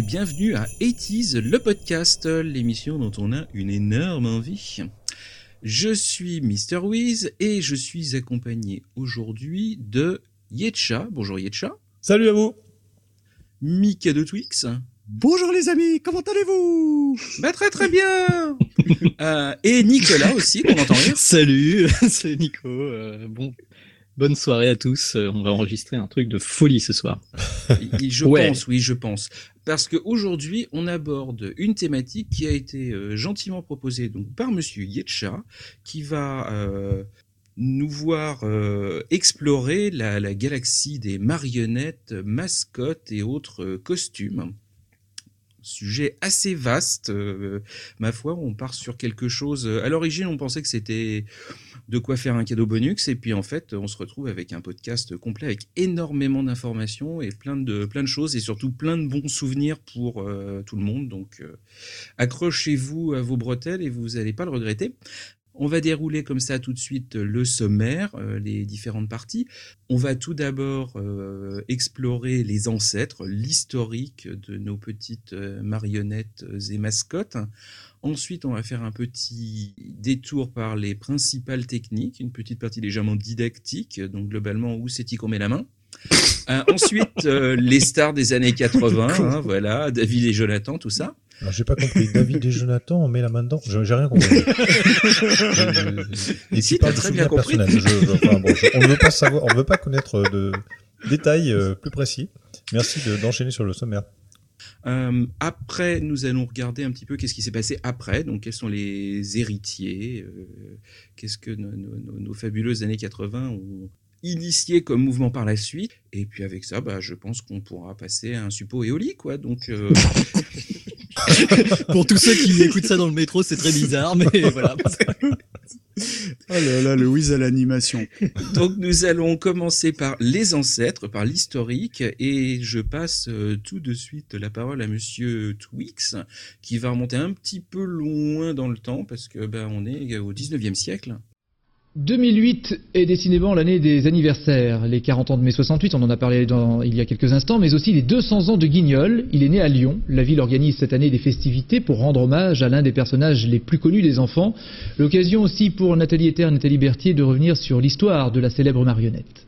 bienvenue à 80s, le podcast, l'émission dont on a une énorme envie. Je suis Mr. Wiz et je suis accompagné aujourd'hui de Yetcha. Bonjour Yetcha. Salut à vous. Mika de Twix. Bonjour les amis, comment allez-vous ? Bah très très bien. Et Nicolas aussi, qu'on entend rire. Salut, c'est Nico. Bonne soirée à tous. On va enregistrer un truc de folie ce soir. Je pense. Parce qu'aujourd'hui, on aborde une thématique qui a été gentiment proposée donc par Monsieur Yetcha, qui va nous voir explorer la galaxie des marionnettes, mascottes et autres costumes. Sujet assez vaste, ma foi, on part sur quelque chose. À l'origine, on pensait que c'était de quoi faire un cadeau bonus, et puis en fait, on se retrouve avec un podcast complet avec énormément d'informations et plein de choses, et surtout plein de bons souvenirs pour tout le monde. Donc, accrochez-vous à vos bretelles et vous n'allez pas le regretter. On va dérouler comme ça tout de suite le sommaire, les différentes parties. On va tout d'abord explorer les ancêtres, l'historique de nos petites marionnettes et mascottes. Ensuite, on va faire un petit détour par les principales techniques, une petite partie légèrement didactique, donc globalement où c'est-il qu'on met la main. Ensuite, les stars des années 80, voilà, David et Jonathan, tout ça. Alors, j'ai pas compris. David et Jonathan, on met la main dedans. J'ai rien compris. Et si, t'as très bien compris. On ne veut pas savoir, on ne veut pas connaître de détails plus précis. Merci d'enchaîner sur le sommaire. Après, nous allons regarder un petit peu qu'est-ce qui s'est passé après. Donc, quels sont les héritiers, qu'est-ce que nos fabuleuses années 80 ont initié comme mouvement par la suite. Et puis avec ça, je pense qu'on pourra passer à un suppôt éolique, quoi. Donc, pour tous ceux qui écoutent ça dans le métro, c'est très bizarre, mais voilà. Oh là là, le whiz à l'animation. Donc nous allons commencer par les ancêtres, par l'historique, et je passe tout de suite la parole à Monsieur Twix, qui va remonter un petit peu loin dans le temps, parce que on est au 19e siècle. 2008 est décidément l'année des anniversaires, les 40 ans de mai 68, on en a parlé il y a quelques instants, mais aussi les 200 ans de Guignol. Il est né à Lyon. La ville organise cette année des festivités pour rendre hommage à l'un des personnages les plus connus des enfants. L'occasion aussi pour Nathalie Ether et Nathalie Berthier de revenir sur l'histoire de la célèbre marionnette.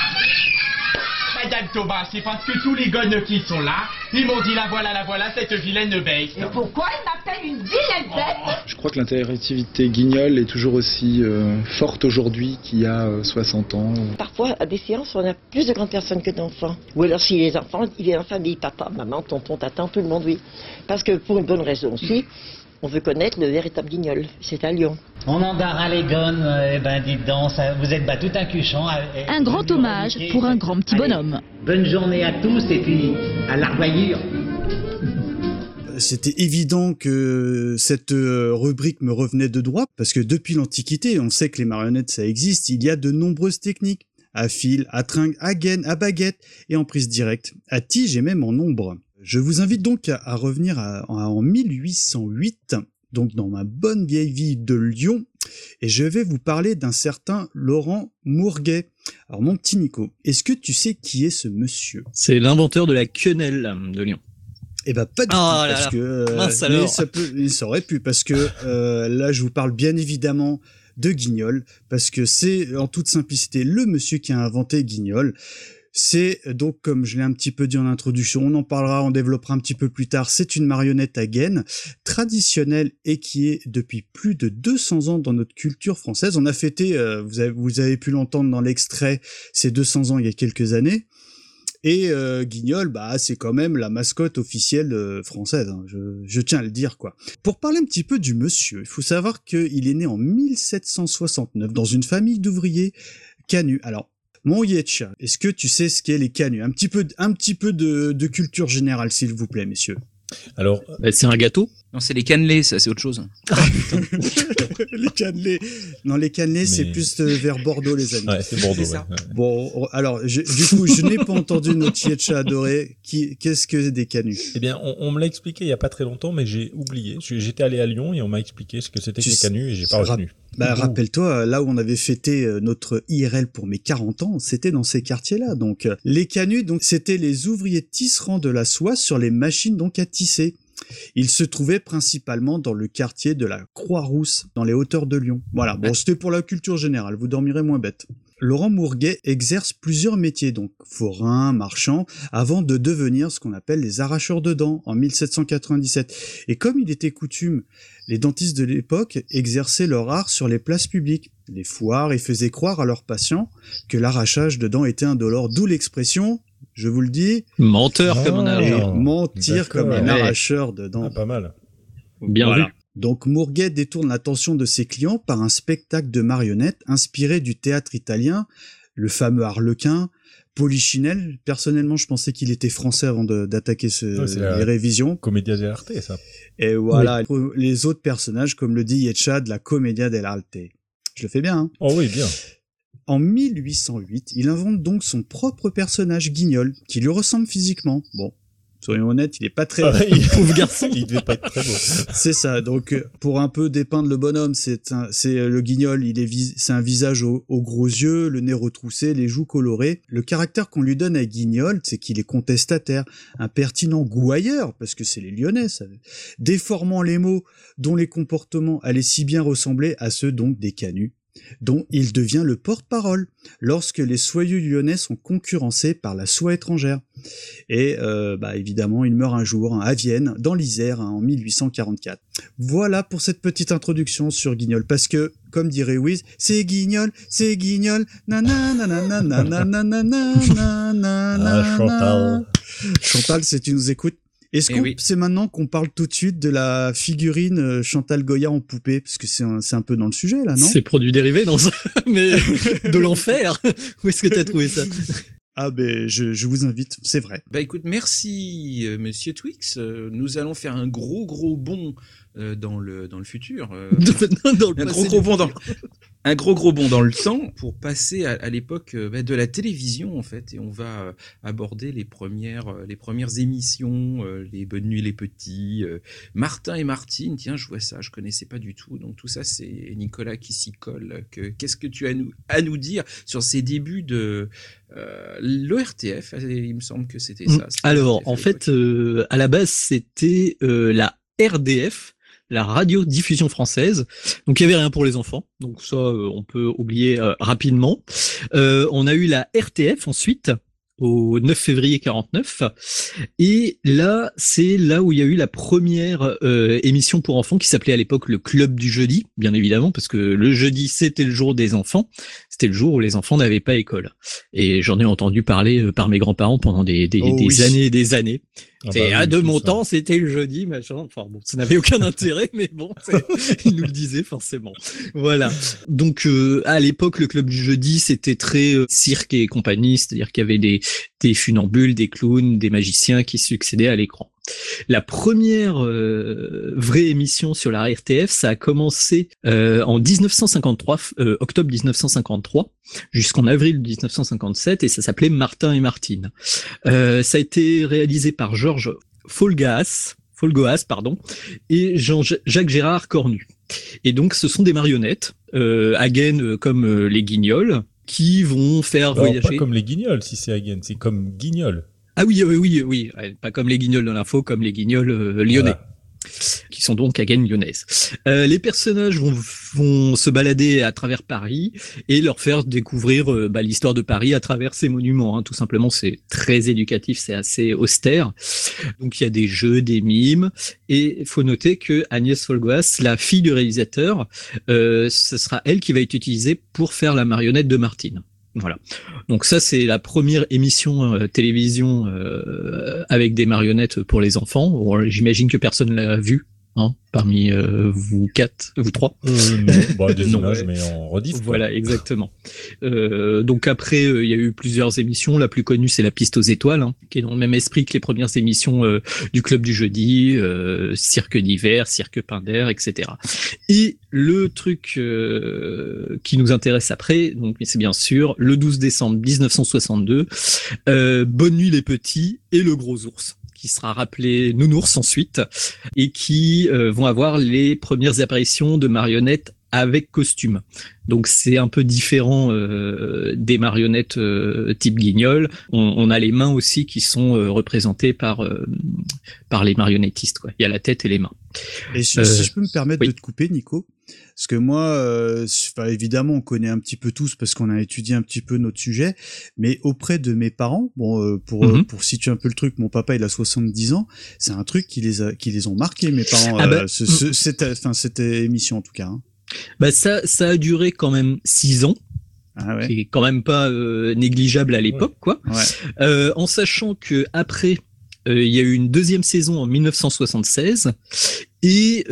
Madame Thomas, c'est parce que tous les gonnes qui sont là, ils m'ont dit la voilà, cette vilaine bête. Et pourquoi elle m'appelle une vilaine bête ? Je crois que l'interactivité Guignol est toujours aussi forte aujourd'hui qu'il y a 60 ans. Parfois, à des séances, on a plus de grandes personnes que d'enfants. Ou alors, si les enfants, il est en famille, papa, maman, tonton, tata, tout le monde, oui. Parce que pour une bonne raison aussi, on veut connaître le véritable Guignol. C'est à Lyon. On en dara les gonnes, dites donc, vous êtes tout un cuchon. Un grand hommage pour un grand petit bonhomme. Bonne journée à tous et puis à la revoyure. C'était évident que cette rubrique me revenait de droit, parce que depuis l'Antiquité, on sait que les marionnettes, ça existe. Il y a de nombreuses techniques, à fil, à tringle, à gaine, à baguette et en prise directe, à tige et même en ombre. Je vous invite donc à revenir en 1808, donc dans ma bonne vieille ville de Lyon, et je vais vous parler d'un certain Laurent Mourguet. Alors mon petit Nico, est-ce que tu sais qui est ce monsieur ? C'est l'inventeur de la quenelle de Lyon. Eh ben pas du tout, parce que mais ça aurait pu, parce que là je vous parle bien évidemment de Guignol, parce que c'est en toute simplicité le monsieur qui a inventé Guignol. C'est donc, comme je l'ai un petit peu dit en introduction, on en parlera, on développera un petit peu plus tard, c'est une marionnette à gaine traditionnelle et qui est depuis plus de 200 ans dans notre culture française. On a fêté, vous avez pu l'entendre dans l'extrait, ces 200 ans il y a quelques années. Et Guignol, c'est quand même la mascotte officielle française, hein, je tiens à le dire, quoi. Pour parler un petit peu du monsieur, il faut savoir qu'il est né en 1769 dans une famille d'ouvriers canuts. Alors, mon Yetcha, est-ce que tu sais ce qu'est les canuts ? Un petit peu de culture générale, s'il vous plaît, messieurs. Alors, c'est un gâteau ? Non, c'est les cannelés, ça, c'est autre chose. Les cannelés. Non, les cannelés, c'est plus vers Bordeaux, les amis. Ouais, c'est Bordeaux. C'est ça. Ouais. Bon, alors, du coup, je n'ai pas entendu notre Yetcha adoré. Qu'est-ce que des canus? Eh bien, on me l'a expliqué il y a pas très longtemps, mais j'ai oublié. J'étais allé à Lyon et on m'a expliqué ce que c'était que les canus et j'ai pas retenu. Rappelle-toi, là où on avait fêté notre IRL pour mes 40 ans, c'était dans ces quartiers-là. Donc, les canus, donc, c'était les ouvriers tisserands de la soie sur les machines donc à tisser. Il se trouvait principalement dans le quartier de la Croix-Rousse, dans les hauteurs de Lyon. Voilà, bon, c'était pour la culture générale, vous dormirez moins bête. Laurent Mourguet exerce plusieurs métiers, donc forain, marchand, avant de devenir ce qu'on appelle les arracheurs de dents en 1797. Et comme il était coutume, les dentistes de l'époque exerçaient leur art sur les places publiques, les foires, et faisaient croire à leurs patients que l'arrachage de dents était indolore, d'où l'expression... Je vous le dis. Menteur comme un arracheur. Mentir comme un arracheur de dents. Pas mal. Bien vu. Donc Mourguet détourne l'attention de ses clients par un spectacle de marionnettes inspiré du théâtre italien, le fameux Harlequin, Polichinelle. Personnellement, je pensais qu'il était français avant d'attaquer les révisions. Commedia dell'arte, ça. Et voilà, les autres personnages, comme le dit Yetcha, de la Commedia dell'arte. Je le fais bien, hein? Oh oui, bien. En 1808, il invente donc son propre personnage, Guignol, qui lui ressemble physiquement. Bon, soyons honnêtes, il est pas très... pauvre garçon. Il devait pas être très beau. C'est ça, donc pour un peu dépeindre le bonhomme, c'est le Guignol, c'est un visage aux gros yeux, le nez retroussé, les joues colorées. Le caractère qu'on lui donne à Guignol, c'est qu'il est contestataire, impertinent, gouailleur, parce que c'est les Lyonnais, ça, déformant les mots dont les comportements allaient si bien ressembler à ceux donc des canuts, dont il devient le porte-parole lorsque les soyeux lyonnais sont concurrencés par la soie étrangère. Et évidemment, il meurt un jour à Vienne, dans l'Isère, en 1844. Voilà pour cette petite introduction sur Guignol, parce que, comme dirait Wiz, c'est Guignol, nanana. Chantal, si tu nous écoutes. Est-ce que c'est maintenant qu'on parle tout de suite de la figurine Chantal Goya en poupée? Parce que c'est un peu dans le sujet, là, non? C'est produit dérivé, non? Mais de l'enfer. Où est-ce que t'as trouvé ça? Ah ben, je vous invite, c'est vrai. Bah écoute, merci Monsieur Twix. Nous allons faire un gros bond dans le futur. Un gros bond dans le temps pour passer à l'époque de la télévision en fait, et on va aborder les premières émissions, les Bonnes Nuits les Petits, Martin et Martine. Tiens, je vois ça, je connaissais pas du tout. Donc tout ça, c'est Nicolas qui s'y colle. Qu'est-ce que tu as à nous dire sur ces débuts de l'ORTF? Il me semble que c'était ça. Alors en fait, à la base, c'était la RDF. La radiodiffusion française. Donc il y avait rien pour les enfants. Donc ça, on peut oublier rapidement. On a eu la RTF ensuite, au 9 février 49. Et là, c'est là où il y a eu la première émission pour enfants qui s'appelait à l'époque le Club du jeudi, bien évidemment, parce que le jeudi, c'était le jour des enfants. C'était le jour où les enfants n'avaient pas école. Et j'en ai entendu parler par mes grands-parents pendant des années et des années. De mon temps, c'était le jeudi, machin. Enfin bon, ça n'avait aucun intérêt, mais bon, ils nous le disaient forcément. Voilà. Donc à l'époque, le Club du jeudi, c'était très cirque et compagnie, c'est-à-dire qu'il y avait des funambules, des clowns, des magiciens qui succédaient à l'écran. La première vraie émission sur la RTF, ça a commencé en 1953, octobre 1953, jusqu'en avril 1957, et ça s'appelait Martin et Martine. Ça a été réalisé par Georges Folgoas, et Jacques Gérard Cornu. Et donc, ce sont des marionnettes, à gaine comme les Guignols, qui vont faire voyager... Pas comme les Guignols, si c'est à gaine, c'est comme Guignol. Ah oui, pas comme les Guignols de l'info, comme les Guignols lyonnais, voilà. Qui sont donc à gaine lyonnaise. Les personnages vont se balader à travers Paris et leur faire découvrir l'histoire de Paris à travers ces monuments. Hein. Tout simplement, c'est très éducatif, c'est assez austère. Donc il y a des jeux, des mimes, et il faut noter que Agnès Folgoas, la fille du réalisateur, ce sera elle qui va être utilisée pour faire la marionnette de Martine. Voilà. Donc ça, c'est la première émission télévision avec des marionnettes pour les enfants. Bon, j'imagine que personne l'a vu. parmi vous trois. Non, des images, mais en rediff. Voilà, exactement. Donc après, il y a eu plusieurs émissions. La plus connue, c'est La Piste aux étoiles, qui est dans le même esprit que les premières émissions du Club du Jeudi, Cirque d'hiver, Cirque Pinder, etc. Et le truc qui nous intéresse après, donc c'est bien sûr le 12 décembre 1962, Bonne nuit les petits et le gros ours, qui sera rappelé Nounours ensuite, et qui vont avoir les premières apparitions de marionnettes avec costume. Donc c'est un peu différent des marionnettes type Guignol. On a les mains aussi qui sont représentées par les marionnettistes, quoi. Il y a la tête et les mains. Et si je peux me permettre de te couper, Nico, parce que moi, évidemment, on connaît un petit peu tous parce qu'on a étudié un petit peu notre sujet, mais auprès de mes parents, pour situer un peu le truc, mon papa il a 70 ans, c'est un truc qui les ont marqués, mes parents, cette émission en tout cas. Ça a duré quand même 6 ans. Qui est quand même pas négligeable à l'époque, quoi. Ouais. En sachant que après, il y a eu une deuxième saison en 1976 et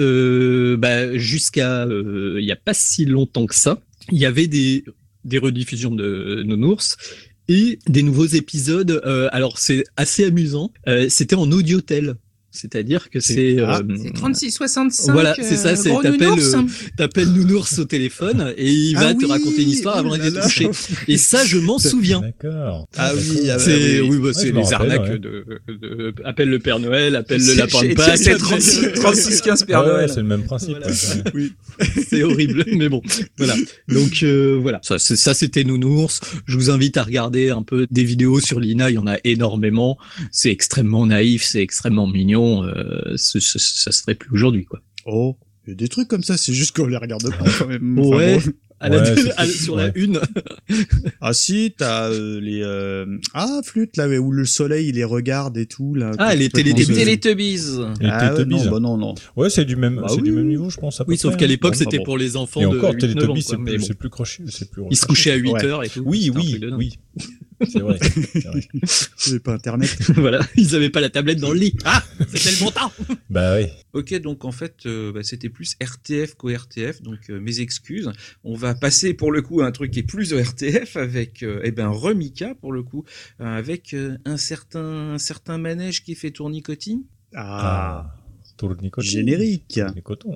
jusqu'à il y a pas si longtemps que ça, il y avait des rediffusions de Nounours et des nouveaux épisodes. Alors c'est assez amusant. C'était en audiotel. C'est-à-dire que c'est 3665. Voilà, c'est ça, t'appelles Nounours au téléphone et il va te raconter une histoire avant d'être touché. Et ça, je m'en souviens. D'accord. C'est les arnaques de appelle le Père Noël, appelle le lapin de Pâques. C'est 3615 Père Noël. C'est le même principe. Voilà. Oui. C'est horrible, mais bon. Voilà. Donc voilà, ça c'était Nounours. Je vous invite à regarder un peu des vidéos sur l'INA, il y en a énormément. C'est extrêmement naïf, c'est extrêmement mignon. Ça se ferait plus aujourd'hui, quoi. Oh, il y a des trucs comme ça, c'est juste qu'on les regarde pas quand même. Ouais. Sur la une. Ah si, t'as les flûte là où le soleil il les regarde et tout là. Les Télétubbies. Non. Ouais, c'est du même niveau, je pense. Oui, sauf qu'à l'époque c'était pour les enfants. Et encore, de 8, Télétubbies, c'est plus crochu, c'est plus. Ils se couchaient à 8h et tout. Oui. C'est vrai. J'avais pas internet. Voilà, ils avaient pas la tablette dans le lit. Ah, c'était le bon temps. Bah oui. Ok, donc en fait, c'était plus RTF qu'ORTF, donc mes excuses. On va passer pour le coup à un truc qui est plus ORTF avec Remika pour le coup, avec un certain manège qui fait tournicotis. Tournicotis. Générique. Les cotons.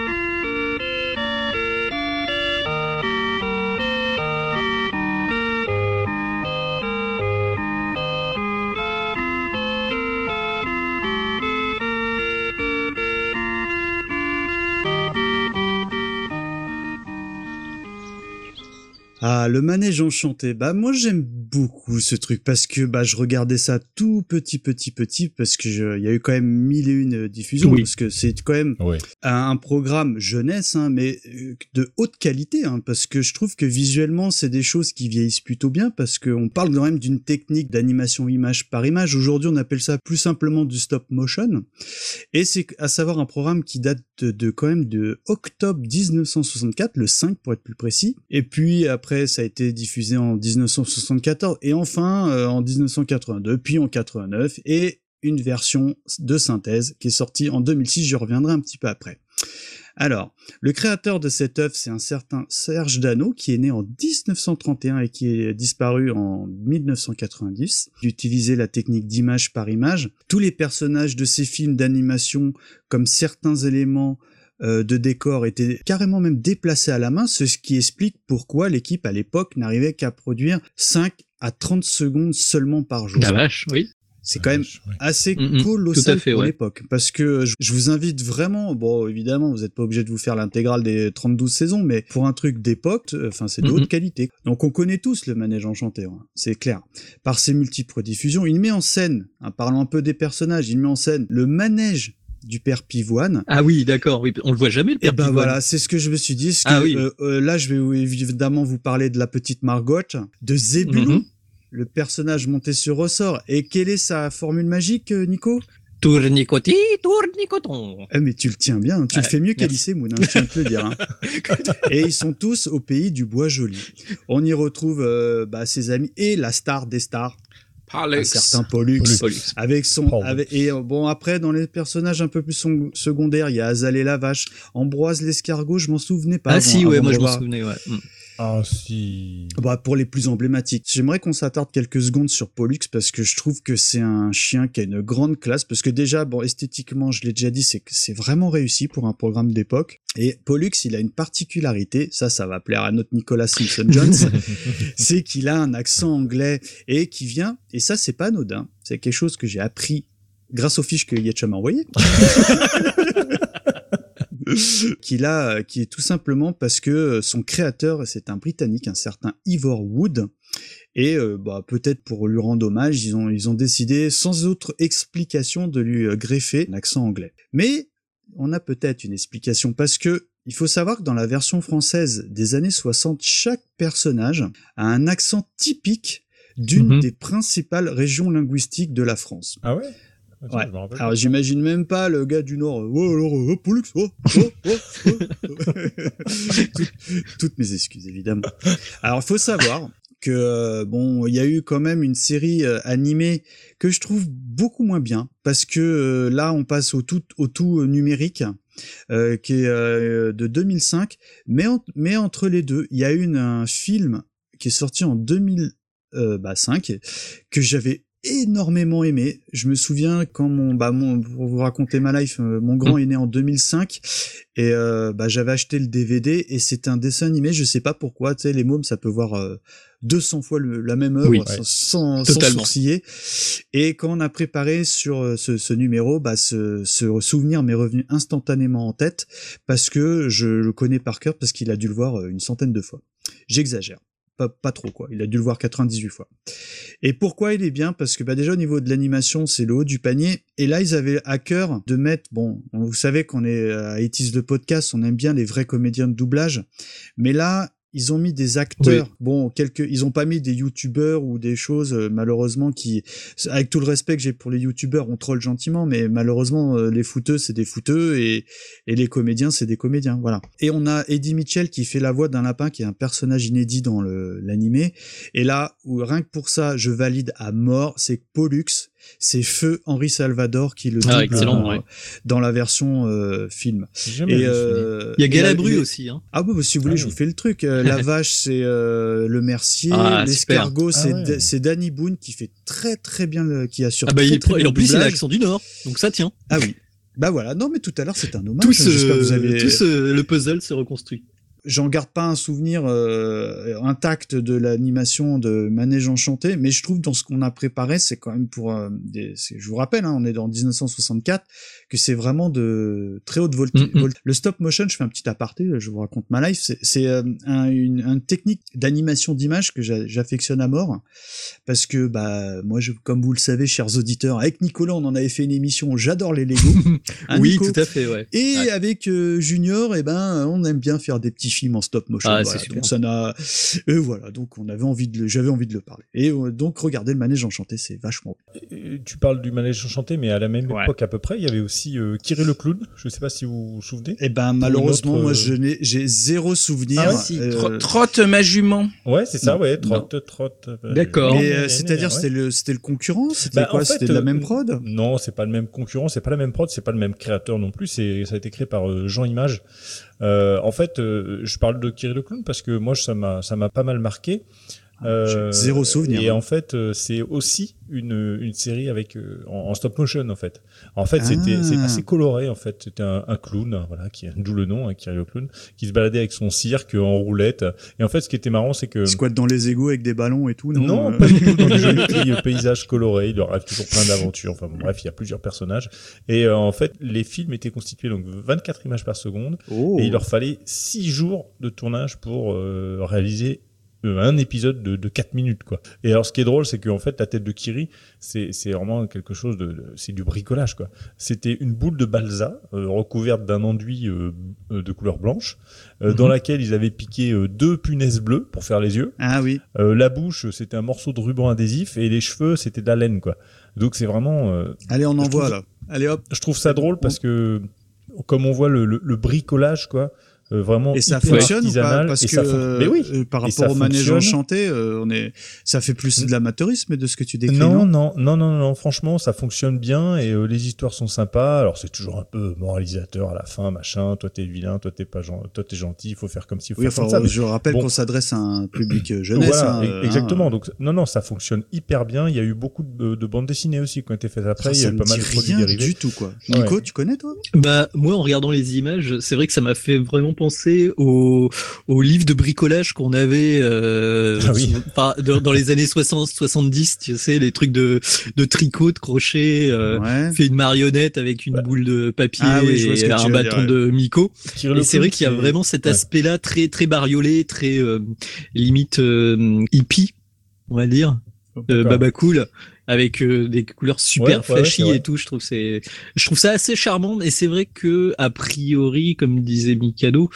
Ah, le manège enchanté. Moi, j'aime beaucoup ce truc parce que, je regardais ça tout petit parce que il y a eu quand même 1001 diffusions parce que c'est quand même un programme jeunesse, mais de haute qualité, parce que je trouve que visuellement, c'est des choses qui vieillissent plutôt bien parce qu'on parle quand même d'une technique d'animation image par image. Aujourd'hui, on appelle ça plus simplement du stop motion. Et c'est à savoir un programme qui date de quand même de octobre 1964, le 5 pour être plus précis. Et puis, après, ça a été diffusé en 1974 et enfin en 1982, puis en 89 et une version de synthèse qui est sortie en 2006, je reviendrai un petit peu après. Alors, le créateur de cette œuvre, c'est un certain Serge Dano qui est né en 1931 et qui est disparu en 1990. Il utilisait la technique d'image par image. Tous les personnages de ces films d'animation, comme certains éléments de décor étaient carrément même déplacés à la main, ce qui explique pourquoi l'équipe à l'époque n'arrivait qu'à produire 5 à 30 secondes seulement par jour. La vache, oui. C'est quand même assez colossal pour l'époque. Parce que je vous invite vraiment, évidemment, vous n'êtes pas obligé de vous faire l'intégrale des 32 saisons, mais pour un truc d'époque, c'est de haute qualité. Donc on connaît tous le manège enchanté, c'est clair. Par ses multiples diffusions, il met en scène, parlant un peu des personnages, il met en scène le manège du père Pivoine. Ah oui, d'accord, oui, on le voit jamais le père Pivoine. Voilà, c'est ce que je me suis dit. Là, je vais évidemment vous parler de la petite Margotte, de Zébulon, le personnage monté sur ressort. Et quelle est sa formule magique, Nico ? Tournicotis, tournicoton. Mais tu le tiens bien, tu le fais mieux qu'Alice Moon, je tiens à te le dire. Et ils sont tous au pays du Bois Joli. On y retrouve ses amis et la star des stars. un certain Pollux. Avec son, après, dans les personnages un peu plus secondaires, il y a Azalée la vache, Ambroise l'escargot, je m'en souvenais pas. Ah si, ouais, moi je m'en souvenais, ouais. Ah si. Pour les plus emblématiques. J'aimerais qu'on s'attarde quelques secondes sur Pollux parce que je trouve que c'est un chien qui a une grande classe parce que déjà, esthétiquement, je l'ai déjà dit, c'est vraiment réussi pour un programme d'époque. Et Pollux, il a une particularité, ça va plaire à notre Nicolas Simpson-Jones, c'est qu'il a un accent anglais et qui vient, et ça c'est pas anodin, c'est quelque chose que j'ai appris grâce aux fiches que Yetcha m'a envoyées. qui est tout simplement parce que son créateur, c'est un Britannique, un certain Ivor Wood, et peut-être pour lui rendre hommage, ils ont décidé sans autre explication de lui greffer un accent anglais. Mais on a peut-être une explication parce que il faut savoir que dans la version française des années 60, chaque personnage a un accent typique d'une des principales régions linguistiques de la France. Ah ouais? Ouais. Alors j'imagine même pas le gars du Nord. Pollux. Toutes mes excuses évidemment. Alors il faut savoir que il y a eu quand même une série animée que je trouve beaucoup moins bien parce que là on passe au tout numérique qui est de 2005, mais entre les deux il y a eu un film qui est sorti en 2005 que j'avais énormément aimé. Je me souviens quand pour vous raconter ma life, mon grand est né en 2005 et j'avais acheté le DVD et c'était un dessin animé, je sais pas pourquoi, tu sais, les mômes ça peut voir 200 fois la même œuvre sans sourciller. Et quand on a préparé sur ce numéro, ce souvenir m'est revenu instantanément en tête parce que je le connais par cœur parce qu'il a dû le voir une centaine de fois. J'exagère. Pas trop quoi, il a dû le voir 98 fois. Et pourquoi il est bien? Parce que déjà au niveau de l'animation, c'est le haut du panier, et là ils avaient à cœur de mettre, vous savez qu'on est à Itis le podcast, on aime bien les vrais comédiens de doublage, mais là ils ont mis des acteurs, ils ont pas mis des youtubeurs ou des choses malheureusement qui, avec tout le respect que j'ai pour les youtubeurs, on troll gentiment, mais malheureusement les fouteux c'est des fouteux et les comédiens c'est des comédiens, voilà. Et on a Eddie Mitchell qui fait la voix d'un lapin qui est un personnage inédit dans l'animé, et là rien que pour ça je valide à mort, c'est que Pollux, c'est Feu Henri Salvador qui le double dans la version film. Et il y a Galabru aussi. Hein. Ah si vous voulez, je vous fais le truc. La vache, c'est le mercier. L'escargot, c'est Danny Boone qui fait très très bien, qui assure. Et en plus, il a l'accent du Nord, donc ça tient. Ah oui. Voilà. Non, mais tout à l'heure, c'est un hommage. Le puzzle se reconstruit. J'en garde pas un souvenir intact de l'animation de Manège Enchanté, mais je trouve dans ce qu'on a préparé, c'est quand même pour je vous rappelle, on est dans 1964, que c'est vraiment de très haute voltige. Le stop motion, je fais un petit aparté, je vous raconte ma life, c'est une technique d'animation d'image que j'affectionne à mort, parce que moi, comme vous le savez, chers auditeurs, avec Nicolas, on en avait fait une émission, j'adore les Lego. Oui, Nico. tout à fait, ouais. Et avec Junior, on aime bien faire des petits films en stop motion. Donc ça n'a, voilà, donc j'avais envie de le parler. Et donc regardez le Manège Enchanté, c'est vachement. Tu parles du Manège Enchanté, mais à la même époque à peu près, il y avait aussi Kiri le clown. Je sais pas si vous vous souvenez. Malheureusement, moi j'ai zéro souvenir. Trotte ma jument. Ouais, c'est ça, ouais, trotte. D'accord. Mais c'est-à-dire c'était le concurrent, c'était quoi? C'était de la même prod? Non, c'est pas le même concurrent, c'est pas la même prod, c'est pas le même créateur non plus. Ça a été créé par Jean Image. Je parle de Kiri le clown parce que moi ça m'a pas mal marqué. Zéro souvenir. Et en fait, c'est aussi une série avec en stop motion en fait. C'est assez coloré en fait. C'était un clown, voilà, d'où le nom, Kiri le clown, qui se baladait avec son cirque en roulette. Et en fait, ce qui était marrant, c'est que squatte dans les égouts avec des ballons et tout. Non, pas du tout. Dans les jolis paysages colorés, il leur arrive toujours plein d'aventures. Enfin bon, bref, il y a plusieurs personnages. Et en fait, les films étaient constitués donc 24 images par seconde, et il leur fallait 6 jours de tournage pour réaliser un épisode de 4 minutes, quoi. Et alors, ce qui est drôle, c'est qu'en fait, la tête de Kiri, c'est vraiment quelque chose c'est du bricolage, quoi. C'était une boule de balsa, recouverte d'un enduit, de couleur blanche, dans laquelle ils avaient piqué 2 punaises bleues pour faire les yeux. Ah oui. La bouche, c'était un morceau de ruban adhésif, et les cheveux, c'était de la laine, quoi. Donc, c'est vraiment, allez, on envoie, là. Allez, hop. Je trouve ça drôle parce que, comme on voit le bricolage, quoi, vraiment et ça hyper fonctionne ou pas, parce mais oui, par rapport au manège enchanté, ça fait plus de l'amateurisme de ce que tu décris. Non, franchement, ça fonctionne bien et les histoires sont sympas. Alors c'est toujours un peu moralisateur à la fin, machin. Toi t'es vilain, toi t'es gentil. Il faut faire comme ci, il faut faire comme ça. Je rappelle qu'on s'adresse à un public jeunesse. Voilà, exactement. Donc non, ça fonctionne hyper bien. Il y a eu beaucoup de bandes dessinées aussi qui ont été faites après. Il y a eu pas mal de produits dérivés. Du tout quoi. Nico, tu connais toi? Bah moi, en regardant les images, c'est vrai que ça m'a fait vraiment penser au livre de bricolage qu'on avait dans les années 60-70, tu sais, les trucs de tricot, de crochet, fait une marionnette avec une boule de papier et un bâton de Miko. Et c'est vrai qu'il y a vraiment cet aspect-là très très bariolé, très limite hippie, on va dire, baba cool, avec des couleurs super flashy et tout. Je trouve ça assez charmant, et c'est vrai que a priori, comme disait Mikado,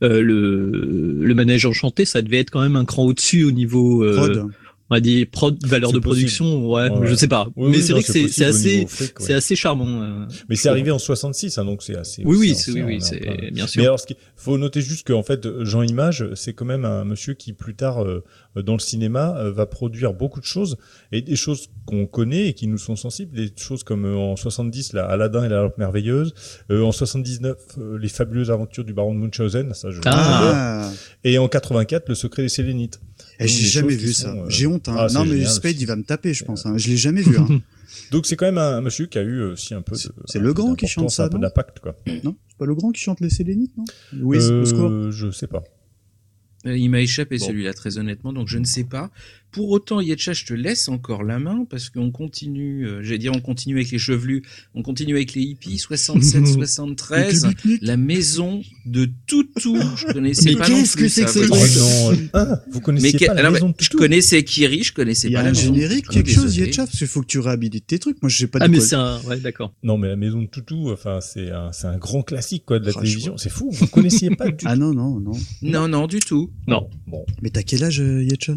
le manège enchanté, ça devait être quand même un cran au-dessus au niveau on va dire valeur de production, je sais pas, mais c'est vrai que c'est assez charmant. Mais c'est arrivé en 66, donc c'est assez. Oui, c'est bien sûr. Mais alors, faut noter juste qu'en fait, Jean Image, c'est quand même un monsieur qui plus tard dans le cinéma va produire beaucoup de choses, et des choses qu'on connaît et qui nous sont sensibles, des choses comme en 70 Aladdin et la lampe merveilleuse, en 79 les fabuleuses aventures du baron de Munchausen, ça je et en 84 le secret des Sélénites. J'ai jamais vu ça. J'ai honte. Non, mais Spade, il va me taper, je pense. Je l'ai jamais vu. Donc c'est quand même un monsieur qui a eu aussi un peu de. C'est Legrand qui chante ça, un peu d'impact, quoi. Non, c'est pas Legrand qui chante les Sélénites, non? Oui, au score. Je sais pas. Il m'a échappé celui-là, très honnêtement, donc je ne sais pas. Pour autant, Yetcha, je te laisse encore la main, parce qu'on continue, on continue avec les chevelus, on continue avec les hippies, 67, 73, la maison de Toutou. Je connaissais pas non plus. Mais qu'est-ce que c'est que ce truc? Vous connaissiez pas la maison de Toutou? Je connaissais Kiri, je connaissais pas la maison. Il y a un générique, quelque chose, Yetcha, parce qu'il faut que tu réhabilites tes trucs. Moi, je sais pas. Ah, mais c'est d'accord. Non, mais la maison de Toutou, enfin, c'est un grand classique, quoi, de la télévision. C'est fou, vous connaissiez pas du tout. Ah non. Non, du tout. Non. Bon. Mais t'as quel âge, Yetcha?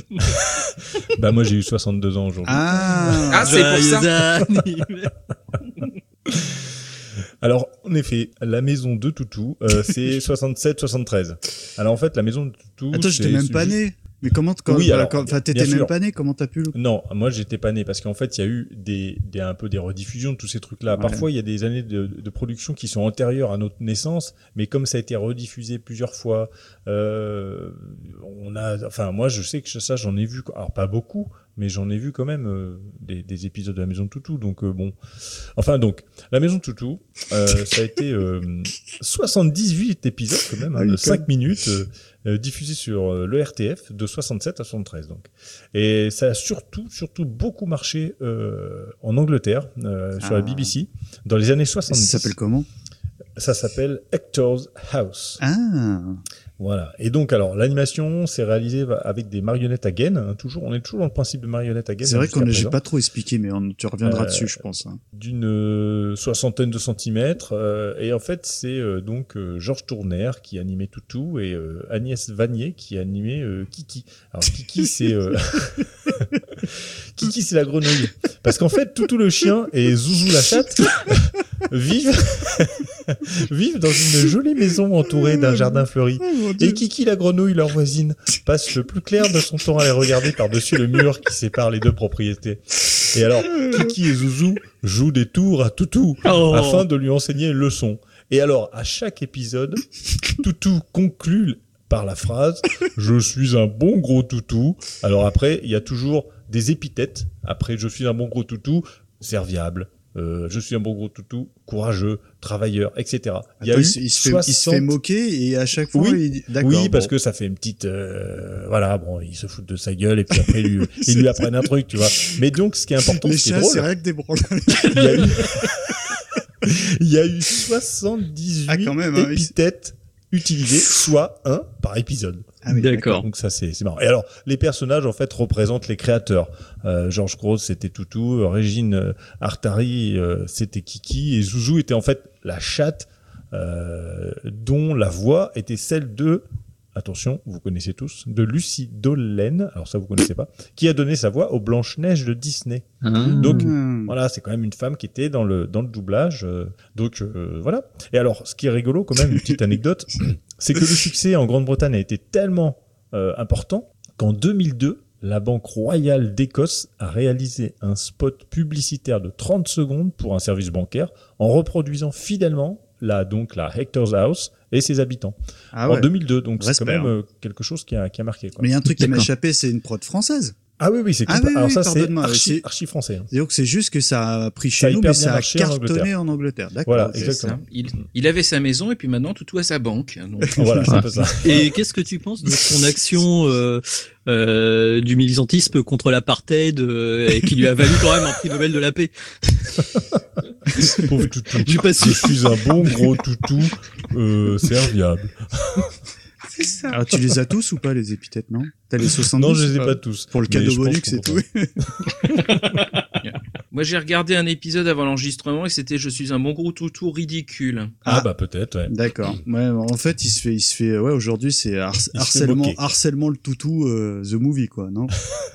Bah moi j'ai eu 62 ans aujourd'hui. Ah c'est pour ça. Alors en effet, la maison de Toutou, c'est 67-73. Alors en fait la maison de Toutou. Attends, j'étais même pas né. Mais comment t'étais même pas né, comment t'as pu Non, moi j'étais pas né parce qu'en fait il y a eu un peu des rediffusions de tous ces trucs-là. Ouais. Parfois il y a des années de production qui sont antérieures à notre naissance, mais comme ça a été rediffusé plusieurs fois, moi je sais que ça j'en ai vu, alors pas beaucoup, mais j'en ai vu quand même des épisodes de la Maison de Toutou. Donc donc la Maison de Toutou, ça a été 78 épisodes quand même, de 5 minutes. Diffusé sur le RTF de 67 à 73 donc. Et ça a surtout beaucoup marché en Angleterre sur la BBC dans les années 70. Ça s'appelle comment? Ça s'appelle Hector's House. Ah. Voilà. Et donc, alors, l'animation, c'est réalisé avec des marionnettes à gaines. On est toujours dans le principe de marionnettes à gaines. C'est vrai j'ai pas trop expliqué, mais tu reviendras dessus, je pense. D'une soixantaine de centimètres. Et en fait, c'est donc Georges Tourner qui animait Toutou et Agnès Vanier qui animait Kiki. Alors, Kiki, c'est... Kiki, c'est la grenouille. Parce qu'en fait, Toutou le chien et Zouzou la chatte vivent dans une jolie maison entourée d'un jardin fleuri. Et Kiki la grenouille, leur voisine, passe le plus clair de son temps à les regarder par-dessus le mur qui sépare les deux propriétés. Et alors, Kiki et Zouzou jouent des tours à Toutou afin de lui enseigner une leçon. Et alors, à chaque épisode, Toutou conclut par la phrase « Je suis un bon gros toutou ». Alors après, il y a toujours des épithètes. Après « Je suis un bon gros toutou », serviable. Je suis un bon gros toutou, courageux, travailleur, etc. Il se fait moquer et à chaque fois, parce que ça fait une petite, ils se foutent de sa gueule et puis après ils lui apprennent un truc, tu vois. Mais donc, ce qui est important, c'est drôle. C'est vrai que des branles. Il y a eu 78 épithètes utilisées, soit un par épisode. Ah oui, d'accord. Donc ça c'est marrant. Et alors les personnages en fait représentent les créateurs. Georges Grosse c'était Toutou, Régine Artari c'était Kiki et Zouzou était en fait la chatte dont la voix était celle de, attention, vous connaissez tous, de Lucie Dollen, alors ça vous connaissez pas, qui a donné sa voix aux Blanche-Neige de Disney. Donc voilà, c'est quand même une femme qui était dans le doublage. Voilà. Et alors, ce qui est rigolo quand même, une petite anecdote, c'est que le succès en Grande-Bretagne a été tellement important qu'en 2002, la Banque Royale d'Écosse a réalisé un spot publicitaire de 30 secondes pour un service bancaire en reproduisant fidèlement la Hector's House et ses habitants en 2002. Donc c'est quand même quelque chose qui a marqué. Quoi. Mais il y a un truc qui m'a échappé, c'est une prod française. Ah oui, c'est alors ça c'est archi français. Hein. Donc c'est juste que ça a pris chez nous, mais ça a cartonné en Angleterre. D'accord. Voilà, exactement. Il avait sa maison et puis maintenant tout à sa banque. Donc... voilà, c'est un peu ça. Et qu'est-ce que tu penses de son action du militantisme contre l'apartheid et qui lui a valu quand même un prix Nobel de la paix? Pauvre toutou. Je suis un bon gros toutou serviable. C'est ça. Alors tu les as tous ou pas les épithètes, non? T'as les 70? Non, je les ai pas tous. Pour le cadeau bonus, c'est tout. Moi, j'ai regardé un épisode avant l'enregistrement et c'était je suis un bon gros toutou ridicule. Ah bah peut-être, ouais. D'accord. Ouais, en fait, il se fait ouais, aujourd'hui c'est harcèlement le toutou the movie quoi, non?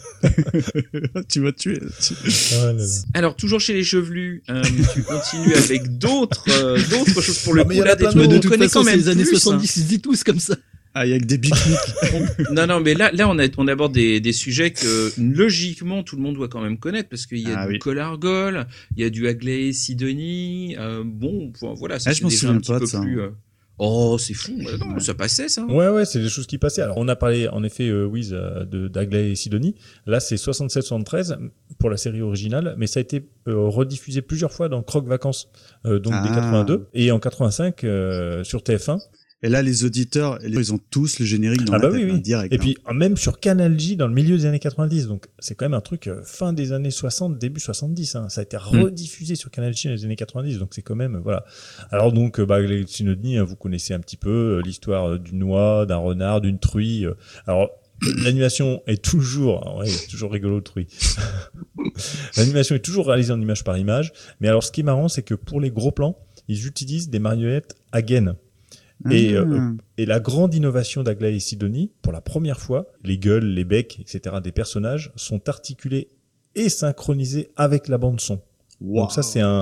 Tu vas tuer. Alors toujours chez les chevelus, tu continues avec d'autres choses pour le coup. Là, des trucs de toute façon, quand même les années 70, ils se disent tous comme ça. Ah, il y a que des pique-niques. Non, mais là, on aborde des sujets que, logiquement, tout le monde doit quand même connaître, parce qu'il y a du Colargol, il y a du Aglaé Sidonie, bon, voilà, ça, je m'en souviens pas de ça. Plus, oh, c'est fou, non, ça passait, ça. Ouais, c'est des choses qui passaient. Alors, on a parlé, en effet, Wiz, d'Aglaé et Sidonie. Là, c'est 67-73 pour la série originale, mais ça a été rediffusé plusieurs fois dans Croque Vacances, donc dès 82, et en 85 sur TF1. Et là, les auditeurs, ils ont tous le générique dans la tête, direct. Et puis, même sur Canal J, dans le milieu des années 90. Donc, c'est quand même un truc fin des années 60, début 70. Hein. Ça a été rediffusé sur Canal J dans les années 90. Donc, c'est quand même, voilà. Alors, donc, les Synodnie, vous connaissez un petit peu l'histoire d'une oie, d'un renard, d'une truie. Alors, l'animation est toujours rigolo, truie. L'animation est toujours réalisée en image par image. Mais alors, ce qui est marrant, c'est que pour les gros plans, ils utilisent des marionnettes à gaines. Et la grande innovation d'Aglaé et Sidonie, pour la première fois, les gueules, les becs, etc. des personnages sont articulés et synchronisés avec la bande son. Wow. Donc ça,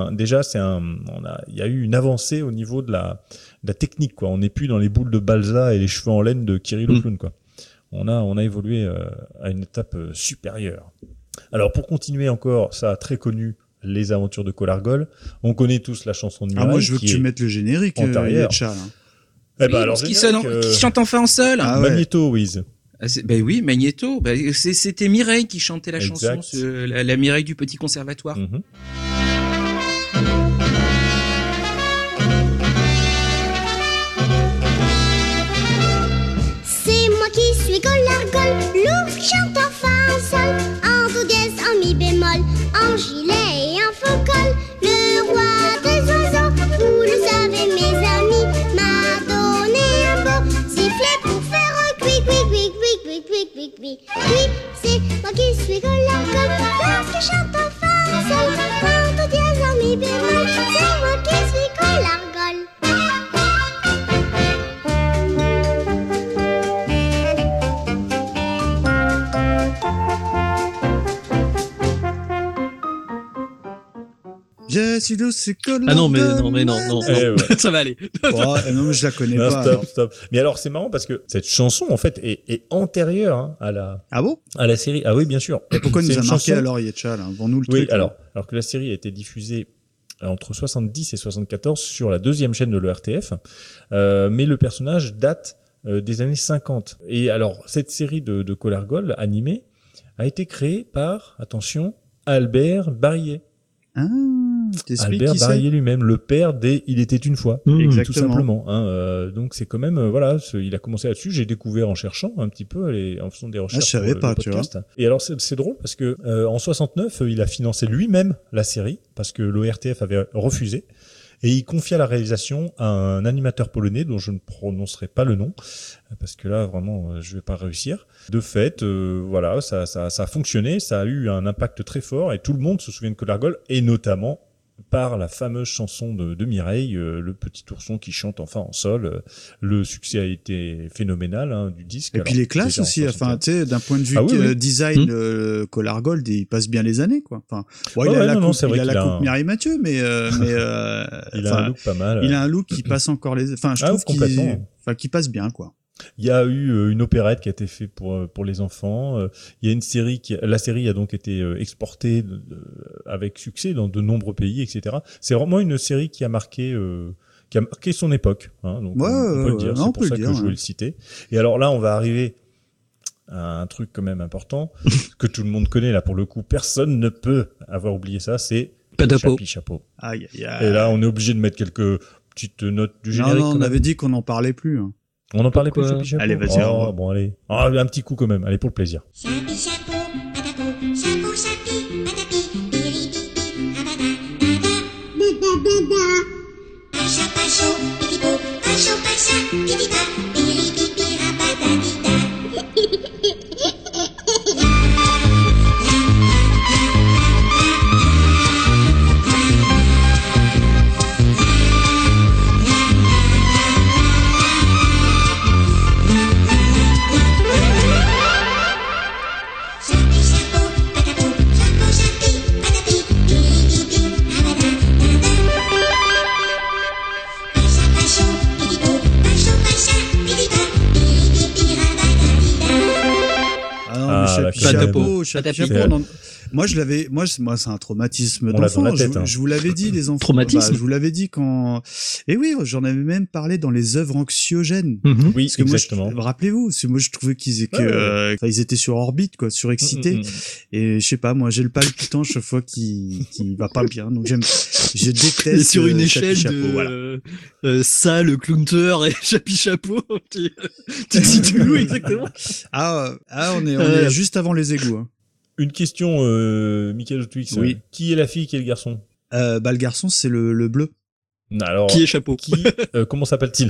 il y a eu une avancée au niveau de la technique, quoi. On n'est plus dans les boules de balsa et les cheveux en laine de Kirill le clown, quoi. On a évolué à une étape supérieure. Alors pour continuer encore, ça a très connu les aventures de Colargol. On connaît tous la chanson de Mireille. Moi, je veux que tu mettes le générique, Yetcha, Eh ben, alors, qui chante enfin en seul. Magnéto, Wiz. Oui, Magnéto. C'était Mireille qui chantait la chanson, la Mireille du Petit Conservatoire. C'est moi qui suis Colargol, l'ours qui chante enfin seul, en do dièse, en mi bémol, en gilet et en faux col. Le roi des oiseaux, vous le savez mes amis, m'a donné un beau sifflet pour faire cuic, cuic, cuic, cuic, cuic, cuic, cuic, cuic. Oui, c'est moi qui suis Colargol, l'ours qui chante enfin seul, en do dièse, en mi bémol, c'est moi qui suis Colargol. c'est Colargol. Ah non, mais non. Ça va aller. Non, mais je la connais pas. Stop. Mais alors, c'est marrant parce que cette chanson, en fait, est antérieure à la. Ah bon? À la série. Ah oui, bien sûr. Et pourquoi nous a marqué alors Yetcha, là? Vends-nous le truc. Oui, alors que la série a été diffusée entre 70 et 74 sur la deuxième chaîne de l'ERTF, mais le personnage date des années 50. Et alors, cette série de Colargol animée a été créée par, attention, Albert Barillet. Ah, Albert Barillet lui-même, le père des Il était une fois, tout simplement. Donc c'est quand même il a commencé là-dessus. J'ai découvert en cherchant un petit peu, en faisant des recherches. Je savais pas, tu vois. Et alors c'est drôle parce que en 69, il a financé lui-même la série parce que l'ORTF avait refusé. Et il confia la réalisation à un animateur polonais dont je ne prononcerai pas le nom, parce que là, vraiment, je vais pas réussir. De fait, ça a fonctionné, ça a eu un impact très fort, et tout le monde se souvient de Colargol, et notamment par la fameuse chanson de Mireille, le petit ourson qui chante enfin en sol. Le succès a été phénoménal du disque. Et puis les classes aussi, enfin, tu sais, d'un point de vue design, Collar Gold, il passe bien les années, quoi. Enfin, il a la coupe Mireille Mathieu, mais il a un look pas mal. Il a un look qui passe encore les, enfin, je trouve qu'il passe bien, quoi. Il y a eu une opérette qui a été faite pour les enfants. Il y a une série la série a donc été exportée avec succès dans de nombreux pays, etc. C'est vraiment une série qui a marqué son époque. Donc on peut le dire. C'est pour ça que je voulais le citer. Et alors là, on va arriver à un truc quand même important que tout le monde connaît là pour le coup. Personne ne peut avoir oublié ça. C'est Chapi Chapeau. Aïe, aïe, aïe. Et là, on est obligé de mettre quelques petites notes du générique. Non, on avait dit qu'on n'en parlait plus. On en parlait plus de Chapi Chapeau. Allez, vas-y. Bon, allez. Un petit coup quand même. Allez, pour le plaisir. Chapi chapeau, patapou, chapeau chapi, patapi, biribipi, abada. Pacha pacho, pipipo, pacho pacha, pipipa, biribipi, rabadabida. Chapeau. Moi, c'est un traumatisme d'enfant. Je vous l'avais dit, les enfants. Traumatisme. Je vous l'avais dit quand. Et oui, j'en avais même parlé dans les œuvres anxiogènes. Oui, parce que exactement. Rappelez-vous, moi, je trouvais qu'ils étaient sur orbite, quoi, surexcités. Et je sais pas, moi, j'ai le palpitant chaque fois qui va pas bien. Donc je déteste. Et sur une échelle de Sale, Clunter et Chapi Chapeau. Tu te situes où exactement? On est juste avant les égouts. Une question, Michael Twix. Oui. Qui est la fille, qui est le garçon? Le garçon, c'est le bleu. Alors, qui est Chapeau? Comment s'appelle-t-il?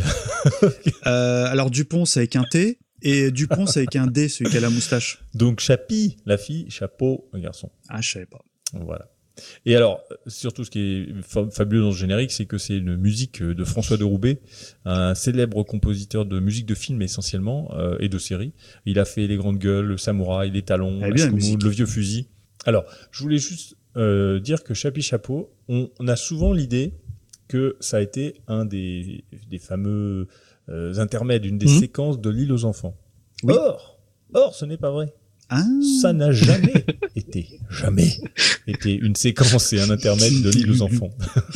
Alors Dupont, c'est avec un T, et Dupont, c'est avec un D, celui qui a la moustache. Donc Chapi, la fille, Chapeau, le garçon. Ah, je savais pas. Voilà. Et alors, surtout ce qui est fabuleux dans ce générique, c'est que c'est une musique de François de Roubaix, un célèbre compositeur de musique de film essentiellement, et de séries. Il a fait Les Grandes Gueules, Le Samouraï, Les Talons, Le Vieux Fusil. Alors, je voulais juste dire que Chapi Chapeau, on a souvent l'idée que ça a été un des fameux intermèdes, une des séquences de L'Île aux enfants. Oui. Or, ce n'est pas vrai. Ça n'a jamais été une séquence et un intermède de L'Île aux enfants.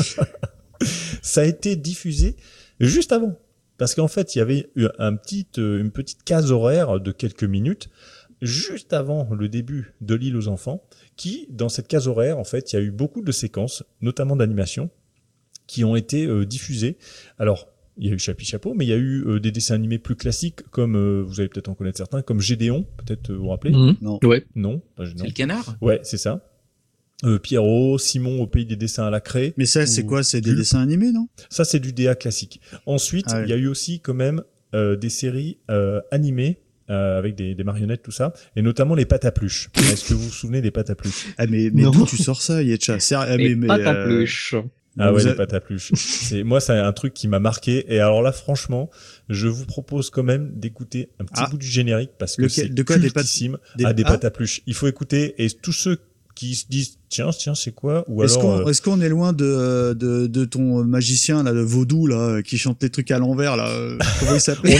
Ça a été diffusé juste avant. Parce qu'en fait, il y avait une petite case horaire de quelques minutes juste avant le début de L'Île aux enfants qui, dans cette case horaire, en fait, il y a eu beaucoup de séquences, notamment d'animation, qui ont été diffusées. Alors, il y a eu Chapi Chapeau, mais il y a eu des dessins animés plus classiques, comme vous allez peut-être en connaître certains, comme Gédéon, peut-être vous vous rappelez? Non. Ouais. Non. C'est le canard? Ouais, c'est ça. Pierrot, Simon au pays des dessins à la craie. Mais ça, c'est quoi? C'est des dessins animés, non? Ça, c'est du DA classique. Ensuite, il y a eu aussi quand même des séries animées avec des marionnettes, tout ça, et notamment les pâtes à pluche. Est-ce que vous vous souvenez des pâtes à pluche? Mais d'où tu sors ça, Yetcha? Les pâtes à pluche. Ah ouais, les pâtes à pluche. Moi, c'est un truc qui m'a marqué. Et alors là, franchement, je vous propose quand même d'écouter un petit bout du générique parce que c'est cultissime. Des pâtes à pluche. Il faut écouter, et tous ceux qui se disent tiens c'est quoi, ou alors est-ce qu'on est loin de ton magicien là, de vaudou là, qui chante les trucs à l'envers là, comment il s'appelait?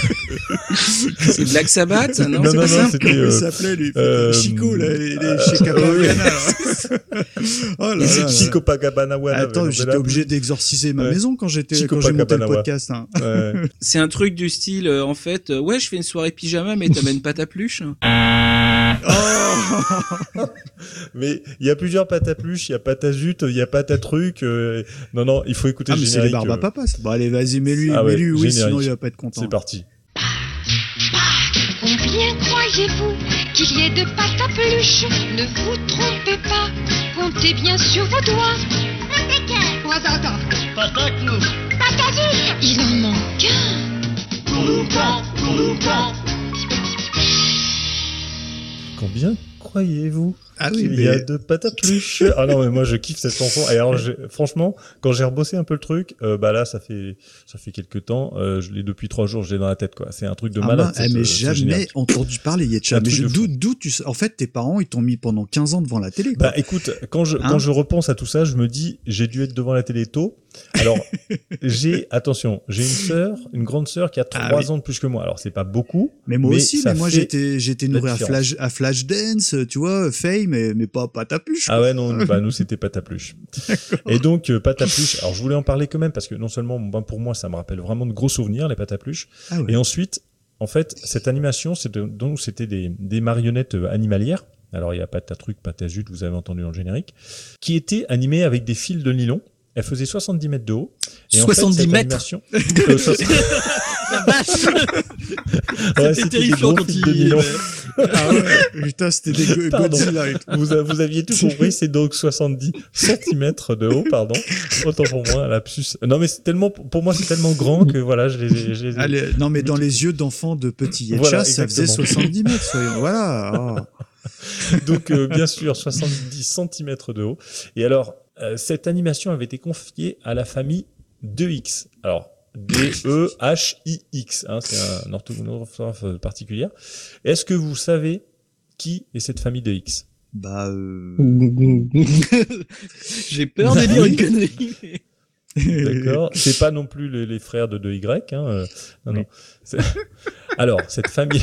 C'est Black Sabbath? Non, non, c'était comment il s'appelait lui? Chico là, chez Capagana. Oh là là. Chico Pagabanawa. Attends, j'étais obligé d'exorciser ma maison quand j'ai monté le podcast. C'est un truc du style en fait, je fais une soirée pyjama mais t'amènes pas ta pluche. Mais il y a plusieurs pâtes à pluche, il y a pâte à zut, il y a pâte à truc. Non, il faut écouter le générique. Mais c'est les barbes à papa. Bon allez, vas-y, mets-lui, oui, sinon il va pas être content. C'est parti. Combien croyez-vous qu'il y ait de pâte à pluche? Ne vous trompez pas, comptez bien sur vos doigts. Pâte à clou. Pâte à zut. Il en manque un. Combien croyez-vous Ah oui, il y a de Patapluche. Ah non, mais moi je kiffe cette chanson. Et alors, franchement, quand j'ai rebossé un peu le truc, là, ça fait quelques temps. Je l'ai depuis 3 jours, je l'ai dans la tête, quoi. C'est un truc de malade. Mais jamais entendu parler, Yetcha. Mais d'où en fait, tes parents, ils t'ont mis pendant 15 ans devant la télé, quoi. Bah, écoute, quand je repense à tout ça, je me dis, j'ai dû être devant la télé tôt. Alors, j'ai une grande sœur qui a 3 ans de plus que moi. Alors, c'est pas beaucoup. Mais moi aussi, moi, j'étais nourri à Flashdance, tu vois, Fame, mais pas Patapluche. Ah ouais, non, nous, c'était Patapluche. Et donc, Patapluche, alors je voulais en parler quand même parce que non seulement, pour moi, ça me rappelle vraiment de gros souvenirs, les Patapluches. Ah ouais. Et ensuite, en fait, cette animation, c'était des marionnettes animalières. Alors, il y a Patatruc, Patazut, vous avez entendu dans le générique, qui étaient animées avec des fils de nylon. Elle faisait 70 mètres de haut. Et 70 mètres La vache C'était terrifiant quand il... Ah ouais, putain, c'était des Godzilla. Vous aviez tout compris, c'est donc 70 cm de haut, pardon. Autant pour moi, lapsus. Non, mais pour moi, c'est tellement grand que voilà, je les Allez, non, mais dans les yeux d'enfants de petits Yetcha, ça faisait 70 mètres, soyons, voilà. Oh. Donc, bien sûr, 70 cm de haut. Et alors, cette animation avait été confiée à la famille DeX. Alors, D-E-H-I-X, c'est un orthographe particulière. Est-ce que vous savez qui est cette famille DeX ? J'ai peur de dire une connerie. D'accord. C'est pas non plus les frères de 2Y, hein. Non. Alors, cette famille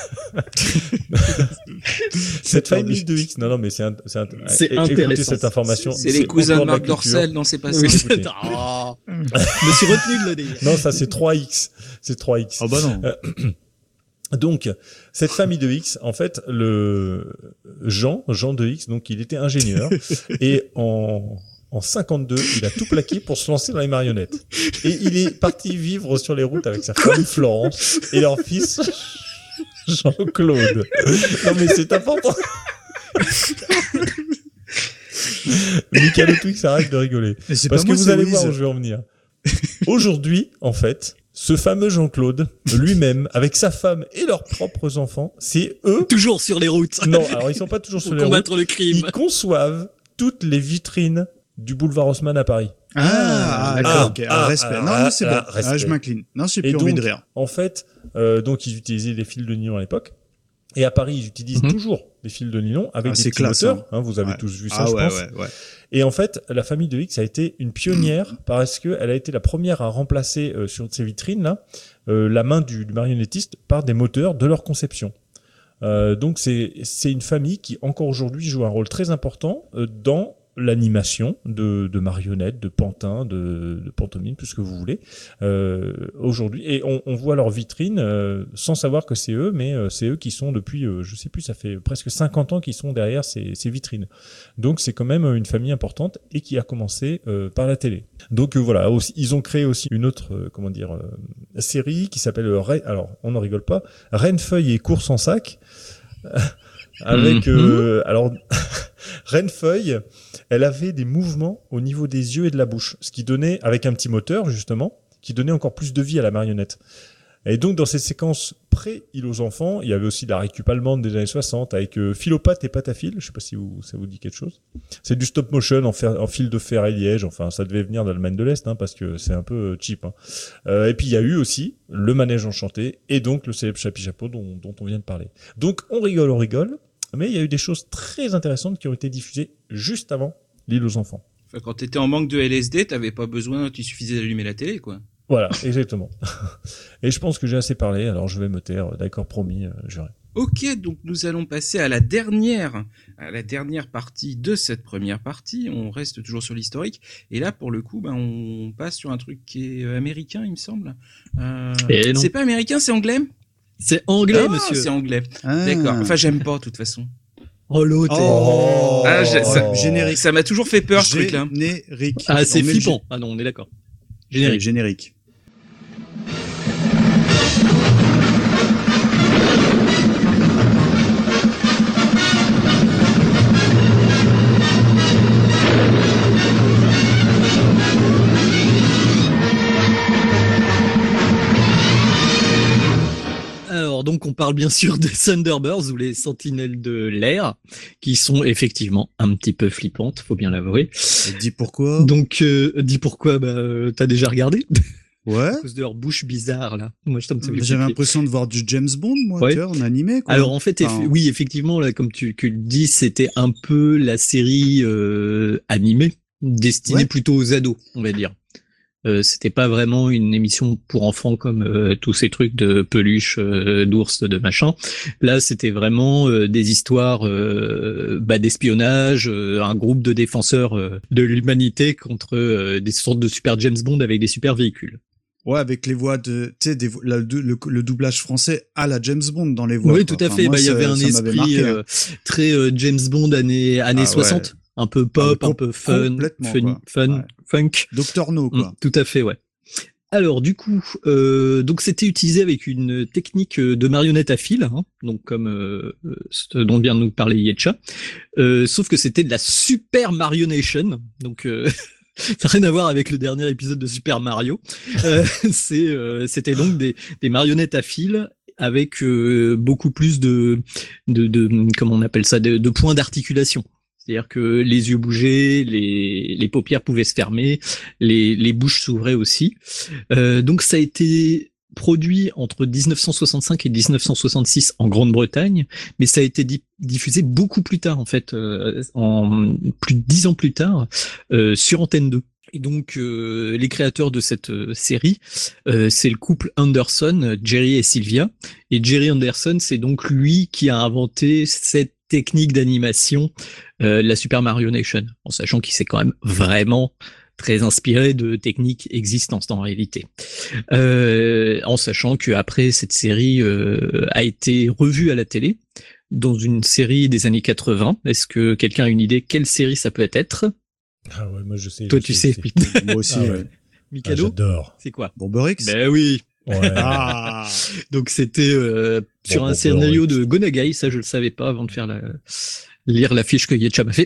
de X. Non, mais c'est intéressant. Écoutez cette information. C'est les cousins de Marc Dorcel, non, c'est pas ça. Je me suis retenu de le dire. Non, ça, c'est 3X. C'est 3X. Oh, bah non. Donc, cette famille de X, en fait, le Jean de X, donc, il était ingénieur. Et en 52, il a tout plaqué pour se lancer dans les marionnettes. Et il est parti vivre sur les routes avec sa femme Florence et leur fils Jean-Claude. Non mais c'est important. Michael Twix, arrête de rigoler. Parce que vous allez voir où je vais en venir. Aujourd'hui, en fait, ce fameux Jean-Claude, lui-même, avec sa femme et leurs propres enfants, c'est eux... Toujours sur les routes. Non, alors ils sont pas toujours sur les routes. Pour combattre le crime. Ils conçoivent toutes les vitrines du boulevard Haussmann à Paris. D'accord, ok. Respect. Non, c'est bon. Je m'incline. Non, j'ai plus envie de rire. En fait, donc ils utilisaient des fils de nylon à l'époque. Et à Paris, ils utilisent toujours des fils de nylon avec des petits moteurs. Hein, vous avez tous vu ça, je pense. Ouais. Et en fait, la famille de X a été une pionnière parce qu'elle a été la première à remplacer sur ces vitrines-là la main du marionnettiste par des moteurs de leur conception. Donc c'est une famille qui encore aujourd'hui joue un rôle très important dans l'animation de marionnettes, de pantins, de pantomimes, tout ce que vous voulez aujourd'hui. Et on voit leur vitrine sans savoir que c'est eux, mais c'est eux qui sont depuis, je sais plus, ça fait presque 50 ans qu'ils sont derrière ces vitrines. Donc c'est quand même une famille importante et qui a commencé par la télé. Donc voilà, aussi, ils ont créé aussi une autre série qui s'appelle alors on n'en rigole pas, Renefeuille et course en sac. Avec alors Renefeuille, elle avait des mouvements au niveau des yeux et de la bouche, ce qui donnait, avec un petit moteur justement, qui donnait encore plus de vie à la marionnette. Et donc dans cette séquence pré-Île aux enfants, il y avait aussi la récup allemande des années 60 avec Philopathe et Patafil, je sais pas si ça vous dit quelque chose. C'est du stop motion en fil de fer et liège, enfin ça devait venir d'Allemagne de l'Est, hein, parce que c'est un peu cheap. Hein. Et puis il y a eu aussi le manège enchanté et donc le célèbre Chapi Chapeau dont on vient de parler. Donc on rigole, mais il y a eu des choses très intéressantes qui ont été diffusées juste avant l'Île aux enfants. Enfin, quand t'étais en manque de LSD, il suffisait d'allumer la télé, quoi. Voilà, exactement. Et je pense que j'ai assez parlé, alors je vais me taire. D'accord, promis, juré. Ok, donc nous allons passer à la dernière partie de cette première partie. On reste toujours sur l'historique. Et là, pour le coup, on passe sur un truc qui est américain, il me semble. C'est pas américain, c'est anglais ? C'est anglais, monsieur. C'est anglais. D'accord. Enfin, j'aime pas, de toute façon. Oh, l'autre. Générique. Ça m'a toujours fait peur, ce truc-là. Générique. Ah, c'est flippant. Ah non, on est d'accord. Générique. Alors donc on parle bien sûr des Thunderbirds ou les sentinelles de l'air, qui sont effectivement un petit peu flippantes, faut bien l'avouer. Et dis pourquoi. Donc dis pourquoi, t'as déjà regardé? Ouais. À cause de leur bouche bizarre là. Moi j'avais l'impression de voir du James Bond, moi, tu vois, en animé, quoi. Alors en fait, oui, effectivement, là, comme tu le dis, c'était un peu la série animée, destinée plutôt aux ados, on va dire. C'était pas vraiment une émission pour enfants comme tous ces trucs de peluche, d'ours, de machin. Là, c'était vraiment des histoires d'espionnage, un groupe de défenseurs de l'humanité contre des sortes de super James Bond avec des super véhicules. Ouais, avec les voix de, tu sais, le doublage français à la James Bond dans les voix. Oui, tout à fait. Il y avait un esprit très James Bond années 60. Ouais. Un peu pop, un peu fun, funk. Dr No, quoi. Tout à fait, ouais. Alors, du coup, donc c'était utilisé avec une technique de marionnette à fil, hein, donc comme ce dont vient de nous parler Yetcha, sauf que c'était de la super marionation, donc ça n'a rien à voir avec le dernier épisode de Super Mario. C'était donc des marionnettes à fil avec beaucoup plus de comment on appelle ça, de points d'articulation. C'est-à-dire que les yeux bougeaient, les paupières pouvaient se fermer, les bouches s'ouvraient aussi. Donc ça a été produit entre 1965 et 1966 en Grande-Bretagne, mais ça a été diffusé beaucoup plus tard, en fait, en plus de 10 ans plus tard, sur Antenne 2. Et donc les créateurs de cette série, c'est le couple Anderson, Jerry et Sylvia. Et Jerry Anderson, c'est donc lui qui a inventé cette technique d'animation, la Super Marionation, en sachant qu'il s'est quand même vraiment très inspiré de techniques existantes en réalité. En sachant qu'après cette série a été revue à la télé dans une série des années 80. Est-ce que quelqu'un a une idée quelle série ça peut être? Ah ouais, moi je sais. Toi tu sais. Moi aussi. Ouais. Mikado. J'adore. C'est quoi? Bomber X. Ben oui. Ouais. Donc c'était sur un scénario de Gonagai, ça je le savais pas avant de faire lire la fiche que Yetcha m'a fait.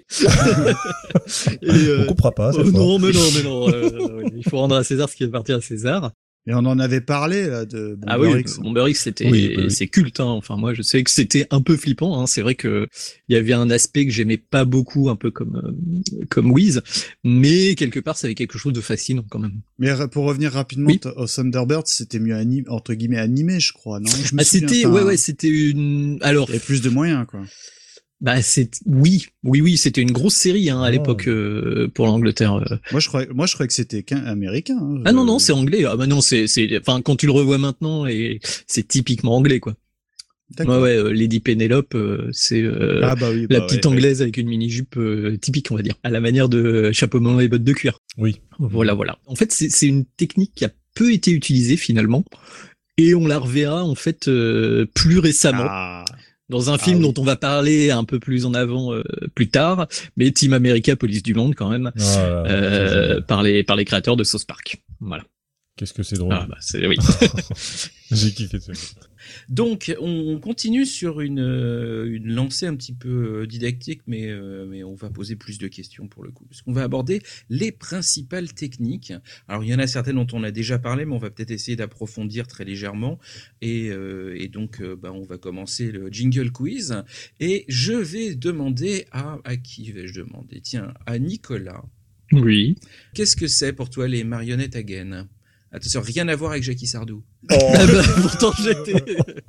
On comprend pas. Non, mais non. Il faut rendre à César ce qui appartient à César. Et on en avait parlé là de Bomber X. Bomber X, c'est culte. Hein. Enfin, moi, je sais que c'était un peu flippant. Hein. C'est vrai que il y avait un aspect que j'aimais pas beaucoup, un peu comme Wiz, mais quelque part, ça avait quelque chose de fascinant quand même. Mais pour revenir rapidement au Thunderbirds, c'était mieux entre guillemets animé, je crois, non? C'était une. Alors. Il y avait plus de moyens, quoi. Bah oui, c'était une grosse série à l'époque pour l'Angleterre. Moi je croyais que c'était américain. Hein, Ah non, c'est anglais. Ah bah non, c'est enfin quand tu le revois maintenant et c'est typiquement anglais quoi. Ouais, Lady Penelope, c'est la petite anglaise avec une mini-jupe typique, on va dire, à la manière de chapeau melon et bottes de cuir. Oui. Voilà. En fait, c'est une technique qui a peu été utilisée finalement et on la reverra en fait plus récemment. Dans un film dont on va parler un peu plus en avant plus tard, mais Team America, Police du Monde quand même, par les créateurs de South Park. Voilà. Qu'est-ce que c'est drôle. Ah bah oui. J'ai kiffé ça. Donc on continue sur une lancée un petit peu didactique, mais on va poser plus de questions pour le coup, parce qu'on va aborder les principales techniques. Alors il y en a certaines dont on a déjà parlé, mais on va peut-être essayer d'approfondir très légèrement. Et donc on va commencer le jingle quiz. Et je vais demander à qui vais-je demander? Tiens, à Nicolas. Oui. Qu'est-ce que c'est pour toi les marionnettes à gaines? Attention, rien à voir avec Jackie Sardou. Pourtant j'étais.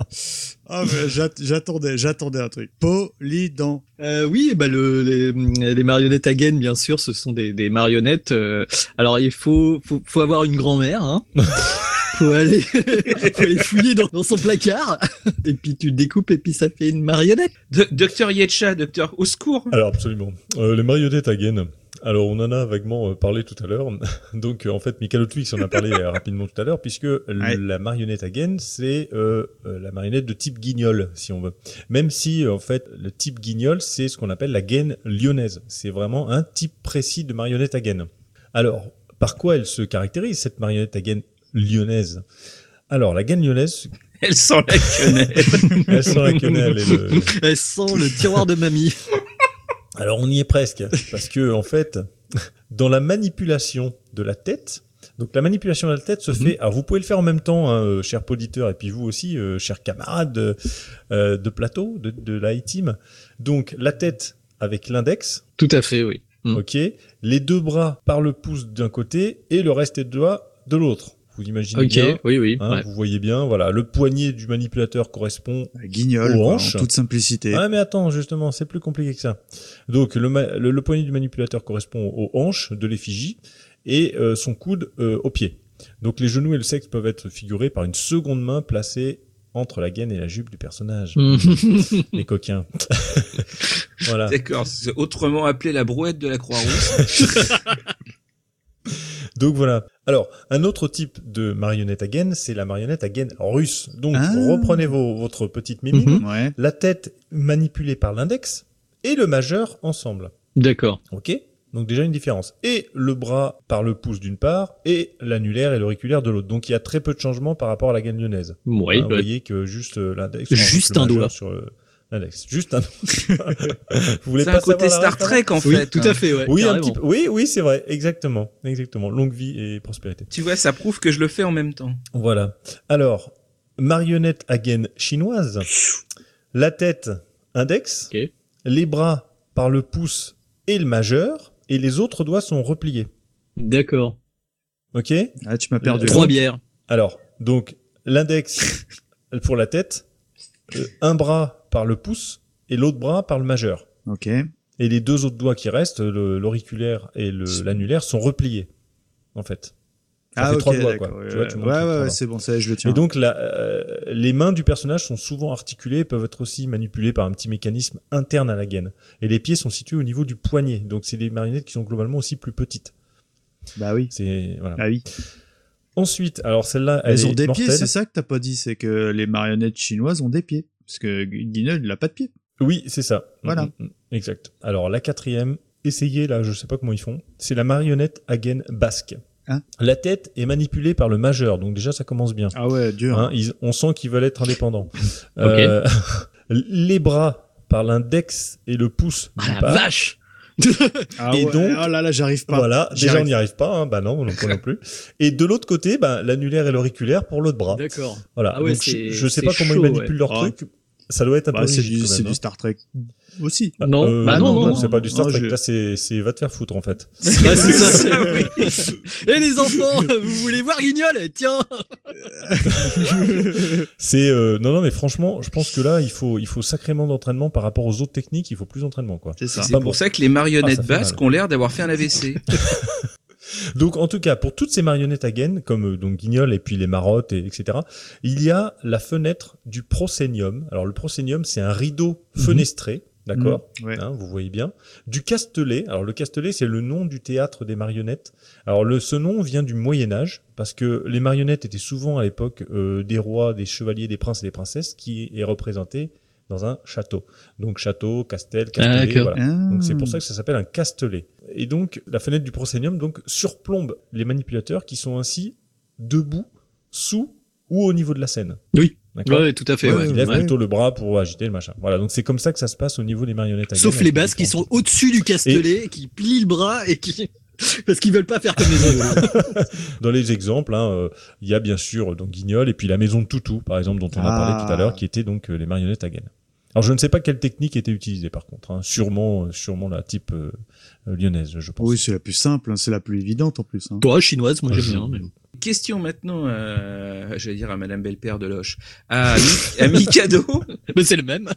J'attendais un truc. Polydent. Oui, les marionnettes à gaines, bien sûr, ce sont des marionnettes. Alors il faut avoir une grand-mère, hein. Faut aller fouiller dans son placard et puis tu découpes et puis ça fait une marionnette. Docteur Yetcha, docteur au secours. Alors absolument. Les marionnettes à gaines. Alors on en a vaguement parlé tout à l'heure. Donc en fait Michael Twix en a parlé rapidement tout à l'heure, puisque la marionnette à gaines c'est la marionnette de type guignol, si on veut. Même si en fait le type guignol c'est ce qu'on appelle la gaine lyonnaise. C'est vraiment un type précis de marionnette à gaines. Alors par quoi elle se caractérise cette marionnette à gaines lyonnaise? Alors la gaine lyonnaise, elle sent la quenelle. Elle sent la quenelle. Elle sent le tiroir de mamie. Alors on y est presque, parce que en fait, dans la manipulation de la tête, Donc la manipulation de la tête se fait. Alors vous pouvez le faire en même temps, hein, chers auditeurs, et puis vous aussi, chers camarades de plateau, de la team. Donc la tête avec l'index. Tout à fait, oui. Ok. Les 2 bras par le pouce d'un côté et le reste des doigts de l'autre. Vous imaginez bien. Oui. Hein, ouais. Vous voyez bien. Voilà. Le poignet du manipulateur correspond Guignol, aux hanches. En toute simplicité. Ah, mais attends, justement, c'est plus compliqué que ça. Donc, le poignet du manipulateur correspond aux hanches de l'effigie et son coude aux pieds. Donc, les genoux et le sexe peuvent être figurés par une seconde main placée entre la gaine et la jupe du personnage. Les coquins. Voilà. D'accord, c'est autrement appelé la brouette de la Croix-Rousse. Donc voilà. Alors, un autre type de marionnette à gaine, c'est la marionnette à gaine russe. Donc, reprenez votre petite mimine. Ouais. La tête manipulée par l'index et le majeur ensemble. D'accord. Ok. Donc déjà une différence. Et le bras par le pouce d'une part, et l'annulaire et l'auriculaire de l'autre. Donc il y a très peu de changements par rapport à la gaine lyonnaise. Oui. Vous voyez que juste l'index. Juste un doigt. Sur l'index. Juste un doigt. Vous voulez c'est pas un côté savoir Star Trek en fait. Oui, tout à fait, ouais. Oui, carrément. un petit peu. Oui, c'est vrai. Exactement. Longue vie et prospérité. Tu vois, ça prouve que je le fais en même temps. Voilà. Alors, marionnette à gaine chinoise. La tête, index. Okay. Les bras par le pouce et le majeur. Et les autres doigts sont repliés. D'accord. Ok. Ah, tu m'as perdu. 3 bières. Alors, donc, l'index pour la tête, un bras par le pouce et l'autre bras par le majeur. Ok. Et les 2 autres doigts qui restent, l'auriculaire et l'annulaire, sont repliés, en fait. Ça fait 3 doigts, quoi. Ouais, tu vois, tu ouais, c'est bon, ça, je le tiens. Et donc, les mains du personnage sont souvent articulées et peuvent être aussi manipulées par un petit mécanisme interne à la gaine. Et les pieds sont situés au niveau du poignet. Donc, c'est des marionnettes qui sont globalement aussi plus petites. Bah oui. Voilà. Ah oui. Ensuite, alors celle-là, elles ont des mortelle. pieds, c'est ça que t'as pas dit, c'est que les marionnettes chinoises ont des pieds. Parce que Guignol, il a pas de pieds. Oui, c'est ça. Voilà. Exact. Alors, la 4e, essayez, là, je sais pas comment ils font. C'est la marionnette à gaine basque. Hein, la tête est manipulée par le majeur, donc déjà ça commence bien. Ah ouais, dur. Hein, on sent qu'ils veulent être indépendants. Okay. Les bras par l'index et le pouce. Ah la vache. Et donc, oh là, j'arrive pas. Voilà, déjà on n'y arrive pas, hein, bah non plus. Et de l'autre côté, l'annulaire et l'auriculaire pour l'autre bras. D'accord. Voilà. Ah ouais, donc je sais pas comment ils manipulent leur truc. Ça doit être un peu rigide, c'est du Star Trek aussi. Non, c'est pas du Star Trek. Là, c'est va te faire foutre en fait. Ouais, c'est ça. Et les enfants, vous voulez voir Guignol? Tiens. C'est non, mais franchement, je pense que là, il faut sacrément d'entraînement par rapport aux autres techniques. Il faut plus d'entraînement, quoi. C'est ça. C'est pour ça que les marionnettes basques ont l'air d'avoir fait un AVC. Donc, en tout cas, pour toutes ces marionnettes à gaine, comme donc Guignol et puis les marottes, etc., il y a la fenêtre du proscenium. Alors, le proscenium, c'est un rideau fenestré, d'accord, ouais. Hein, vous voyez bien. Du Castelet. Alors, le Castelet, c'est le nom du théâtre des marionnettes. Alors, ce nom vient du Moyen-Âge, parce que les marionnettes étaient souvent à l'époque des rois, des chevaliers, des princes et des princesses qui est représenté dans un château. Donc château, castel, castelet, voilà. Donc c'est pour ça que ça s'appelle un castelet. Et donc la fenêtre du proscenium donc surplombe les manipulateurs qui sont ainsi debout, sous ou au niveau de la scène. Oui. Ouais, tout à fait. Ils lèvent plutôt le bras pour agiter le machin. Voilà, donc c'est comme ça que ça se passe au niveau des marionnettes. Sauf les basses qui sont au-dessus du castelet, qui plient le bras et qui... Parce qu'ils veulent pas faire comme les autres. Dans les exemples, il y a bien sûr donc Guignol et puis la maison de Toutou, par exemple, dont on a parlé tout à l'heure, qui étaient donc les marionnettes à gaine. Alors je ne sais pas quelle technique était utilisée par contre, hein. Sûrement la type lyonnaise, je pense. Oui, c'est la plus simple, hein, c'est la plus évidente en plus. Hein. Toi, chinoise, moi j'aime bien. Mais... Question maintenant, j'allais dire à Madame Belle-Père de Loche, à Mikado. Mais c'est le même.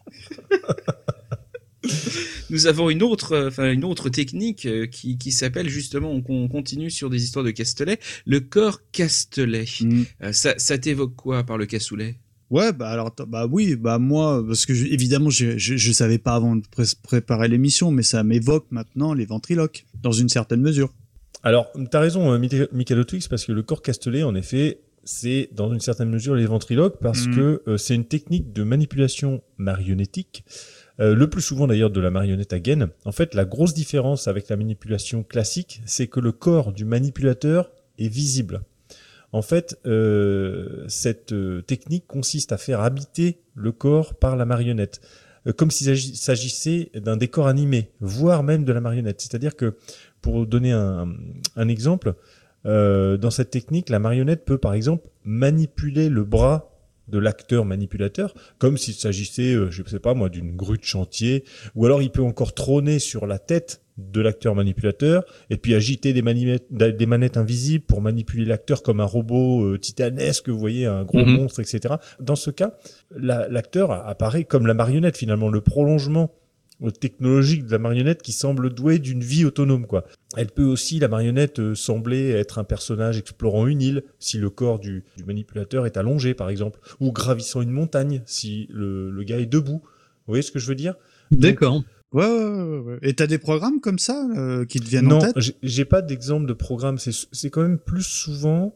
Nous avons une autre technique qui s'appelle justement, on continue sur des histoires de Castelet, le corps Castelet. Ça t'évoque quoi par le cassoulet? Ouais, moi, parce que évidemment, je savais pas avant de préparer l'émission, mais ça m'évoque maintenant les ventriloques, dans une certaine mesure. Alors, t'as raison, Mikado Twix, parce que le corps Castelet, en effet, c'est dans une certaine mesure les ventriloques, parce que c'est une technique de manipulation marionnettique, le plus souvent d'ailleurs de la marionnette à gaine. En fait, la grosse différence avec la manipulation classique, c'est que le corps du manipulateur est visible. En fait, cette technique consiste à faire habiter le corps par la marionnette, comme s'il s'agissait d'un décor animé, voire même de la marionnette. C'est-à-dire que, pour donner un exemple, dans cette technique, la marionnette peut par exemple manipuler le bras de l'acteur manipulateur, comme s'il s'agissait, je sais pas moi, d'une grue de chantier, ou alors il peut encore trôner sur la tête de l'acteur manipulateur, et puis agiter des manettes invisibles pour manipuler l'acteur comme un robot titanesque, vous voyez, un gros monstre, etc. Dans ce cas, l'acteur apparaît comme la marionnette, finalement, le prolongement technologique de la marionnette qui semble douée d'une vie autonome, quoi. Elle peut aussi, la marionnette, sembler être un personnage explorant une île, si le corps du manipulateur est allongé, par exemple, ou gravissant une montagne, si le gars est debout. Vous voyez ce que je veux dire? D'accord. Ouais. Et t'as des programmes comme ça qui te viennent en tête? Non, j'ai pas d'exemple de programme. C'est quand même plus souvent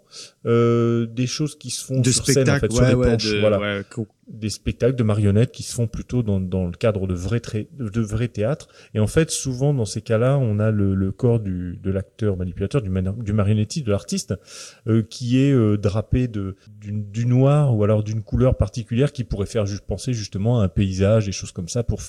des choses qui se font de sur scène, en fait, sur les planches, voilà. Des spectacles de marionnettes qui se font plutôt dans le cadre de vrais théâtres. Et en fait, souvent dans ces cas-là, on a le corps de l'acteur manipulateur, du marionnettiste, de l'artiste, qui est drapé du noir ou alors d'une couleur particulière qui pourrait faire penser justement à un paysage, des choses comme ça, pour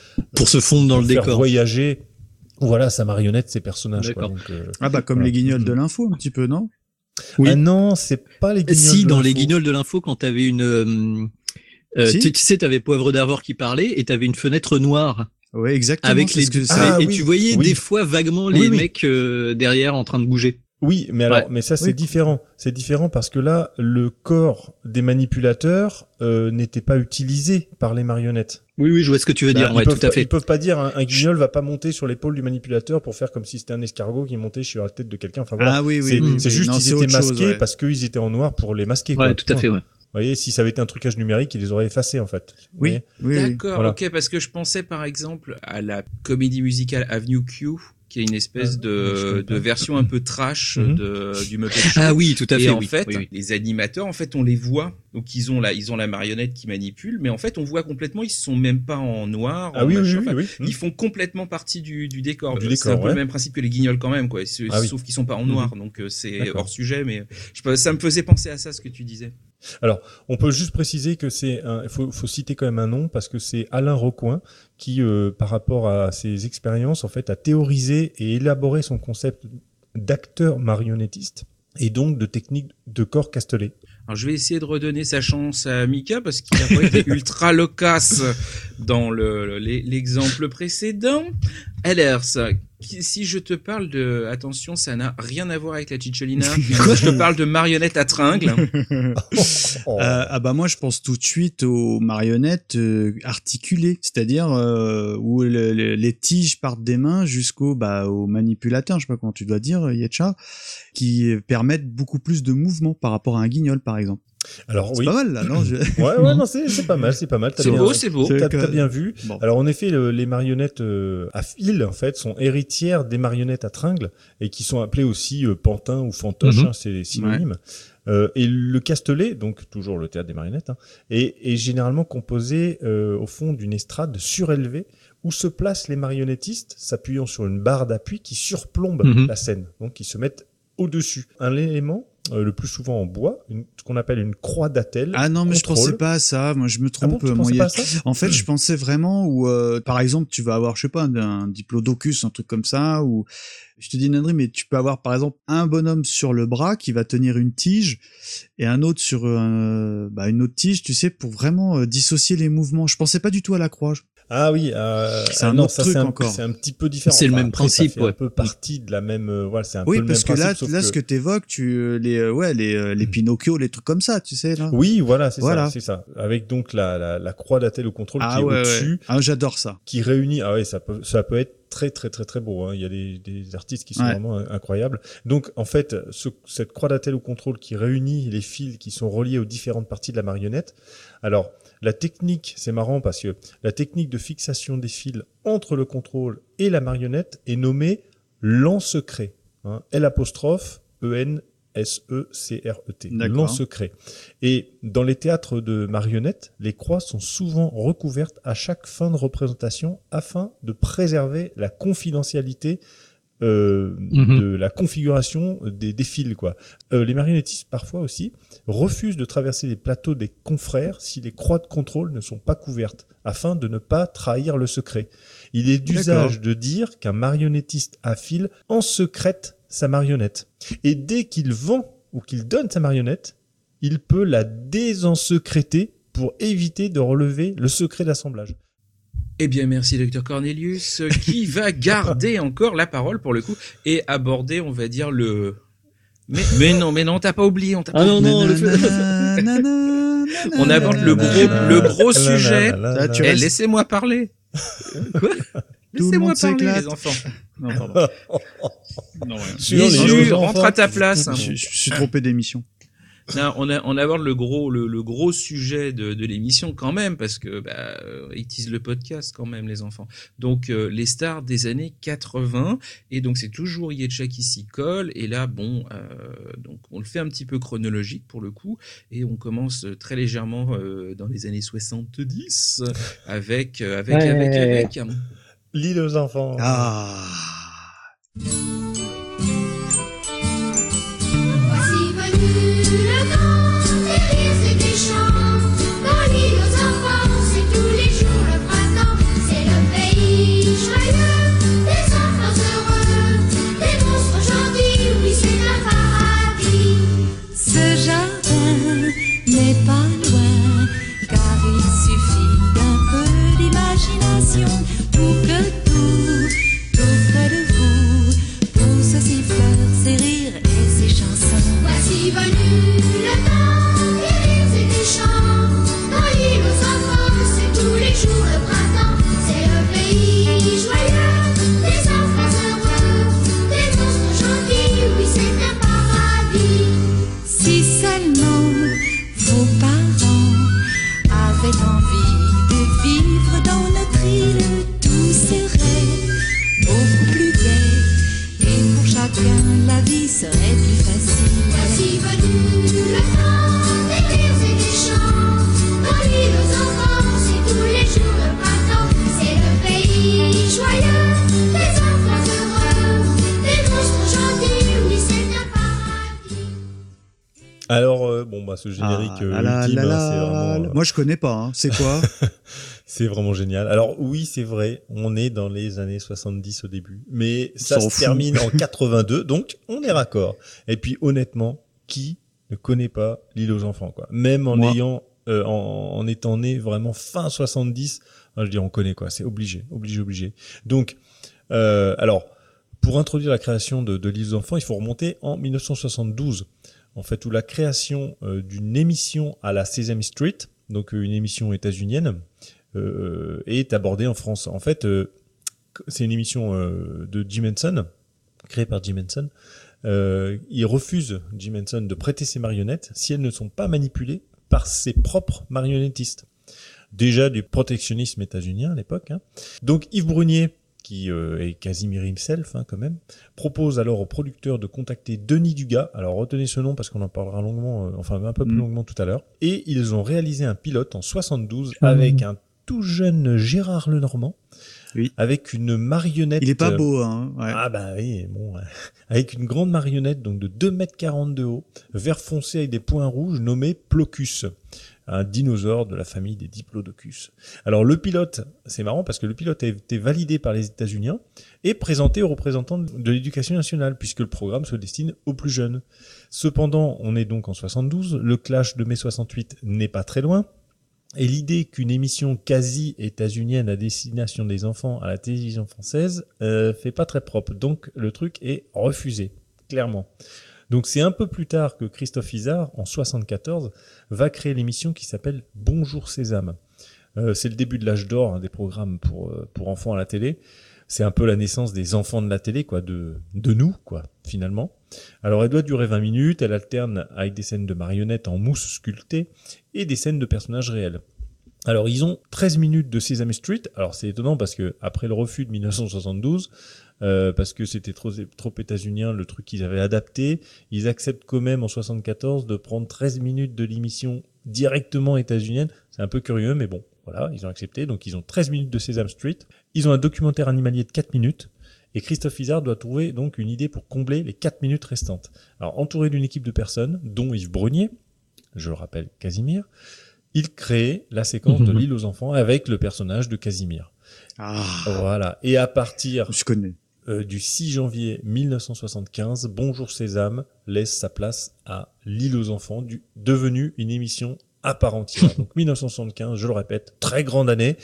se fondre dans le décor, voyager. Voilà, sa marionnette, ses personnages. D'accord. Quoi. Donc, comme les guignols de l'info, un petit peu, non? Oui. Ah non, c'est pas les guignols de l'info. Dans les guignols de l'info, quand t'avais une... tu sais, t'avais Poivre d'Arvor qui parlait et t'avais une fenêtre noire. Ouais, exactement. Avec les et tu voyais des fois vaguement les mecs derrière en train de bouger. Oui, mais alors, mais ça c'est différent. C'est différent parce que là, le corps des manipulateurs n'était pas utilisé par les marionnettes. Oui, je vois ce que tu veux dire. Tout à fait. Ils peuvent pas dire un guignol va pas monter sur l'épaule du manipulateur pour faire comme si c'était un escargot qui montait sur la tête de quelqu'un. Enfin voilà. C'est juste qu'ils étaient masqués parce qu'ils étaient en noir pour les masquer. Ouais, tout à fait. Ouais. Vous voyez, si ça avait été un trucage numérique, ils les auraient effacés, en fait. Oui. D'accord, voilà. ok, parce que je pensais, par exemple, à la comédie musicale Avenue Q, qui est une espèce de version un peu trash du Muppet Show. Ah oui, tout à fait. Et en fait, les animateurs, en fait, on les voit. Donc, ils ont la marionnette qui manipule, mais en fait, on voit complètement, ils sont même pas en noir. Ils font complètement partie du décor. C'est un peu le même principe que les guignols quand même, quoi. Sauf qu'ils sont pas en noir. Donc, c'est hors sujet, mais ça me faisait penser à ça, ce que tu disais. Alors, on peut juste préciser que il faut citer quand même un nom parce que c'est Alain Rocoin qui, par rapport à ses expériences, en fait, a théorisé et élaboré son concept d'acteur marionnettiste et donc de technique de corps castellé. Alors, je vais essayer de redonner sa chance à Mika parce qu'il a pas été ultra loquace dans l'exemple précédent. Alors, si je te parle attention, ça n'a rien à voir avec la Cicciolina. Je te parle de marionnettes à tringles. Moi, je pense tout de suite aux marionnettes articulées, c'est-à-dire où les tiges partent des mains jusqu'au manipulateur, je sais pas comment tu dois dire, Yetcha, qui permettent beaucoup plus de mouvement par rapport à un guignol, par exemple. Alors c'est pas mal là, non? Non, c'est pas mal. C'est beau. T'as bien vu. Bon. Alors en effet, les marionnettes à fil en fait sont héritières des marionnettes à tringles et qui sont appelées aussi pantins ou fantoches, c'est synonyme. Et le castelet, donc toujours le théâtre des marionnettes, est généralement composé au fond d'une estrade surélevée où se placent les marionnettistes s'appuyant sur une barre d'appui qui surplombe la scène, donc qui se mettent au-dessus. Un élément le plus souvent en bois, ce qu'on appelle une croix d'attelle. Ah non, mais je pensais pas à ça. Moi, je me trompe. En fait, je pensais vraiment où, par exemple, tu vas avoir, je sais pas, un diplodocus, un truc comme ça, ou je te dis une ânerie, mais tu peux avoir, par exemple, un bonhomme sur le bras qui va tenir une tige et un autre sur une autre tige, tu sais, pour vraiment dissocier les mouvements. Je pensais pas du tout à la croix. Ah oui, c'est un autre truc encore. C'est un petit peu différent. C'est le même principe, ça fait un peu partie de la même. C'est un peu le même principe. Oui, parce que là, ce que t'évoques, les Pinocchio, les trucs comme ça, tu sais là. Oui, voilà, c'est ça. Avec donc la croix d'attelle au contrôle qui est au-dessus. Ah, j'adore ça. Qui réunit. Ah ouais, ça peut être très très très très beau. Il y a des artistes qui sont vraiment incroyables. Donc en fait, cette croix d'attelle au contrôle qui réunit les fils qui sont reliés aux différentes parties de la marionnette. Alors la technique, c'est marrant parce que la technique de fixation des fils entre le contrôle et la marionnette est nommée l'encecret. L'-E-N-S-E-C-R-E-T. L'encecret. Et dans les théâtres de marionnettes, les croix sont souvent recouvertes à chaque fin de représentation afin de préserver la confidentialité de la configuration des fils, quoi. Les marionnettistes parfois aussi refusent de traverser les plateaux des confrères si les croix de contrôle ne sont pas couvertes, afin de ne pas trahir le secret. Il est d'usage de dire qu'un marionnettiste à fil ensecrète sa marionnette. Et dès qu'il vend ou qu'il donne sa marionnette, il peut la désensécréter pour éviter de relever le secret d'assemblage. Eh bien, merci, Dr Cornelius, qui va garder encore la parole pour le coup et aborder, on va dire, mais non, t'as pas oublié, on aborde le gros sujet. Laissez-moi parler. Quoi? Laissez-moi parler, les enfants. Non, pardon. Jésus, rentre à ta place. Je suis trompé d'émission. Non, on aborde le gros sujet de l'émission quand même, parce que ils teasent le podcast quand même, les enfants. Donc les stars des années 80, et donc c'est toujours Yetcha qui s'y colle. Et là, donc on le fait un petit peu chronologique pour le coup, et on commence très légèrement dans les années 70 avec L'île aux enfants. Alors, ce générique ultime, c'est vraiment... Moi, je connais pas, hein. C'est quoi? C'est vraiment génial. Alors, oui, c'est vrai, on est dans les années 70 au début, mais ça se termine en 82, donc on est raccord. Et puis, honnêtement, qui ne connaît pas l'île aux enfants, quoi? Même en ayant, en étant né vraiment fin 70, je veux dire, on connaît, quoi. C'est obligé. Donc, alors, pour introduire la création de l'île aux enfants, il faut remonter en 1972. En fait, où la création d'une émission à la Sesame Street, donc une émission états-unienne, est abordée en France. En fait, c'est une émission de Jim Henson, créée par Jim Henson. Il refuse, Jim Henson, de prêter ses marionnettes si elles ne sont pas manipulées par ses propres marionnettistes. Déjà du protectionnisme états-unien à l'époque. Hein. Donc Yves Brunier, qui est Casimir himself, quand même, propose alors au producteur de contacter Denis Dugas. Alors retenez ce nom parce qu'on en parlera longuement, un peu plus longuement tout à l'heure. Et ils ont réalisé un pilote en 72 avec un tout jeune Gérard Lenormand, avec une marionnette. Il est pas beau, hein. Ouais. Ah bah oui, bon, avec une grande marionnette donc de 2,40 m de haut, vert foncé avec des points rouges, nommé Plocus. Un dinosaure de la famille des Diplodocus. Alors le pilote, c'est marrant parce que le pilote a été validé par les États-Unis et présenté aux représentants de l'éducation nationale puisque le programme se destine aux plus jeunes. Cependant, on est donc en 72, le clash de mai 68 n'est pas très loin et l'idée qu'une émission quasi états-unienne à destination des enfants à la télévision française fait pas très propre. Donc le truc est refusé, clairement. Donc c'est un peu plus tard que Christophe Izard, en 74, va créer l'émission qui s'appelle Bonjour Sésame. C'est le début de l'âge d'or des programmes pour enfants à la télé. C'est un peu la naissance des enfants de la télé, quoi, de nous, quoi, finalement. Alors elle doit durer 20 minutes, elle alterne avec des scènes de marionnettes en mousse sculptée et des scènes de personnages réels. Alors ils ont 13 minutes de Sesame Street. Alors c'est étonnant parce que après le refus de 1972, parce que c'était trop états-unien le truc qu'ils avaient adapté, ils acceptent quand même en 74 de prendre 13 minutes de l'émission directement états-unienne. C'est un peu curieux, mais bon, voilà, ils ont accepté. Donc ils ont 13 minutes de Sesame Street. Ils ont un documentaire animalier de 4 minutes. Et Christophe Izard doit trouver donc une idée pour combler les 4 minutes restantes. Alors entouré d'une équipe de personnes, dont Yves Brunier, je le rappelle Casimir, il crée la séquence de l'île aux enfants avec le personnage de Casimir. Ah. Voilà. Et à partir... Je connais. du 6 janvier 1975, Bonjour Sésame laisse sa place à L'île aux enfants, devenue une émission à part entière. Donc 1975, je le répète, très grande année.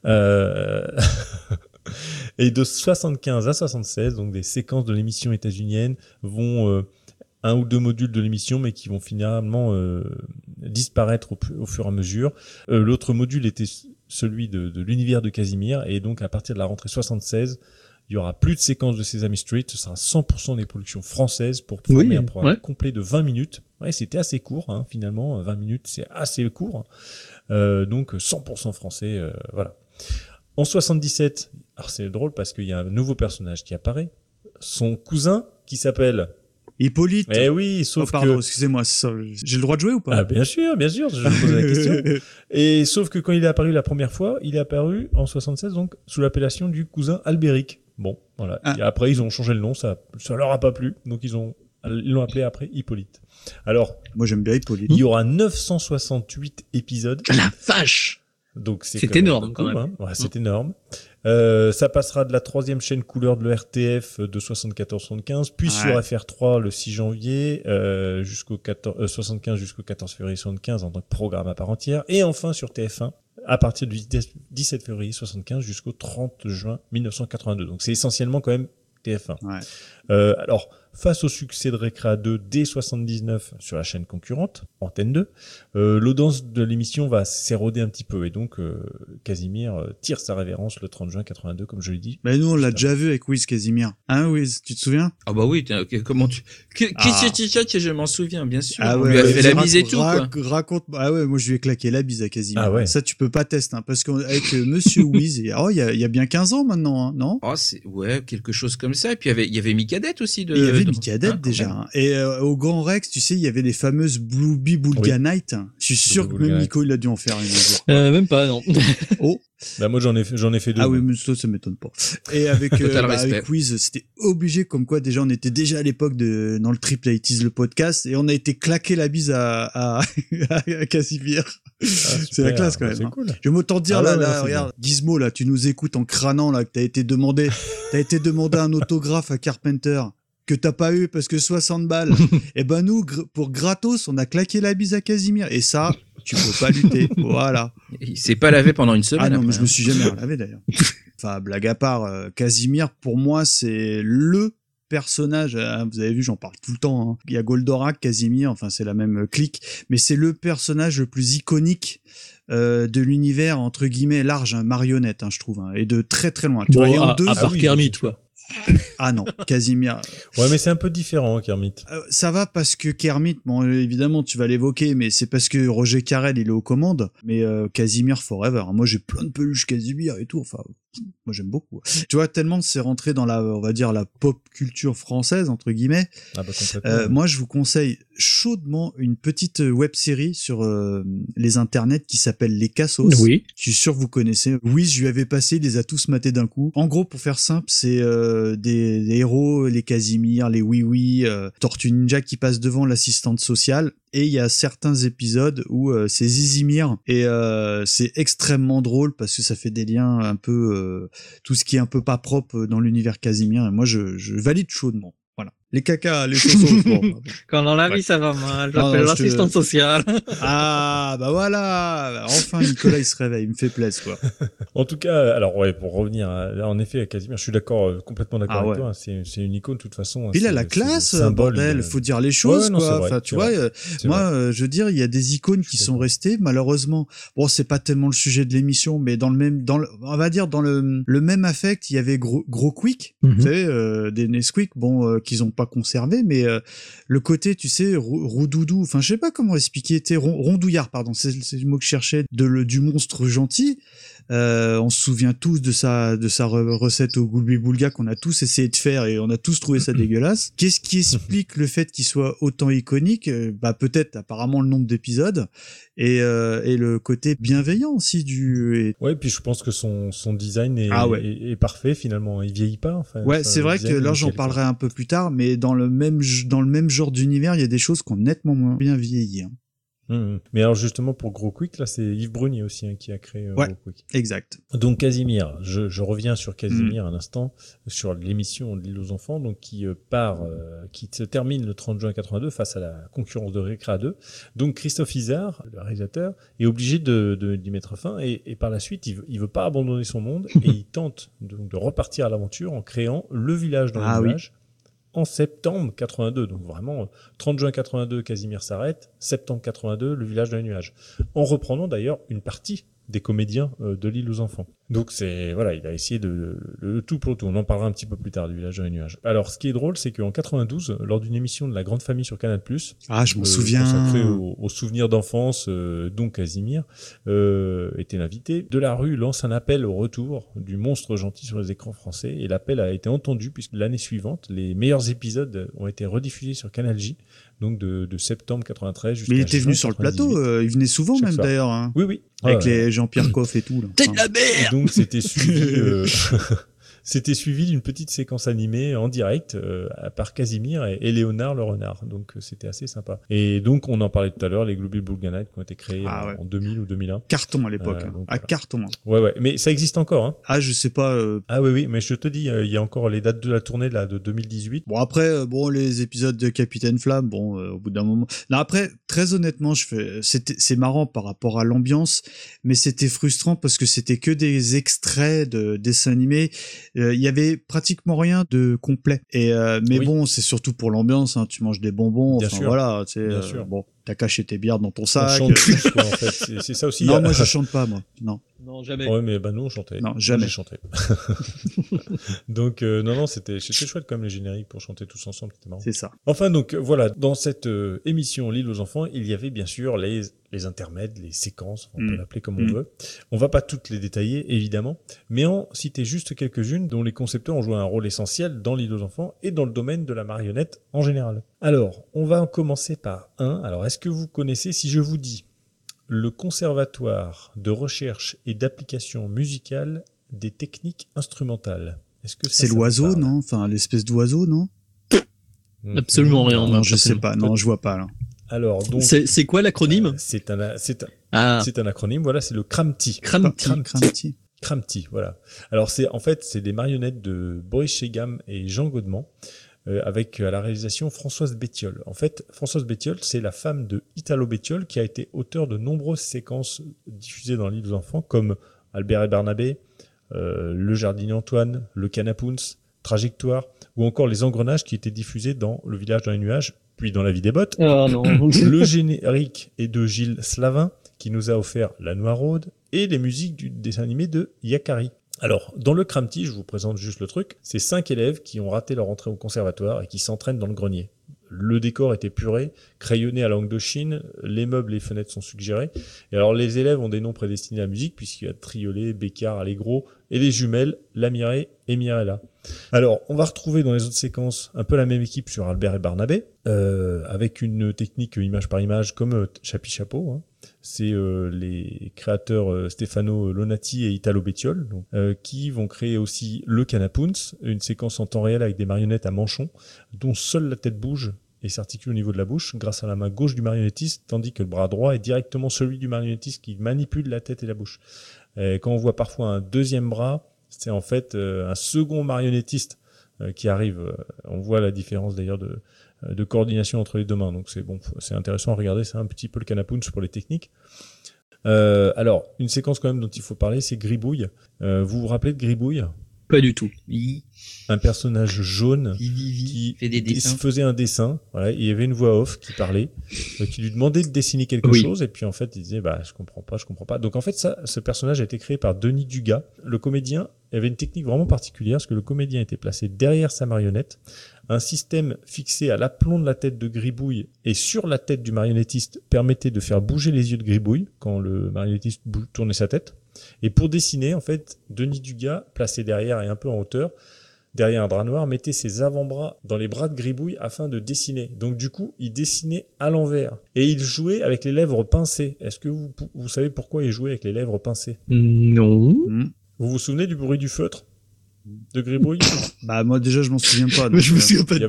Et de 75 à 76, donc des séquences de l'émission états-unienne vont un ou deux modules de l'émission, mais qui vont finalement disparaître au fur et à mesure. L'autre module était celui de l'univers de Casimir, et donc à partir de la rentrée 76, il y aura plus de séquences de Sesame Street, ce sera 100% des productions françaises pour former un programme complet de 20 minutes. Ouais, c'était assez court, hein, finalement, 20 minutes, c'est assez court. Donc 100% français, voilà. En 77, alors c'est drôle parce qu'il y a un nouveau personnage qui apparaît, son cousin qui s'appelle Hippolyte. Eh oui, sauf que... excusez-moi, j'ai le droit de jouer ou pas? Ah, bien sûr, je me posais la question. Et sauf que quand il est apparu la première fois, il est apparu en 76, donc, sous l'appellation du cousin Albéric. Bon, voilà. Et après, ils ont changé le nom, ça leur a pas plu, donc ils l'ont appelé après Hippolyte. Alors. Moi, j'aime bien Hippolyte. Il y aura 968 épisodes. La vache! Donc c'est énorme quand même. Hein. Ouais, c'est énorme. Ça passera de la 3e chaîne couleur de l'RTF de 74-75, puis sur FR3 le 6 janvier jusqu'au 75 jusqu'au 14 février 75 en tant que programme à part entière, et enfin sur TF1 à partir du 17 février 75 jusqu'au 30 juin 1982. Donc c'est essentiellement quand même TF1. Ouais. Alors, face au succès de Récréa 2 dès 79 sur la chaîne concurrente, Antenne 2, l'audience de l'émission va s'éroder un petit peu, et donc Casimir tire sa révérence le 30 juin 82, comme je l'ai dit. Mais nous, on l'a déjà vu avec Wiz Casimir. Hein, Wiz, tu te souviens? Ah bah oui, comment tu... Qui c'est je m'en souviens, bien sûr. On lui a fait la bise et tout, quoi. Raconte... Ah ouais, moi je lui ai claqué la bise à Casimir. Ah ouais. Ça, tu peux pas tester, hein, parce qu'avec Monsieur Wiz, il y a bien 15 ans maintenant, hein, non? Oh, ouais, quelque chose comme ça. Et puis il y avait Micadette aussi. Il y avait Micadette déjà. Hein. Et au Grand Rex, tu sais, il y avait les fameuses Blueby Boulga Night. Je suis sûr que même Nico, il a dû en faire une jour. Même pas, non. Oh. Bah moi j'en ai fait deux. Ah oui, mais ça m'étonne pas. Et avec Wiz, c'était obligé, comme quoi déjà on était déjà à l'époque dans le Triple 80s le podcast, et on a été claquer la bise à Casimir. C'est la classe quand même. C'est cool. Je vais m'autant dire là, regarde, Gizmo là, tu nous écoutes en crânant là, que t'as été demandé un autographe à Carpenter que t'as pas eu parce que 60 balles. Et ben nous, pour gratos, on a claqué la bise à Casimir, et ça, tu peux pas lutter. Voilà. Il s'est pas lavé pendant une semaine. Ah non, mais je me suis jamais lavé d'ailleurs. Enfin, blague à part, Casimir, pour moi, c'est le personnage, vous avez vu, j'en parle tout le temps, hein. Il y a Goldorak, Casimir, enfin c'est la même clique, mais c'est le personnage le plus iconique de l'univers, entre guillemets, large, hein, marionnette, hein, je trouve, hein, et de très très loin. Tu vois, à part Kermit, quoi. Ah non, Casimir. Ouais, mais c'est un peu différent, Kermit. Ça va parce que Kermit, bon, évidemment, tu vas l'évoquer, mais c'est parce que Roger Carrel, il est aux commandes. Mais Casimir Forever. Moi, j'ai plein de peluches Casimir et tout. Enfin, moi, j'aime beaucoup. Tu vois, tellement c'est rentré dans on va dire, la pop culture française, entre guillemets. Ah bah, complètement. Moi, je vous conseille chaudement une petite web série sur les internets qui s'appelle Les Cassos. Oui. Je suis sûr que vous connaissez. Oui, je lui avais passé, il les a tous matés d'un coup. En gros, pour faire simple, c'est des héros, les Casimir, les Oui-Oui, Tortue Ninja qui passent devant l'assistante sociale. Et il y a certains épisodes où c'est Zizimir, et c'est extrêmement drôle parce que ça fait des liens un peu tout ce qui est un peu pas propre dans l'univers Casimir. Et moi, je valide chaudement. Voilà. Les cacas, les chaussons. Quand dans la vie ça va mal, j'appelle l'assistante sociale. Ah, bah voilà. Enfin, Nicolas, il se réveille, il me fait plaisir, quoi. En tout cas, alors ouais, pour revenir là, en effet, à Casimir, je suis d'accord, complètement d'accord avec toi. C'est une icône de toute façon. Il a la classe, bordel. Faut dire les choses, quoi. Enfin, tu vois, moi, je veux dire, il y a des icônes qui sont restées, malheureusement. Bon, c'est pas tellement le sujet de l'émission, mais on va dire dans le même affect, il y avait Gros Quick. Vous savez, des Nesquik, bon, qu'ils ont pas conservé, mais le côté, tu sais, roudoudou, enfin je sais pas comment expliquer, rondouillard, pardon, c'est le mot que je cherchais, du monstre gentil. On se souvient tous de sa recette au Goulbi Boulga qu'on a tous essayé de faire, et on a tous trouvé ça dégueulasse. Qu'est-ce qui explique le fait qu'il soit autant iconique? Bah peut-être apparemment le nombre d'épisodes et le côté bienveillant aussi Ouais, puis je pense que son design est parfait finalement, il vieillit pas. Enfin, ouais, c'est vrai que là j'en parlerai un peu plus tard, mais dans le même genre d'univers, il y a des choses qui ont nettement moins bien vieilli. Hein. Mais alors justement pour Gros Quick, là c'est Yves Brunier aussi qui a créé Gros Quick. Exact. Donc Casimir, je reviens sur Casimir un instant, sur l'émission de l'île aux enfants, donc qui se termine le 30 juin 82 face à la concurrence de Récréa 2. Donc Christophe Izard, le réalisateur, est obligé d'y mettre fin et par la suite il veut pas abandonner son monde et il tente de repartir à l'aventure en créant le village dans le village. En septembre 82, donc vraiment 30 juin 82, Casimir s'arrête, septembre 82, le village dans les nuages, en reprenant d'ailleurs une partie des comédiens de l'île aux enfants. Donc il a essayé de tout pour tout. On en parlera un petit peu plus tard du village dans les nuages. Alors ce qui est drôle, c'est qu'en 92, lors d'une émission de la Grande Famille sur Canal+, je m'en souviens, consacrée aux souvenirs d'enfance, dont Casimir était l'invité. Delarue lance un appel au retour du monstre gentil sur les écrans français et l'appel a été entendu puisque l'année suivante, les meilleurs épisodes ont été rediffusés sur Canal J. Donc de septembre 93 jusqu'à. Mais il était venu sur le plateau, il venait souvent même d'ailleurs. Hein. Oui. Avec les Jean-Pierre Coff et tout. Là. T'es de la merde. Donc c'était suivi. C'était suivi d'une petite séquence animée en direct par Casimir et Léonard le renard. Donc c'était assez sympa. Et donc on en parlait tout à l'heure, les Globule Boulganite qui ont été créés en 2000 ou 2001. Carton à l'époque. Carton. Ouais. Mais ça existe encore. Hein. Ah je sais pas. Ah oui. Mais je te dis, il y a encore les dates de la tournée là de 2018. Bon après, les épisodes de Capitaine Flamme, au bout d'un moment. Non après, très honnêtement, c'est marrant par rapport à l'ambiance, mais c'était frustrant parce que c'était que des extraits de dessins animés. Il y avait pratiquement rien de complet. Mais bon, c'est surtout pour l'ambiance. Hein, tu manges des bonbons. Bien enfin sûr. voilà. Bien sûr. Bon, t'as caché tes bières dans ton sac. On chante tous, quoi, en fait. C'est ça aussi. Non, moi je chante pas, moi. Non, jamais. Ouais, mais nous on chantait. Non, jamais. J'ai chanté. Donc non, c'était chouette comme les génériques pour chanter tous ensemble, c'était marrant. C'est ça. Enfin donc voilà, dans cette émission L'île aux enfants, il y avait bien sûr les intermèdes, les séquences, on peut l'appeler comme on veut. On va pas toutes les détailler évidemment, mais en citer juste quelques-unes dont les concepteurs ont joué un rôle essentiel dans L'île aux enfants et dans le domaine de la marionnette en général. Alors, on va en commencer par un. Alors, est-ce que vous connaissez, si je vous dis le Conservatoire de recherche et d'application musicale des techniques instrumentales? Est-ce que c'est l'oiseau, non? Enfin, l'espèce d'oiseau, non? Absolument rien. Non, je sais pas. Non, je vois pas là. Alors, donc, c'est quoi l'acronyme? C'est un acronyme. Voilà, c'est le CRAMTI. CRAMTI, voilà. Alors c'est des marionnettes de Boris Chegam et Jean Godement. Avec à la réalisation Françoise Bettiol. En fait, Françoise Bettiol, c'est la femme de Italo Bettiol qui a été auteur de nombreuses séquences diffusées dans l'île aux enfants, comme Albert et Barnabé, Le Jardinier Antoine, Le Canapouns, Trajectoire, ou encore Les Engrenages qui étaient diffusés dans Le Village dans les nuages, puis dans La Vie des bottes. Oh non. Le générique est de Gilles Slavin, qui nous a offert La Noiraude, et les musiques du dessin animé de Yakari. Alors, dans le CRAMTI, je vous présente juste le truc, c'est 5 élèves qui ont raté leur entrée au conservatoire et qui s'entraînent dans le grenier. Le décor est épuré, crayonné à langue de Chine, les meubles et les fenêtres sont suggérés. Et alors, les élèves ont des noms prédestinés à la musique, puisqu'il y a Triolet, Bécard, Allegro, et les jumelles, Lamiré et Mirella. Alors, on va retrouver dans les autres séquences un peu la même équipe sur Albert et Barnabé, avec une technique image par image comme Chapi Chapeau, hein. C'est les créateurs Stefano Lonati et Italo Bettiol, donc, qui vont créer aussi Le Canapouns, une séquence en temps réel avec des marionnettes à manchon, dont seule la tête bouge et s'articule au niveau de la bouche grâce à la main gauche du marionnettiste, tandis que le bras droit est directement celui du marionnettiste qui manipule la tête et la bouche. Et quand on voit parfois un deuxième bras, c'est en fait un second marionnettiste qui arrive. On voit la différence d'ailleurs de coordination entre les deux mains. Donc c'est intéressant à regarder, c'est un petit peu le Canapouns pour les techniques. Alors, une séquence quand même dont il faut parler, c'est Gribouille. Vous vous rappelez de Gribouille? Pas du tout. Oui. Un personnage jaune qui faisait un dessin. Voilà, il y avait une voix off qui parlait, qui lui demandait de dessiner quelque chose, et puis en fait il disait je comprends pas. Donc en fait ce personnage a été créé par Denis Dugas. Le comédien avait une technique vraiment particulière, parce que le comédien était placé derrière sa marionnette, un système fixé à l'aplomb de la tête de Gribouille et sur la tête du marionnettiste permettait de faire bouger les yeux de Gribouille quand le marionnettiste tournait sa tête. Et pour dessiner, en fait, Denis Dugas, placé derrière et un peu en hauteur, derrière un drap noir, mettait ses avant-bras dans les bras de Gribouille afin de dessiner. Donc du coup, il dessinait à l'envers. Et il jouait avec les lèvres pincées. Est-ce que vous savez pourquoi il jouait avec les lèvres pincées? Non. Vous vous souvenez du bruit du feutre de Gribouille? Moi déjà, je m'en souviens pas. Je me souviens pas. Il y avait parfois des bruits.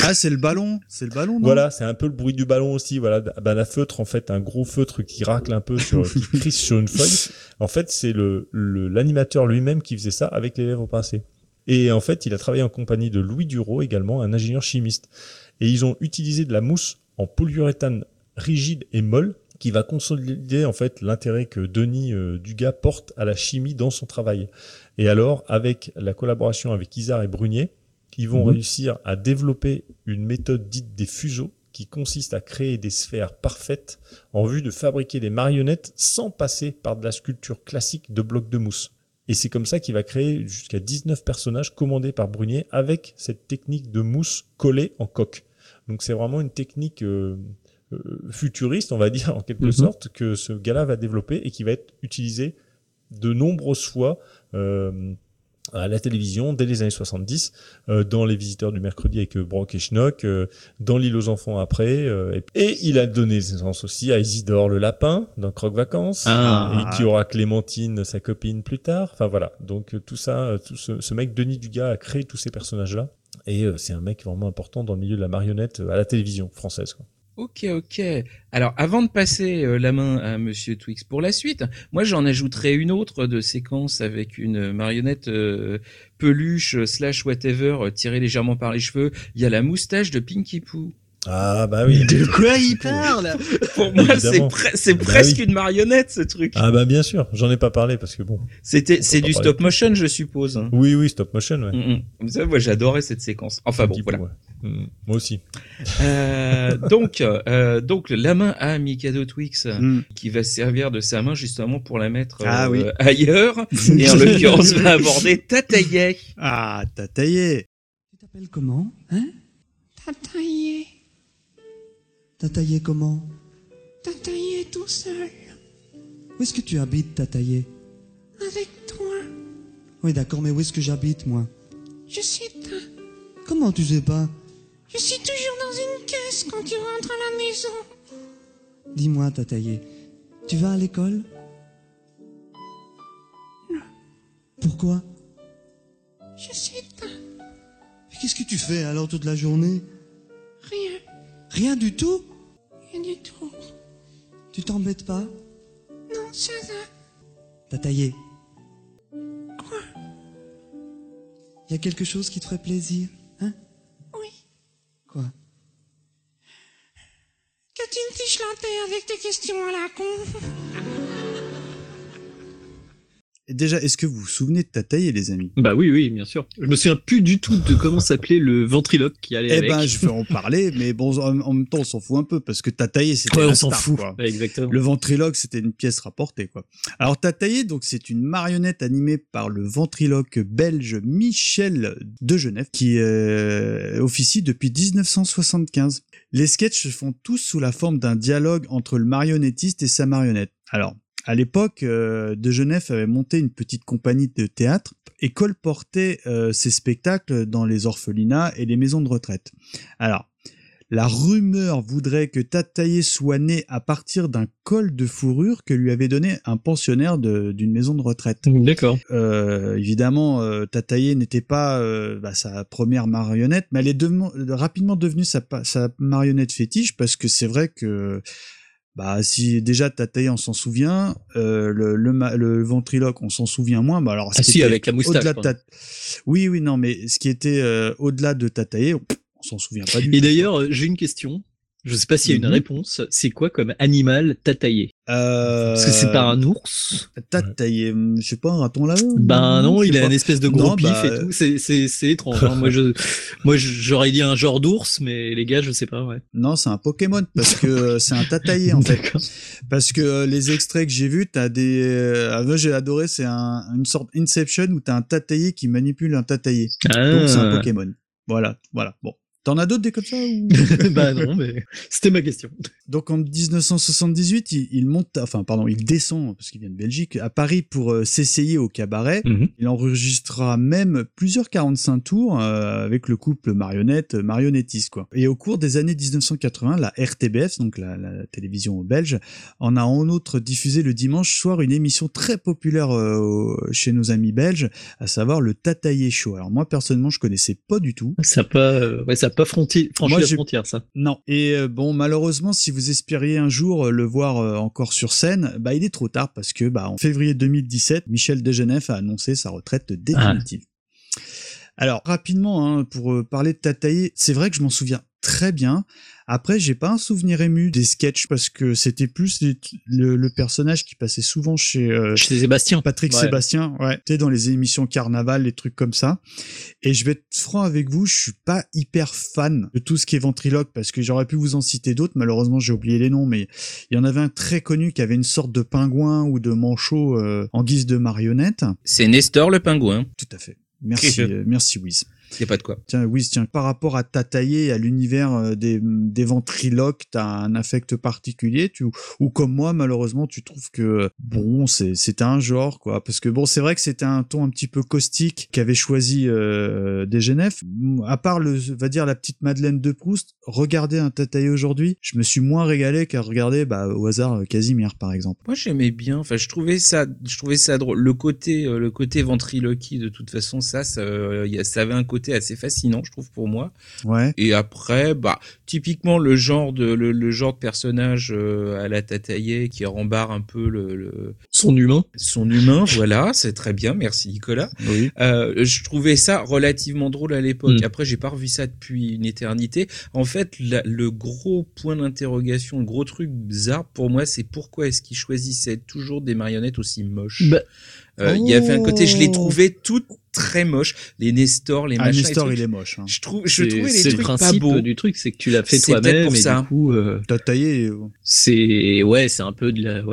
Ah, c'est le ballon, non? Voilà, c'est un peu le bruit du ballon aussi. Voilà, la feutre, en fait, un gros feutre qui racle un peu qui crisse sur une feuille. En fait, c'est l'animateur lui-même qui faisait ça avec les lèvres pincées. Et en fait, il a travaillé en compagnie de Louis Duro, également un ingénieur chimiste. Et ils ont utilisé de la mousse en polyuréthane rigide et molle qui va consolider en fait l'intérêt que Denis Dugas porte à la chimie dans son travail. Et alors, avec la collaboration avec Isard et Brunier, ils vont réussir à développer une méthode dite des fuseaux qui consiste à créer des sphères parfaites en vue de fabriquer des marionnettes sans passer par de la sculpture classique de blocs de mousse. Et c'est comme ça qu'il va créer jusqu'à 19 personnages commandés par Brunier avec cette technique de mousse collée en coque. Donc c'est vraiment une technique futuriste, on va dire, en quelque sorte, que ce gars-là va développer et qui va être utilisé de nombreuses fois à la télévision dès les années 70, dans Les Visiteurs du mercredi avec Brock et Schnock, dans L'île aux enfants après, et il a donné naissance aussi à Isidore le lapin dans Croque-Vacances, et qui aura Clémentine, sa copine, plus tard. Enfin voilà, donc tout ça, ce mec Denis Dugas a créé tous ces personnages-là, et c'est un mec vraiment important dans le milieu de la marionnette à la télévision française, quoi. Ok. Alors, avant de passer la main à Monsieur Twix pour la suite, moi j'en ajouterai une autre de séquence avec une marionnette peluche / whatever tirée légèrement par les cheveux. Il y a la moustache de Pinky Pooh. Ah bah oui. De quoi il parle? Pour moi, c'est presque une marionnette, ce truc. Ah bah bien sûr, j'en ai pas parlé parce que bon. C'est du stop motion, je suppose. Hein. Oui, stop motion, ouais. Vous savez, moi j'adorais cette séquence. Enfin bon, voilà. Ouais. Moi aussi. Donc la main à Mikado Twix qui va servir de sa main justement pour la mettre ailleurs. Et en l'occurrence va aborder Tataillé. Ah, Tataillé. Tu t'appelles comment, hein? Tataillé. Tataillé comment? Tataillé tout seul. Où est-ce que tu habites, Tataillé? Avec toi. Oui, d'accord, mais où est-ce que j'habite, moi? Je sais pas. Comment tu sais pas? Je suis toujours dans une caisse quand tu rentres à la maison. Dis-moi, Tataillé, tu vas à l'école? Non. Pourquoi? Je sais pas. Mais qu'est-ce que tu fais alors toute la journée? Rien. Rien du tout? Rien du tout. Tu t'embêtes pas? Non, ça va. Tataillé. Quoi? Y a quelque chose qui te ferait plaisir, hein? Oui. Quoi? Que tu me fiches la paix avec tes questions à la con. Et déjà, est-ce que vous vous souvenez de Tataillé, les amis? Bah oui, bien sûr. Je me souviens plus du tout de comment s'appelait le ventriloque qui allait avec. Eh ben, je vais en parler, mais bon, en même temps, on s'en fout un peu, parce que Tataillé, c'était on la s'en star, fout. quoi. Ouais, exactement. Le ventriloque, c'était une pièce rapportée, quoi. Alors, Tataillé, donc, c'est une marionnette animée par le ventriloque belge Michel de Genève, qui officie depuis 1975. Les sketchs se font tous sous la forme d'un dialogue entre le marionnettiste et sa marionnette. Alors, à l'époque, De Genève avait monté une petite compagnie de théâtre et colportait ses spectacles dans les orphelinats et les maisons de retraite. Alors, la rumeur voudrait que Tataillé soit né à partir d'un col de fourrure que lui avait donné un pensionnaire d'une maison de retraite. D'accord. Évidemment, Tataillé n'était pas sa première marionnette, mais elle est rapidement devenue sa marionnette fétiche, parce que c'est vrai que si déjà Tataillé on s'en souvient, le ventriloque on s'en souvient moins. Bah alors, avec la moustache. Oui, non, mais ce qui était au-delà de Tataillé, on s'en souvient pas du tout. Et d'ailleurs, j'ai une question. Je sais pas s'il y a une réponse. C'est quoi comme animal Tataillé? Parce que c'est pas un ours. Tataillé, je sais pas, un raton laveur. Ben non, il a une espèce de gros pif et tout. C'est étrange. Hein. Moi, j'aurais dit un genre d'ours, mais les gars, je sais pas, ouais. Non, c'est un Pokémon, parce que c'est un Tataillé, en fait. Parce que les extraits que j'ai vus, t'as moi, j'ai adoré, c'est une sorte Inception où t'as un Tataillé qui manipule un Tataillé. Donc, c'est un Pokémon. Voilà. Bon. T'en as d'autres des comme ça ou... Bah non, mais c'était ma question. Donc en 1978, il descend, parce qu'il vient de Belgique, à Paris pour s'essayer au cabaret. Il enregistrera même plusieurs 45 tours avec le couple marionnettiste, quoi. Et au cours des années 1980, la RTBF, donc la télévision belge, en a en outre diffusé le dimanche soir une émission très populaire chez nos amis belges, à savoir le Tataillé Show. Alors moi, personnellement, je connaissais pas du tout. Ça a pas franchi la frontière, ça. Non. Et bon, malheureusement, si vous espériez un jour le voir encore sur scène, bah il est trop tard parce que en février 2017, Michel Degenef a annoncé sa retraite définitive. Alors rapidement, pour parler de Tataillé, c'est vrai que je m'en souviens très bien. Après, j'ai pas un souvenir ému des sketchs parce que c'était plus le personnage qui passait souvent chez Sébastien. Patrick Sébastien, ouais. Tu sais, dans les émissions Carnaval, les trucs comme ça. Et je vais être franc avec vous, je suis pas hyper fan de tout ce qui est ventriloque parce que j'aurais pu vous en citer d'autres. Malheureusement, j'ai oublié les noms, mais il y en avait un très connu qui avait une sorte de pingouin ou de manchot en guise de marionnette. C'est Nestor le pingouin. Tout à fait. Merci Wiz. Y a pas de quoi. Tiens, par rapport à Tataillé, à l'univers des ventriloques, t'as un affect particulier, ou comme moi, malheureusement, tu trouves que, bon, c'était un genre, quoi. Parce que bon, c'est vrai que c'était un ton un petit peu caustique qu'avait choisi Degenef. À part va dire la petite Madeleine de Proust, regarder un Tataillé aujourd'hui, je me suis moins régalé qu'à regarder, au hasard, Casimir, par exemple. Moi, j'aimais bien. Enfin, je trouvais ça drôle. Le côté ventriloquie, de toute façon, ça avait un côté assez fascinant, je trouve, pour moi. Ouais. Et après, typiquement le genre de personnage à la Tataillé qui rembarre un peu son humain, voilà, c'est très bien, merci Nicolas. Oui. Je trouvais ça relativement drôle à l'époque. Après, j'ai pas revu ça depuis une éternité. En fait, le gros point d'interrogation, le gros truc bizarre pour moi, c'est pourquoi est-ce qu'il choisissait toujours des marionnettes aussi moches. Il y avait un côté, je les trouvais toutes très moches, les Nestor, les machins. Nestor, il est moche. Je trouvais les trucs pas beaux. C'est le principe du truc, c'est que tu l'as fait toi-même et du coup, Tataillé. C'est un peu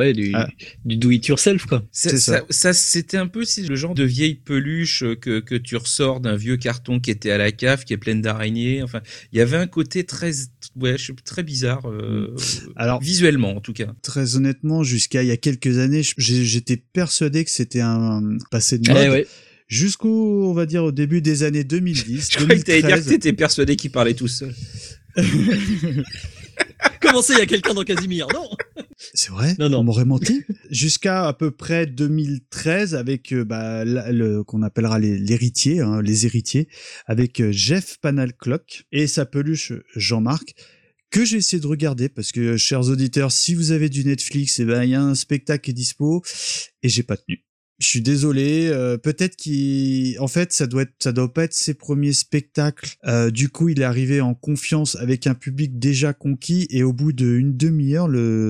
du do it yourself, quoi. Ça c'était un peu le genre de vieille peluche que tu ressors d'un vieux carton qui était à la cave, qui est pleine d'araignées. Enfin, il y avait un côté très bizarre. Alors, visuellement, en tout cas. Très honnêtement, jusqu'à il y a quelques années, j'étais persuadé que c'était un passé de mode. Jusqu'au, on va dire, au début des années 2010. Je croyais que t'allais dire que t'étais persuadé qu'il parlait tout seul. Comment ça, il y a quelqu'un dans Casimir? Non. C'est vrai? Non. On m'aurait menti. Jusqu'à à peu près 2013 avec, qu'on appellera l'héritier, les héritiers, avec Jeff Panaclock et sa peluche Jean-Marc, que j'ai essayé de regarder parce que, chers auditeurs, si vous avez du Netflix, il y a un spectacle qui est dispo et j'ai pas tenu. Je suis désolé, peut-être en fait, ça doit pas être ses premiers spectacles. Du coup, il est arrivé en confiance avec un public déjà conquis et au bout d'une demi-heure,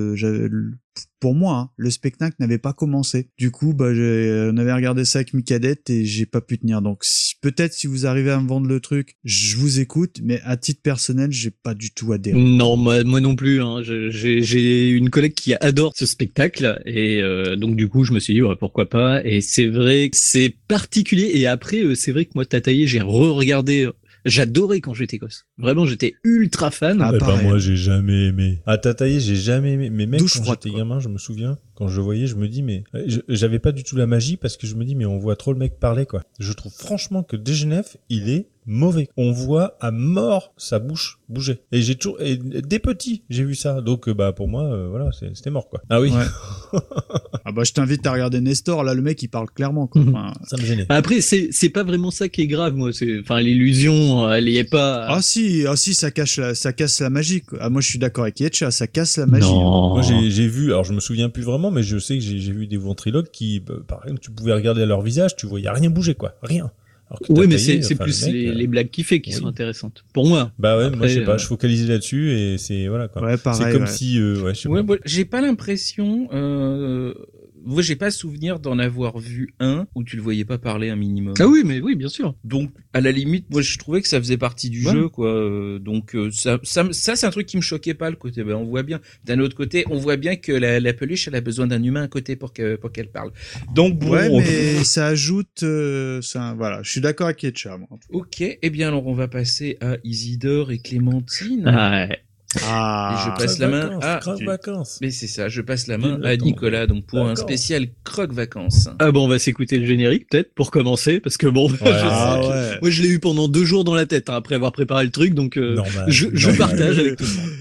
pour moi, le spectacle n'avait pas commencé. Du coup, on avait regardé ça avec Micadette et j'ai pas pu tenir. Donc, peut-être si vous arrivez à me vendre le truc, je vous écoute, mais à titre personnel, j'ai pas du tout adhéré. Non, moi non plus. J'ai une collègue qui adore ce spectacle et donc du coup, je me suis dit pourquoi pas. Et c'est vrai que c'est particulier. Et après, c'est vrai que moi, Tataillé, j'ai re-regardé. J'adorais quand j'étais gosse. Vraiment, j'étais ultra fan. Moi, j'ai jamais aimé. Tataillé, j'ai jamais aimé. Mais même quand j'étais gamin, je me souviens, quand je le voyais, je me dis, mais j'avais pas du tout la magie parce que je me dis, mais on voit trop le mec parler, quoi. Je trouve franchement que Degenef, il est mauvais. On voit à mort sa bouche bouger. Et dès petit, j'ai vu ça. Donc, pour moi, voilà, c'était mort, quoi. Ah oui. Ouais. Je t'invite à regarder Nestor. Là, le mec, il parle clairement, quoi. Enfin, ça me gênait. Après, c'est pas vraiment ça qui est grave, moi. L'illusion, elle y est pas. Ah si, ça casse la magie, quoi. Moi, je suis d'accord avec Yetcha, ça casse la magie. Non. Moi, j'ai vu, alors je me souviens plus vraiment, mais je sais que j'ai vu des ventriloques qui, par exemple, tu pouvais regarder à leur visage, tu voyais rien bouger, quoi. Rien. Oui, mais c'est plus les blagues qu'il fait qui sont intéressantes. Pour moi. Après, moi, je sais pas, je focalisais là-dessus et c'est, voilà, quoi. Ouais, pareil. C'est comme si, je sais pas. Moi, j'ai pas l'impression, moi, j'ai pas souvenir d'en avoir vu un où tu le voyais pas parler un minimum. Ah oui, mais oui, bien sûr. Donc, à la limite, moi, je trouvais que ça faisait partie du jeu, quoi. Donc, ça, c'est un truc qui me choquait pas, le côté. On voit bien. D'un autre côté, on voit bien que la peluche, elle a besoin d'un humain à côté pour qu'elle parle. Donc, bon. Ouais, mais ça ajoute, voilà. Je suis d'accord avec Yetcha, moi. Ok. Eh bien, alors, on va passer à Isidore et Clémentine. Ouais. Et je passe la main à Croque-Vacances. Mais c'est ça, je passe la main à Nicolas donc pour un spécial Croque-Vacances. Ah bon, on va s'écouter le générique peut-être pour commencer parce que bon, moi je l'ai eu pendant 2 jours dans la tête après avoir préparé le truc donc je partage avec tout le monde.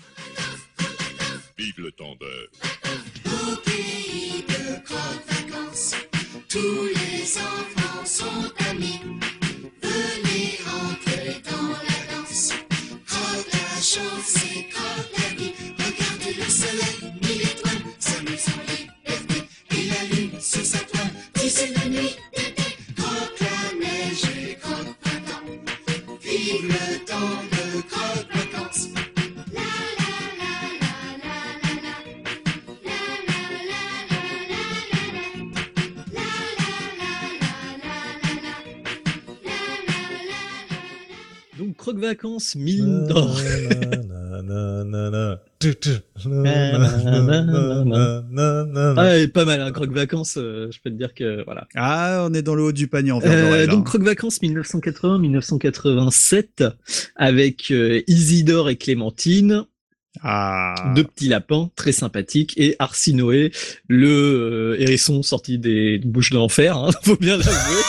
Vive le temps de... Au pays de Croque-Vacances, tous les enfants sont amis. Venez entrer dans la danse. chaud, c'est croque la vie. Regarde le soleil, mille étoiles, s'amuse en liberté. Et la lune sur sa toile, tisse une nuit d'été. Croque la neige et croque printemps. Vive le temps de croque vacances. La la la la la la la. La la la la la la la. La la la la la la la. Donc Croque Vacances, mine d'or. Ah, et pas mal, hein, Croque Vacances, je peux te dire que voilà. Ah, on est dans le haut du panier en verre donc Croque Vacances 1980-1987 avec Isidore et Clémentine. Deux petits lapins très sympathiques et Arsinoé, le hérisson sorti des bouches de l'enfer, hein, faut bien l'avouer.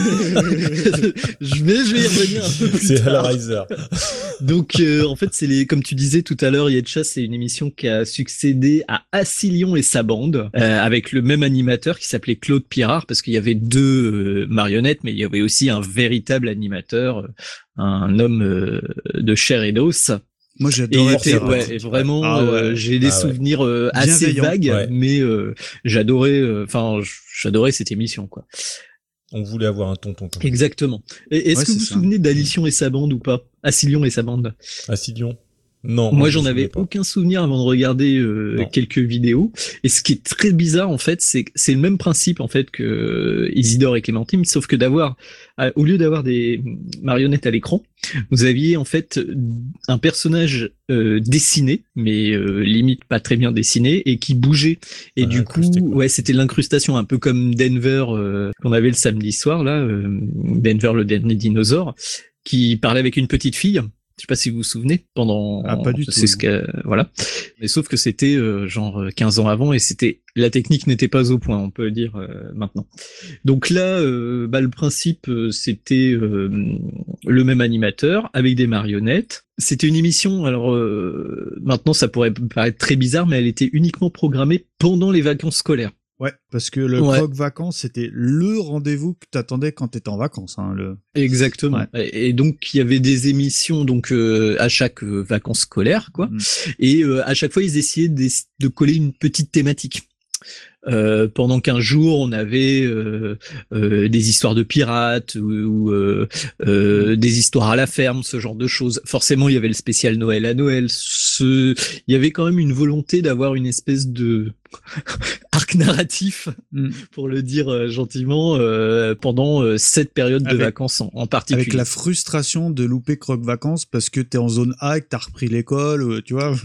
je vais y revenir un peu plus c'est tard. à la Riser. Donc en fait c'est comme tu disais tout à l'heure, Yetcha, c'est une émission qui a succédé à Assilion et sa bande avec le même animateur qui s'appelait Claude Pirard, parce qu'il y avait deux marionnettes, mais il y avait aussi un véritable animateur, un homme de chair et d'os. Moi, j'adorais et vraiment, j'ai des souvenirs assez vagues, mais j'adorais cette émission, quoi. On voulait avoir un tonton comme ça. Exactement. Et est-ce que vous vous souvenez d'Alition et sa bande ou pas? Assilion et sa bande. Assilion? Non. Moi, j'en avais aucun souvenir avant de regarder quelques vidéos. Et ce qui est très bizarre, en fait, c'est le même principe, en fait, que Isidore et Clémentine, sauf que au lieu d'avoir des marionnettes à l'écran, vous aviez, en fait, un personnage dessiné, mais limite pas très bien dessiné, et qui bougeait. Et du coup, c'était l'incrustation, un peu comme Denver, qu'on avait le samedi soir, là, Denver, le dernier dinosaure, qui parlait avec une petite fille. Je sais pas si vous vous souvenez, pendant... Ah, pas du tout. C'est voilà. Mais sauf que c'était genre 15 ans avant et la technique n'était pas au point, on peut le dire maintenant. Donc là, le principe, c'était le même animateur avec des marionnettes. C'était une émission, alors maintenant ça pourrait paraître très bizarre, mais elle était uniquement programmée pendant les vacances scolaires. Ouais, parce que le Croque Vacances, c'était le rendez-vous que t'attendais quand t'étais en vacances. Hein, Exactement. Ouais. Et donc, il y avait des émissions donc à chaque vacances scolaires, quoi. Et à chaque fois, ils essayaient de coller une petite thématique. Pendant 15 jours, on avait des histoires de pirates ou des histoires à la ferme, ce genre de choses. Forcément, il y avait le spécial Noël à Noël. Il y avait quand même une volonté d'avoir une espèce de arc narratif, pour le dire gentiment, pendant cette période de vacances en particulier. Avec la frustration de louper Croque Vacances parce que t'es en zone A et que t'as repris l'école, tu vois.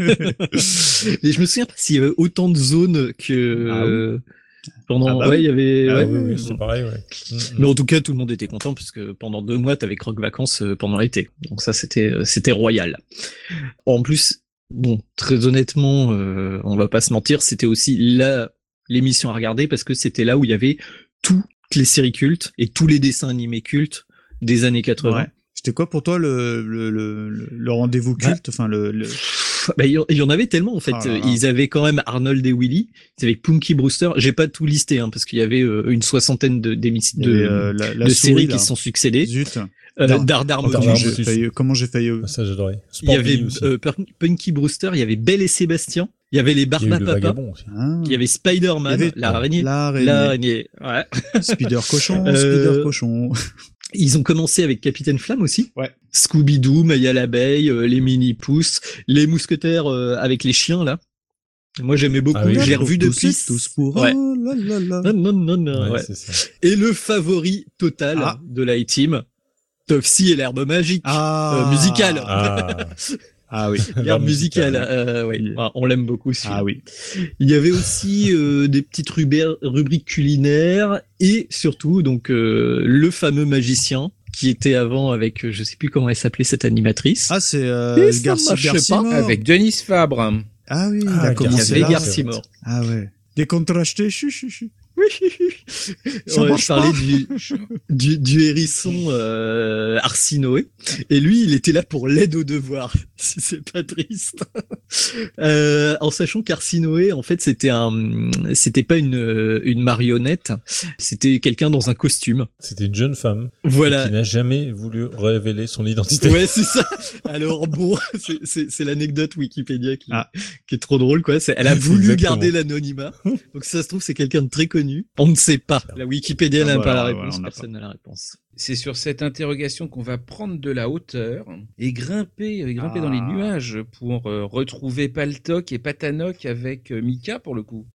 Et je me souviens pas s'il y avait autant de zones que pendant il y avait oui, c'est pareil, mais en tout cas tout le monde était content puisque pendant 2 mois t'avais Croque Vacances pendant l'été, donc ça c'était royal. En plus, bon, très honnêtement, on va pas se mentir, c'était aussi l'émission à regarder parce que c'était là où il y avait toutes les séries cultes et tous les dessins animés cultes des années 80. Ouais. C'était quoi pour toi le rendez-vous culte, enfin il y en avait tellement en fait. Ils avaient quand même Arnold et Willy, ils avaient Punky Brewster. J'ai pas tout listé parce qu'il y avait une 60aine de séries qui se sont succédées. Zut. Dardar comment j'ai failli ça j'adorais. Il y avait Punky Brewster, il y avait Belle et Sébastien, il y avait les Barbapapa, il y avait Spider-Man, l'araignée. Ouais. Spider cochon. Ils ont commencé avec Capitaine Flamme aussi. Ouais. Scooby-Doo, Maya l'abeille, les mini-pousses, les mousquetaires avec les chiens là. Moi j'aimais beaucoup, je l'ai revu depuis. Tous pour Non. Ouais. Et le favori total de la team, Tofsy et l'herbe magique musicale. Ah oui, l'herbe musicale. Oui. On l'aime beaucoup. Ah oui. Il y avait aussi des petites rubriques culinaires et surtout donc le fameux magicien qui était avant avec je sais plus comment elle s'appelait cette animatrice. Ah c'est Garcimore avec Denise Fabre. Ah oui, il a commencé là. Garcimore. Ah ouais. Décontracté, Je parlais du hérisson Arsinoé, et lui, il était là pour l'aide aux devoirs. C'est pas triste. En sachant qu'Arsinoé, en fait, c'était pas une marionnette, c'était quelqu'un dans un costume. C'était une jeune femme. Voilà. Qui n'a jamais voulu révéler son identité. Ouais, c'est ça. Alors bon, c'est l'anecdote Wikipédia qui est trop drôle, quoi. Elle a voulu garder l'anonymat. Donc si ça se trouve, c'est quelqu'un de très connu. On ne sait pas. La Wikipédia n'a pas la réponse. Personne n'a la réponse. C'est sur cette interrogation qu'on va prendre de la hauteur et grimper dans les nuages pour retrouver Paltok et Patanok avec Mika pour le coup.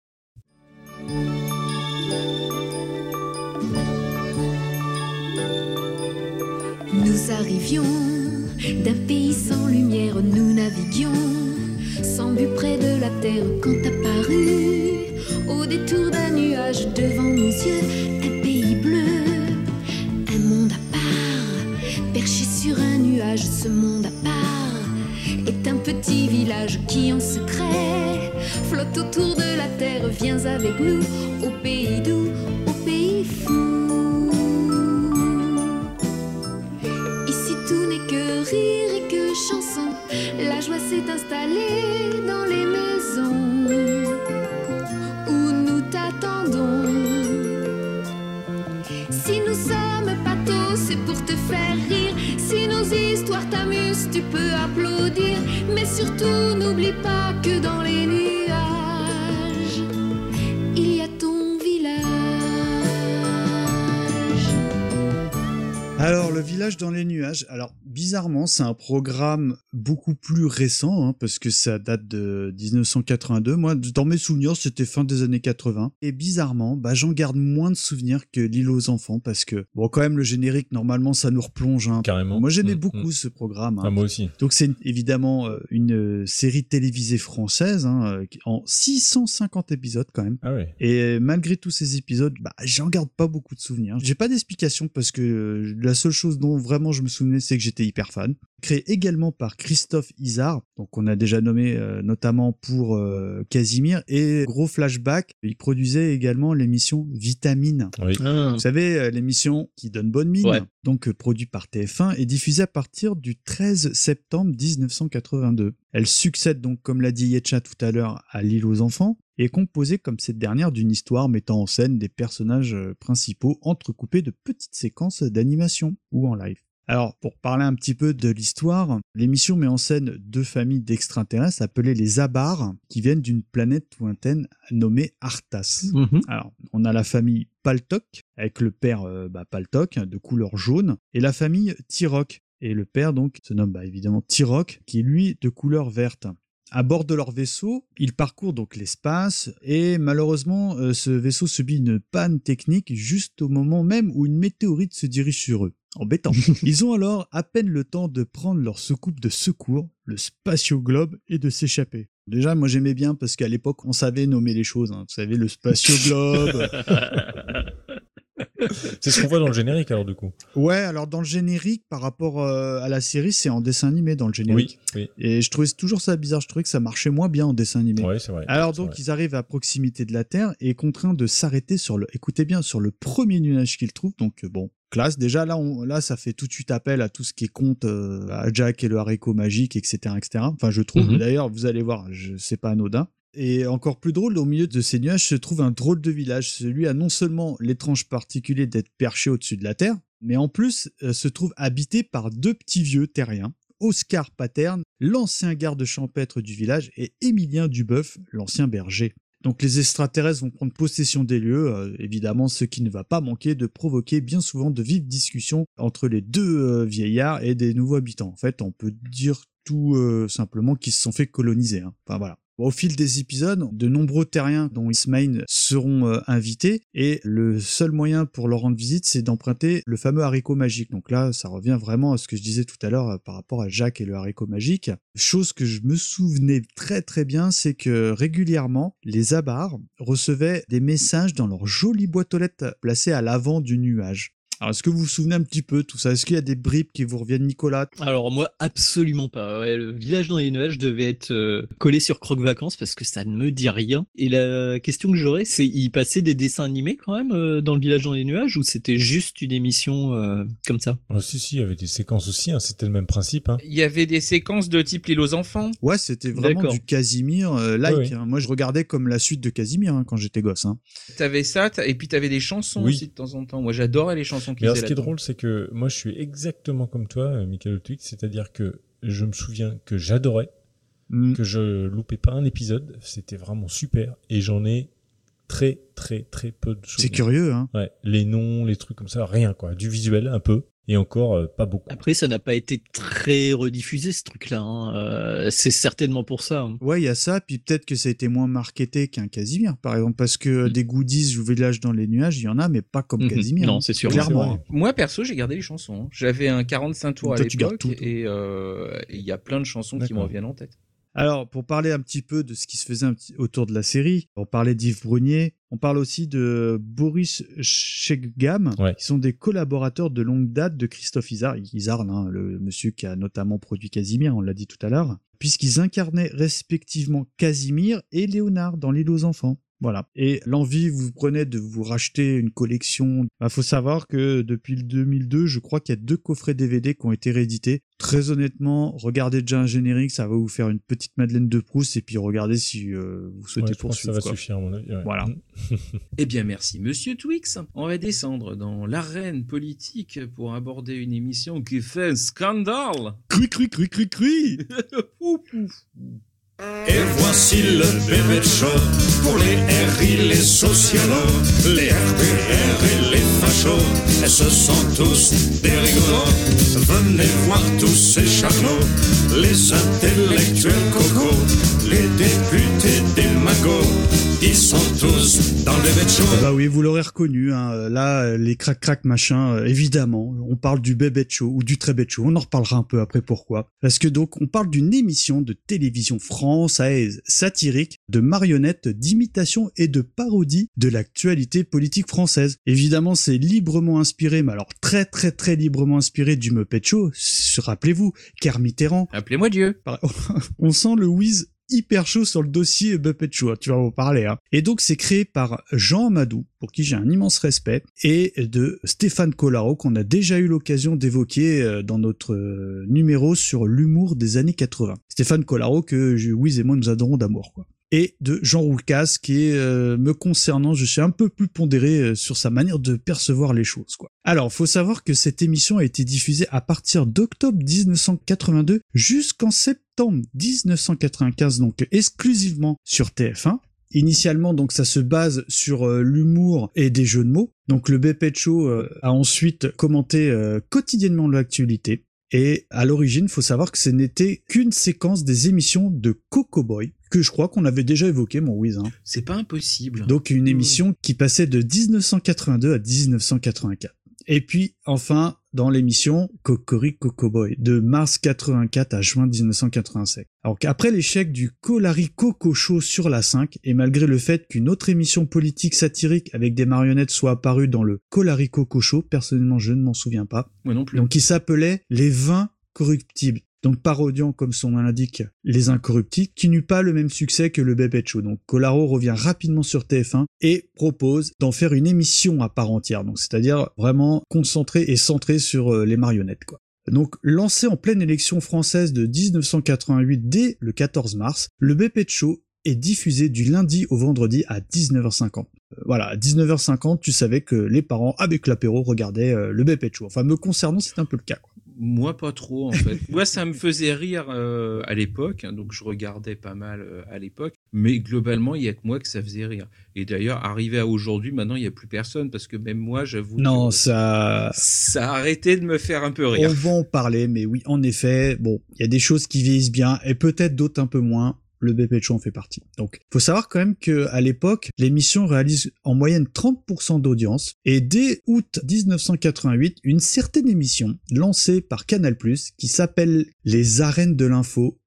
Nous arrivions d'un pays sans lumière, nous naviguions sans but près de la terre quand apparut au détour d'un nuage devant nos yeux un pays bleu, un monde à part, perché sur un nuage. Ce monde à part est un petit village qui en secret flotte autour de la terre. Viens avec nous au pays doux, au pays fou. Tout n'est que rire et que chanson. La joie s'est installée dans les maisons où nous t'attendons. Si nous sommes pathos, c'est pour te faire rire. Si nos histoires t'amusent, tu peux applaudir. Mais surtout, n'oublie pas que dans les nuages, il y a ton village. Alors, le village dans les nuages, alors bizarrement, c'est un programme beaucoup plus récent, parce que ça date de 1982. Moi, dans mes souvenirs, c'était fin des années 80. Et bizarrement, j'en garde moins de souvenirs que L'île aux enfants, parce que, bon, quand même, le générique, normalement, ça nous replonge. Carrément. Moi, j'aimais beaucoup ce programme. Ah, moi aussi. Donc, c'est évidemment une série télévisée française, en 650 épisodes, quand même. Ah ouais. Et malgré tous ces épisodes, j'en garde pas beaucoup de souvenirs. J'ai pas d'explication, parce que la seule chose dont vraiment je me souvenais, c'est que j'étais hyper fan. Créé également par Christophe Izard, donc on a déjà nommé notamment pour Casimir, et gros flashback, il produisait également l'émission Vitamine. Oui. Vous savez, l'émission qui donne bonne mine, donc produit par TF1 et diffusée à partir du 13 septembre 1982. Elle succède donc, comme l'a dit Yetcha tout à l'heure, à L'île aux enfants, et est composée comme cette dernière d'une histoire mettant en scène des personnages principaux entrecoupés de petites séquences d'animation ou en live. Alors, pour parler un petit peu de l'histoire, l'émission met en scène deux familles d'extraterrestres appelées les Abars, qui viennent d'une planète lointaine nommée Arthas. Alors, on a la famille Paltok, avec le père Paltok, de couleur jaune, et la famille Tirok, et le père donc se nomme évidemment Tirok, qui est lui de couleur verte. À bord de leur vaisseau, ils parcourent donc l'espace et malheureusement, ce vaisseau subit une panne technique juste au moment même où une météorite se dirige sur eux. Embêtant. Ils ont alors à peine le temps de prendre leur soucoupe de secours, le spatioglobe, et de s'échapper. Déjà, moi j'aimais bien parce qu'à l'époque, on savait nommer les choses. Vous savez, le spatioglobe. C'est ce qu'on voit dans le générique alors du coup. Ouais, alors dans le générique, par rapport à la série, c'est en dessin animé dans le générique. Oui. Et je trouvais toujours ça bizarre, je trouvais que ça marchait moins bien en dessin animé. Ouais, c'est vrai. Alors donc ils arrivent à proximité de la Terre et contraints de s'arrêter écoutez bien, sur le premier nuage qu'ils trouvent. Donc bon, classe. Déjà là ça fait tout de suite appel à tout ce qui est conte, à Jack et le haricot magique, etc., etc. Enfin je trouve. D'ailleurs vous allez voir, c'est pas anodin. Et encore plus drôle, au milieu de ces nuages se trouve un drôle de village. Celui a non seulement l'étrange particulier d'être perché au-dessus de la terre, mais en plus se trouve habité par deux petits vieux terriens, Oscar Paterne, l'ancien garde champêtre du village, et Émilien Duboeuf, l'ancien berger. Donc les extraterrestres vont prendre possession des lieux, évidemment, ce qui ne va pas manquer de provoquer bien souvent de vives discussions entre les deux vieillards et des nouveaux habitants. En fait, on peut dire tout simplement qu'ils se sont fait coloniser. Enfin voilà. Au fil des épisodes, de nombreux terriens dont Ismaïn seront invités et le seul moyen pour leur rendre visite, c'est d'emprunter le fameux haricot magique. Donc là, ça revient vraiment à ce que je disais tout à l'heure par rapport à Jacques et le haricot magique. Chose que je me souvenais très très bien, c'est que régulièrement, les Abars recevaient des messages dans leur jolie boîte aux lettres placée à l'avant du nuage. Alors, est-ce que vous vous souvenez un petit peu de tout ça? Est-ce qu'il y a des bribes qui vous reviennent, Nicolas? Alors moi, absolument pas. Ouais, le village dans les nuages devait être collé sur Croque Vacances parce que ça ne me dit rien. Et la question que j'aurais, c'est il passait des dessins animés quand même dans le village dans les nuages ou c'était juste une émission comme ça? Si, il y avait des séquences aussi, hein, c'était le même principe. Hein. Il y avait des séquences de type L'île aux enfants. Ouais, c'était vraiment du Casimir like. Hein. Moi, je regardais comme la suite de Casimir quand j'étais gosse. Hein. T'avais ça, et puis t'avais des chansons aussi de temps en temps. Moi, j'adorais les chansons qu'ils faisaient. Ce qui est drôle, c'est que moi, je suis exactement comme toi, Michael Twix, c'est-à-dire que je me souviens que j'adorais, que je loupais pas un épisode, c'était vraiment super, et j'en ai très très très peu de souvenirs. C'est curieux, hein. Ouais, les noms, les trucs comme ça, rien quoi, du visuel un peu. Et encore, pas beaucoup. Après, ça n'a pas été très rediffusé, ce truc-là. Hein. C'est certainement pour ça. Hein. Ouais, il y a ça. Puis peut-être que ça a été moins marketé qu'un Casimir, par exemple. Parce que des goodies au village dans les nuages, il y en a, mais pas comme Casimir. Non, c'est sûr. Clairement. Moi, perso, j'ai gardé les chansons. J'avais un 45 tours à l'époque. Et il y a plein de chansons qui me reviennent en tête. Alors, pour parler un petit peu de ce qui se faisait autour de la série, on parlait d'Yves Brunier, on parle aussi de Boris Chegam, qui sont des collaborateurs de longue date de Christophe Izard, hein, le monsieur qui a notamment produit Casimir, on l'a dit tout à l'heure, puisqu'ils incarnaient respectivement Casimir et Léonard dans L'île aux enfants. Voilà. Et l'envie vous prenait de vous racheter une collection. Faut savoir que depuis le 2002, je crois qu'il y a 2 coffrets DVD qui ont été réédités. Très honnêtement, regardez déjà un générique, ça va vous faire une petite Madeleine de Proust et puis regardez si vous souhaitez poursuivre. Ça va suffire à mon avis. Ouais. Voilà. Eh bien, merci, Monsieur Twix. On va descendre dans l'arène politique pour aborder une émission qui fait un scandale. Cri. Et voici le bébé show pour les RI, les socialos, les RPR et les fachos. Et ce sont tous des rigolos. Venez voir tous ces charlots, les intellectuels cocos, les députés des magots. Ils sont tous dans le bébé show. Bah oui, vous l'aurez reconnu, hein. Là, les crac machin, évidemment, on parle du bébé show ou du très bête show. On en reparlera un peu après pourquoi. Parce que donc, on parle d'une émission de télévision française satirique, de marionnettes, d'imitation et de parodie de l'actualité politique française. Évidemment, c'est librement inspiré, mais alors très très très librement inspiré du Muppet Show. Rappelez-vous, Kermitterrand. Appelez-moi Dieu. On sent le whiz hyper chaud sur le dossier Muppet Show, tu vas en parler. Hein. Et donc c'est créé par Jean Amadou, pour qui j'ai un immense respect, et de Stéphane Collaro, qu'on a déjà eu l'occasion d'évoquer dans notre numéro sur l'humour des années 80. Stéphane Collaro que Wiz et moi nous adorons d'amour, quoi. Et de Jean Roucas, qui est, me concernant, je suis un peu plus pondéré sur sa manière de percevoir les choses, quoi. Alors, faut savoir que cette émission a été diffusée à partir d'octobre 1982 jusqu'en septembre 1995, donc exclusivement sur TF1. Initialement, donc, ça se base sur l'humour et des jeux de mots. Donc, le Muppet Show a ensuite commenté quotidiennement l'actualité. Et à l'origine, faut savoir que ce n'était qu'une séquence des émissions de Coco Boy, que je crois qu'on avait déjà évoqué, mon Wiz. Hein. C'est pas impossible. Donc une émission qui passait de 1982 à 1984. Et puis, enfin, dans l'émission Cocorico Coco Boy, de mars 84 à juin 1987. Alors qu'après l'échec du Colari-Coco Show sur la 5, et malgré le fait qu'une autre émission politique satirique avec des marionnettes soit apparue dans le Colari-Coco Show, personnellement je ne m'en souviens pas. Moi non plus. Donc il s'appelait Les 20 Corruptibles. Donc parodiant, comme son nom l'indique, les incorruptibles, qui n'eut pas le même succès que le Muppet Show. Donc Collaro revient rapidement sur TF1 et propose d'en faire une émission à part entière. Donc c'est-à-dire vraiment concentré et centré sur les marionnettes, quoi. Donc lancé en pleine élection française de 1988 dès le 14 mars, le Muppet Show est diffusé du lundi au vendredi à 19h50. Voilà, à 19h50, tu savais que les parents, avec l'apéro, regardaient le Muppet Show. Enfin, me concernant, c'est un peu le cas, quoi. Moi, pas trop, en fait. Moi, ça me faisait rire à l'époque, donc je regardais pas mal à l'époque, mais globalement, il y a que moi que ça faisait rire. Et d'ailleurs, arrivé à aujourd'hui, maintenant, il n'y a plus personne, parce que même moi, j'avoue non, que ça a arrêté de me faire un peu rire. On va en parler, mais oui, en effet, bon, il y a des choses qui vieillissent bien, et peut-être d'autres un peu moins. Le Muppet Show en fait partie. Donc, faut savoir quand même que à l'époque, l'émission réalise en moyenne 30% d'audience, et dès août 1988, une certaine émission lancée par Canal+, qui s'appelle Les Arènes de l'info,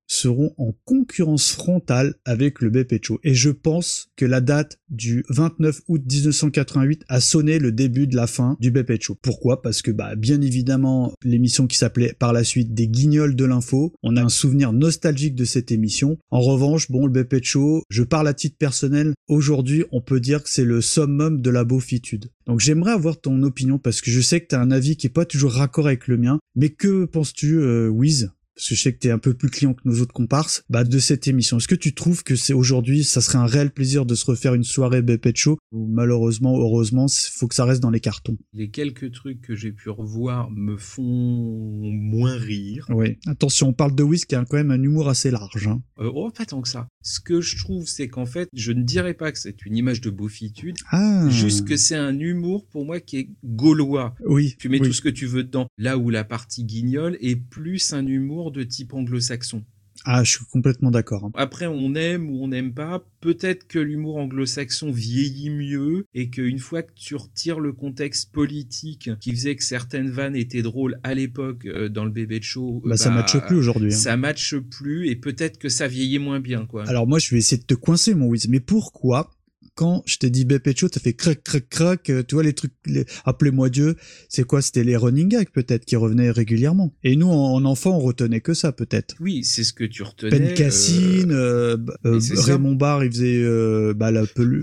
seront en concurrence frontale avec le Bépé Show. Et je pense que la date du 29 août 1988 a sonné le début de la fin du Bépé Show. Pourquoi ? Parce que bien évidemment, l'émission qui s'appelait par la suite des Guignols de l'info, on a un souvenir nostalgique de cette émission. En revanche, le Bépé Show, je parle à titre personnel, aujourd'hui on peut dire que c'est le summum de la beaufitude. Donc j'aimerais avoir ton opinion parce que je sais que tu as un avis qui est pas toujours raccord avec le mien, mais que penses-tu, Wiz ? Parce que je sais que t'es un peu plus client que nos autres comparses, de cette émission. Est-ce que tu trouves que c'est aujourd'hui, ça serait un réel plaisir de se refaire une soirée Bépé Show, ou malheureusement, heureusement, faut que ça reste dans les cartons? Les quelques trucs que j'ai pu revoir me font moins rire. Oui. Attention, on parle de Wiz qui a quand même un humour assez large, hein. Pas tant que ça. Ce que je trouve, c'est qu'en fait, je ne dirais pas que c'est une image de beaufitude, juste que c'est un humour, pour moi, qui est gaulois. Oui. Tu mets tout ce que tu veux dedans. Là où la partie guignol est plus un humour de type anglo-saxon. Ah, je suis complètement d'accord. Après, on aime ou on n'aime pas. Peut-être que l'humour anglo-saxon vieillit mieux et qu'une fois que tu retires le contexte politique qui faisait que certaines vannes étaient drôles à l'époque dans le Bébé Show, ça matche plus aujourd'hui. Ça matche plus et peut-être que ça vieillit moins bien, quoi. Alors moi, je vais essayer de te coincer, mon Wiz. Mais pourquoi, quand je t'ai dit Bépé Show, t'as fait crac, crac, crac, tu vois les trucs, appelez-moi Dieu, c'est quoi? C'était les running gags peut-être qui revenaient régulièrement. Et nous, en enfant, on retenait que ça peut-être. Oui, c'est ce que tu retenais. Ben Cassine, Raymond Barre, il faisait la peluche.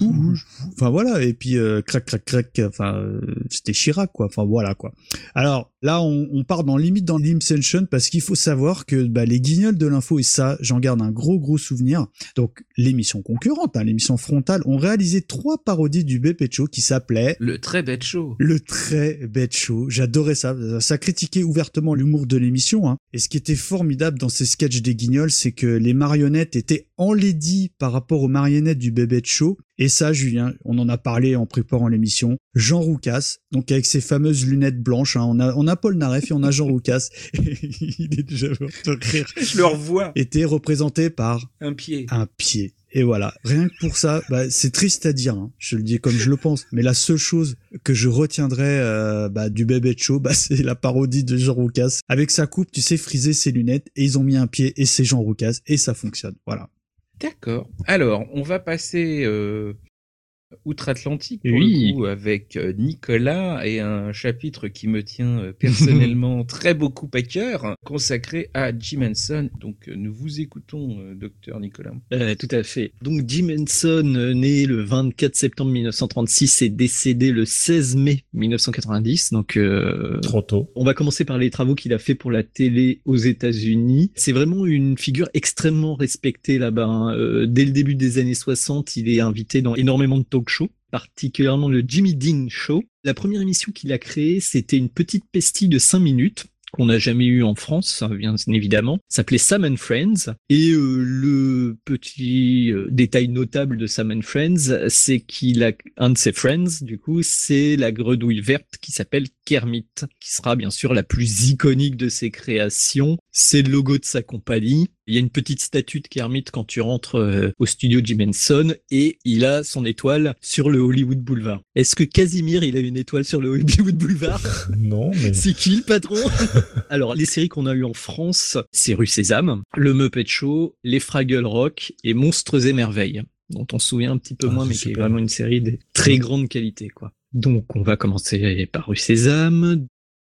Enfin voilà, et puis crac, crac, crac, c'était Chirac quoi. Enfin voilà quoi. Alors là, on part limite dans l'Inception parce qu'il faut savoir que les Guignols de l'info, et ça, j'en garde un gros souvenir. Donc l'émission concurrente, l'émission frontale, ont réalisé 3 parodies du Bépé Show qui s'appelaient Le Très Bête Show. Le Très Bête Show. J'adorais ça. Ça critiquait ouvertement l'humour de l'émission, hein. Et ce qui était formidable dans ces sketchs des Guignols, c'est que les marionnettes étaient enlaidies par rapport aux marionnettes du Bébé Show. Et ça, Julien, on en a parlé en préparant l'émission. Jean Roucas, donc avec ses fameuses lunettes blanches, hein. On a Paul Naref et on a Jean Roucas. Il est déjà mort de rire. Je le revois. Était représenté par un pied. Et voilà, rien que pour ça, c'est triste à dire, hein. Je le dis comme je le pense, mais la seule chose que je retiendrai du Bébé Show, c'est la parodie de Jean Roucas. Avec sa coupe, tu sais, friser ses lunettes, et ils ont mis un pied, et c'est Jean Roucas, et ça fonctionne, voilà. D'accord. Alors, on va passer outre-Atlantique pour le coup avec Nicolas et un chapitre qui me tient personnellement très beaucoup à cœur, consacré à Jim Henson. Donc nous vous écoutons, docteur Nicolas. Tout à fait. Donc Jim Henson, né le 24 septembre 1936 et décédé le 16 mai 1990. Donc trop tôt. On va commencer par les travaux qu'il a fait pour la télé aux États-Unis. C'est vraiment une figure extrêmement respectée là-bas, hein. Dès le début des années 60, il est invité dans énormément de talk show, particulièrement le Jimmy Dean Show. La première émission qu'il a créée, c'était une petite pastille de 5 minutes qu'on n'a jamais eu en France, bien évidemment. Ça s'appelait Sam and Friends. Et le petit détail notable de Sam and Friends, c'est qu'il a un de ses friends, du coup, c'est la grenouille verte qui s'appelle Kermit, qui sera bien sûr la plus iconique de ses créations. C'est le logo de sa compagnie. Il y a une petite statue de Kermit quand tu rentres au studio Jim Henson et il a son étoile sur le Hollywood Boulevard. Est-ce que Casimir, il a une étoile sur le Hollywood Boulevard? Non, mais... C'est qui le patron? Alors, les séries qu'on a eues en France, c'est Rue Sésame, Le Muppet Show, Les Fraggle Rock et Monstres et Merveilles, dont on se souvient un petit peu moins, mais qui est vraiment une série de très grande qualité, quoi. Donc, on va commencer par Rue Sésame.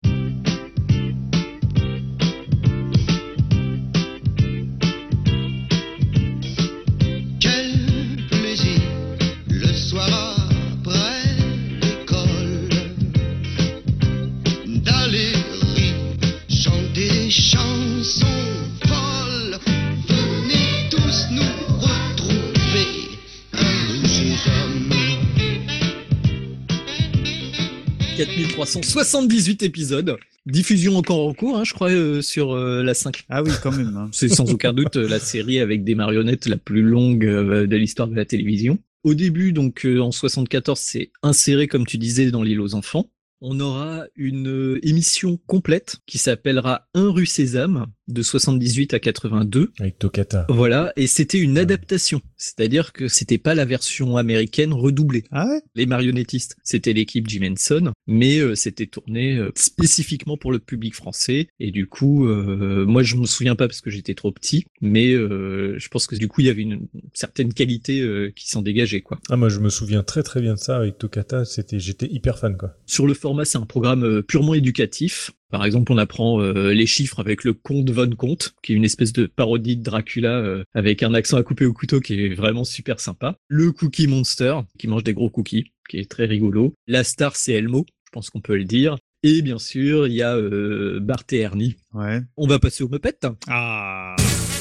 Chansons folles, venez tous nous retrouver un Sésame. 4378 épisodes. Diffusion encore en cours, hein, je crois, sur la 5. Ah oui, quand même. Hein. C'est sans aucun doute la série avec des marionnettes la plus longue de l'histoire de la télévision. Au début, donc en 74, c'est inséré, comme tu disais, dans l'île aux enfants. On aura une émission complète qui s'appellera 1 Rue Sésame, de 78 à 82. Avec Toccata. Voilà, et c'était une adaptation. C'est-à-dire que c'était pas la version américaine redoublée. Ah ouais? Les marionnettistes, c'était l'équipe Jim Henson, mais c'était tourné spécifiquement pour le public français. Et du coup, moi je me souviens pas parce que j'étais trop petit, mais je pense que du coup il y avait une certaine qualité qui s'en dégageait, quoi. Ah, moi je me souviens très très bien de ça avec Toccata, j'étais hyper fan, quoi. Sur le format, c'est un programme purement éducatif. Par exemple, on apprend les chiffres avec le Comte von Comte, qui est une espèce de parodie de Dracula avec un accent à couper au couteau qui est vraiment super sympa. Le Cookie Monster, qui mange des gros cookies, qui est très rigolo. La star, c'est Elmo, je pense qu'on peut le dire. Et bien sûr, il y a Bart et Ernie. Ouais. On va passer aux Muppets. Ah.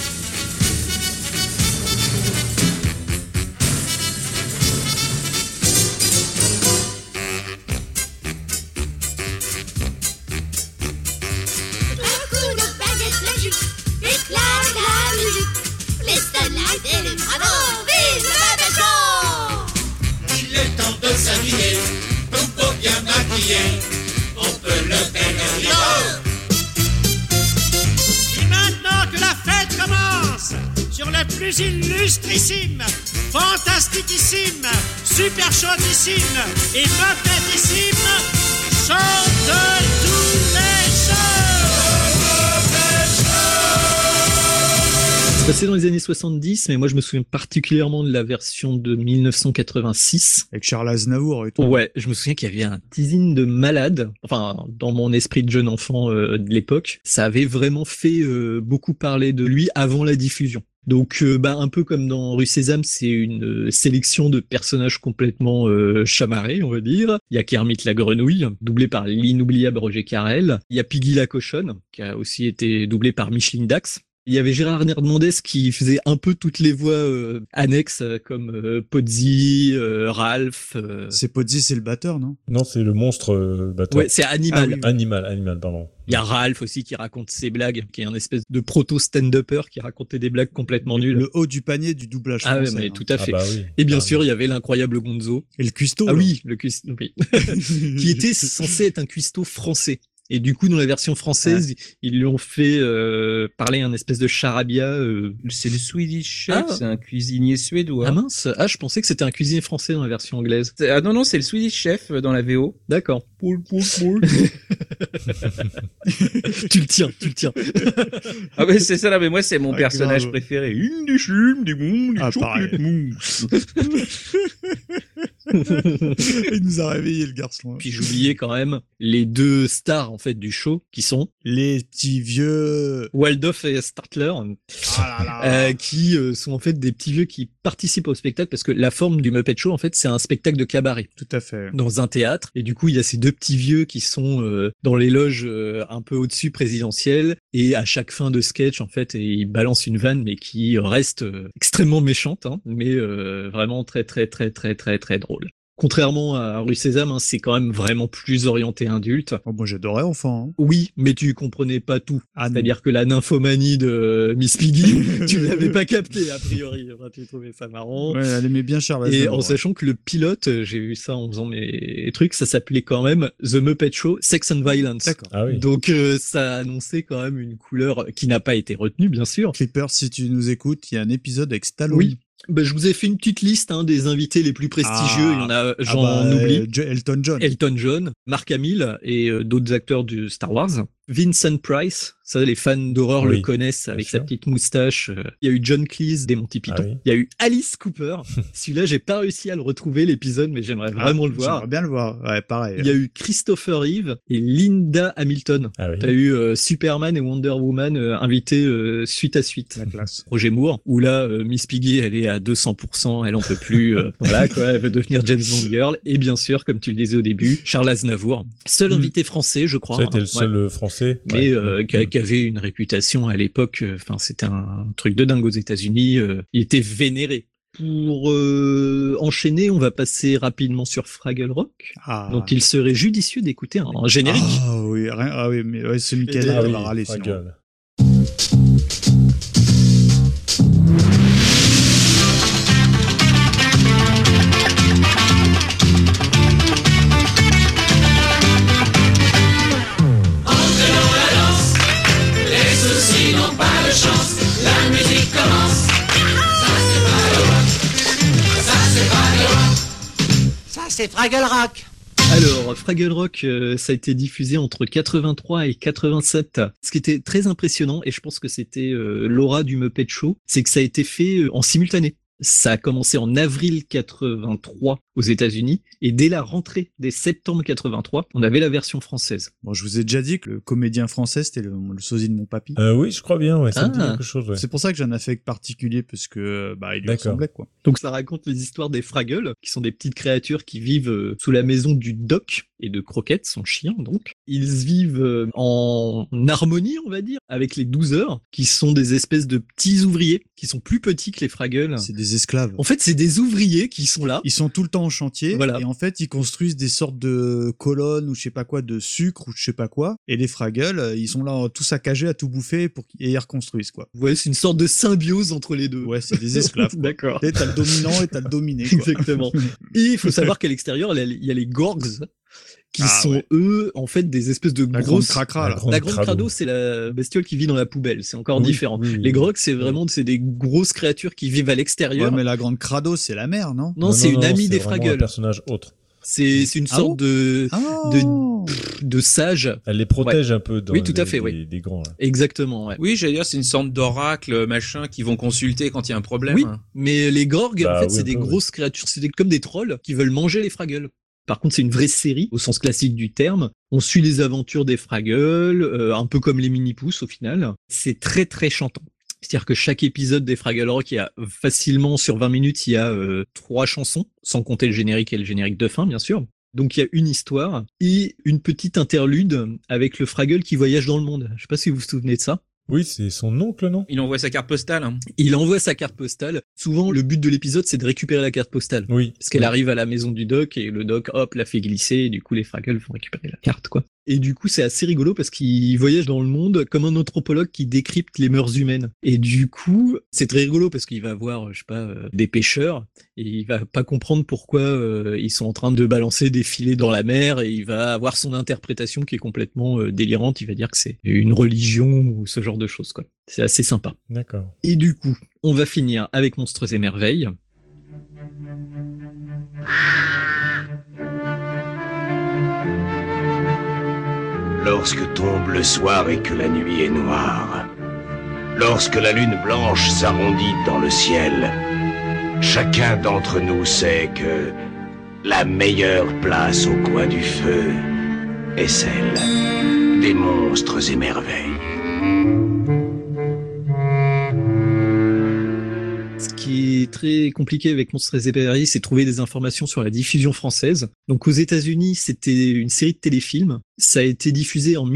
S'habiller, comme pour bien maquiller, on peut le faire rideau. Et maintenant que la fête commence, sur le plus illustrissime, fantastiquissime, super chaudissime et muppetissime, chante tous les chants. C'est passé dans les années 70, mais moi je me souviens particulièrement de la version de 1986. Avec Charles Aznavour et tout. Ouais, je me souviens qu'il y avait un teasing de malade. Enfin, dans mon esprit de jeune enfant de l'époque, ça avait vraiment fait beaucoup parler de lui avant la diffusion. Donc, un peu comme dans Rue Sésame, c'est une sélection de personnages complètement chamarrés, on va dire. Il y a Kermit la grenouille, doublé par l'inoubliable Roger Carrel. Il y a Piggy la cochonne, qui a aussi été doublé par Micheline Dax. Il y avait Gérard Hernandez qui faisait un peu toutes les voix annexes comme Pozzi, Ralph. C'est Pozzi, c'est le batteur, non? Non, c'est le monstre batteur. Ouais, c'est Animal. Ah, oui. Animal, pardon. Il y a Ralph aussi qui raconte ses blagues, qui est un espèce de proto-stand-upper qui racontait des blagues complètement nulles. Le haut du panier du doublage français. Ah ouais, mais tout à fait. Ah bah oui. Et bien sûr, il y avait l'incroyable Gonzo. Et le cuistot. Ah oui, le cuistot, oui. Qui était censé être un cuistot français. Et du coup, dans la version française, ils lui ont fait parler un espèce de charabia. C'est le Swedish Chef, c'est un cuisinier suédois. Ah mince, je pensais que c'était un cuisinier français dans la version anglaise. Ah non, c'est le Swedish Chef dans la VO. D'accord. Poul. Tu le tiens. Ah mais c'est ça là, mais moi c'est mon personnage préféré. Une des chumes, des bons, des chocolates mousse. Il nous a réveillé le garçon. Puis j'oubliais quand même les deux stars en fait du show qui sont les petits vieux Waldorf et Statler, qui sont en fait des petits vieux qui participent au spectacle parce que la forme du Muppet Show en fait c'est un spectacle de cabaret. Tout à fait. Dans un théâtre et du coup il y a ces deux petits vieux qui sont dans les loges un peu au-dessus présidentielles et à chaque fin de sketch en fait ils balancent une vanne mais qui reste extrêmement méchante mais vraiment très très très très très très drôle. Contrairement à Rue Sésame, c'est quand même vraiment plus orienté adulte. Oh, moi j'adorais enfant. Oui, mais tu comprenais pas tout. C'est-à-dire que la nymphomanie de Miss Piggy, tu l'avais pas capté a priori. Enfin, tu trouvais ça marrant. Ouais, elle aimait bien Charles. Et en sachant que le pilote, j'ai vu ça en faisant mes trucs, ça s'appelait quand même The Muppet Show Sex and Violence. D'accord. Ah oui. Donc ça annonçait quand même une couleur qui n'a pas été retenue, bien sûr. Clipper, si tu nous écoutes, il y a un épisode avec Stallone. Oui. Je vous ai fait une petite liste des invités les plus prestigieux. Il y en a, j'en oublie. Elton John, Mark Hamill et d'autres acteurs du Star Wars. Vincent Price, ça les fans d'horreur le connaissent avec sa petite moustache. Il y a eu John Cleese des Monty Python. Il y a eu Alice Cooper. Celui-là, j'ai pas réussi à le retrouver l'épisode, mais j'aimerais vraiment le voir. J'aimerais bien le voir. Ouais, pareil. Il y a eu Christopher Reeve et Linda Hamilton. T'as eu Superman et Wonder Woman invités suite à suite. La classe. Roger Moore, où là, Miss Piggy, elle est à 200%, elle en peut plus. Voilà, quoi, elle veut devenir James Bond Girl. Et bien sûr, comme tu le disais au début, Charles Aznavour. Seul invité français, je crois. Ça a été le seul français. Mais qui avait une réputation à l'époque, c'était un truc de dingue aux États-Unis. Il était vénéré. Pour enchaîner, on va passer rapidement sur Fraggle Rock. Donc il serait judicieux d'écouter un générique. Ah oui, mais c'est Michael qui va râler sinon. Entre dans la danse, les soucis c'est Fraggle Rock. Alors, Fraggle Rock, ça a été diffusé entre 83 et 87. Ce qui était très impressionnant, et je pense que c'était l'aura du Muppet Show, c'est que ça a été fait en simultané. Ça a commencé en avril 83 aux États-Unis et dès la rentrée des septembre 83, on avait la version française. Bon, je vous ai déjà dit que le comédien français c'était le sosie de mon papy. Oui, je crois bien, ouais, ça me dit quelque chose. Ouais. C'est pour ça que j'ai un affect particulier parce que il lui ressemblait quoi. Donc ça raconte les histoires des Fraggles, qui sont des petites créatures qui vivent sous la maison du Doc et de Croquette, son chien donc. Ils vivent en harmonie, on va dire, avec les 12 heures, qui sont des espèces de petits ouvriers qui sont plus petits que les Fraggles. C'est des esclaves. En fait, c'est des ouvriers qui sont là. Ils sont tout le temps en chantier. Voilà. Et en fait, ils construisent des sortes de colonnes ou je sais pas quoi, de sucre ou je sais pas quoi. Et les Fraggles, ils sont là tout saccagés à tout bouffer et ils reconstruisent quoi. Ouais, c'est une sorte de symbiose entre les deux. Ouais, c'est des esclaves. D'accord. Et t'as le dominant et t'as le dominé. Quoi. Exactement. Et il faut savoir qu'à l'extérieur, il y a les Gorgs, qui sont eux en fait des espèces de grosses cracra. La grande crado, c'est la bestiole qui vit dans la poubelle, c'est encore différent. Oui. Les Grogs, c'est vraiment des grosses créatures qui vivent à l'extérieur. Ouais, mais la grande crado, c'est la mère, non? Non, c'est une amie des Fraggles. Un personnage autre. C'est une sorte de sage. Elle les protège un peu dans tout à fait, des grands. Là. Exactement, ouais. Oui, j'allais dire, c'est une sorte d'oracle, machin, qui vont consulter quand il y a un problème. Oui, mais les Gorgs, en fait, c'est des grosses créatures, c'est comme des trolls qui veulent manger les Fraggles. Par contre, c'est une vraie série, au sens classique du terme. On suit les aventures des Fraggles, un peu comme les Mini-Pouces au final. C'est très très chantant. C'est-à-dire que chaque épisode des Fraggle Rock, il y a facilement, sur 20 minutes, il y a 3 chansons, sans compter le générique et le générique de fin, bien sûr. Donc il y a une histoire et une petite interlude avec le Fraggle qui voyage dans le monde. Je sais pas si vous vous souvenez de ça. Oui, c'est son oncle, non? Il envoie sa carte postale. Hein. Il envoie sa carte postale. Souvent, le but de l'épisode, c'est de récupérer la carte postale. Oui. Parce qu'elle arrive à la maison du Doc et le Doc, hop, la fait glisser et du coup, les Fraggles vont récupérer la carte, quoi. Et du coup, c'est assez rigolo parce qu'il voyage dans le monde comme un anthropologue qui décrypte les mœurs humaines. Et du coup, c'est très rigolo parce qu'il va voir, je sais pas, des pêcheurs et il va pas comprendre pourquoi ils sont en train de balancer des filets dans la mer et il va avoir son interprétation qui est complètement délirante. Il va dire que c'est une religion ou ce genre de choses, quoi. C'est assez sympa. D'accord. Et du coup, on va finir avec Monstres et Merveilles. Lorsque tombe le soir et que la nuit est noire, lorsque la lune blanche s'arrondit dans le ciel, chacun d'entre nous sait que la meilleure place au coin du feu est celle des Monstres et Merveilles. Ce qui est très compliqué avec Monstres et Merveilles, c'est trouver des informations sur la diffusion française. Donc aux États-Unis, c'était une série de téléfilms. Ça a été diffusé en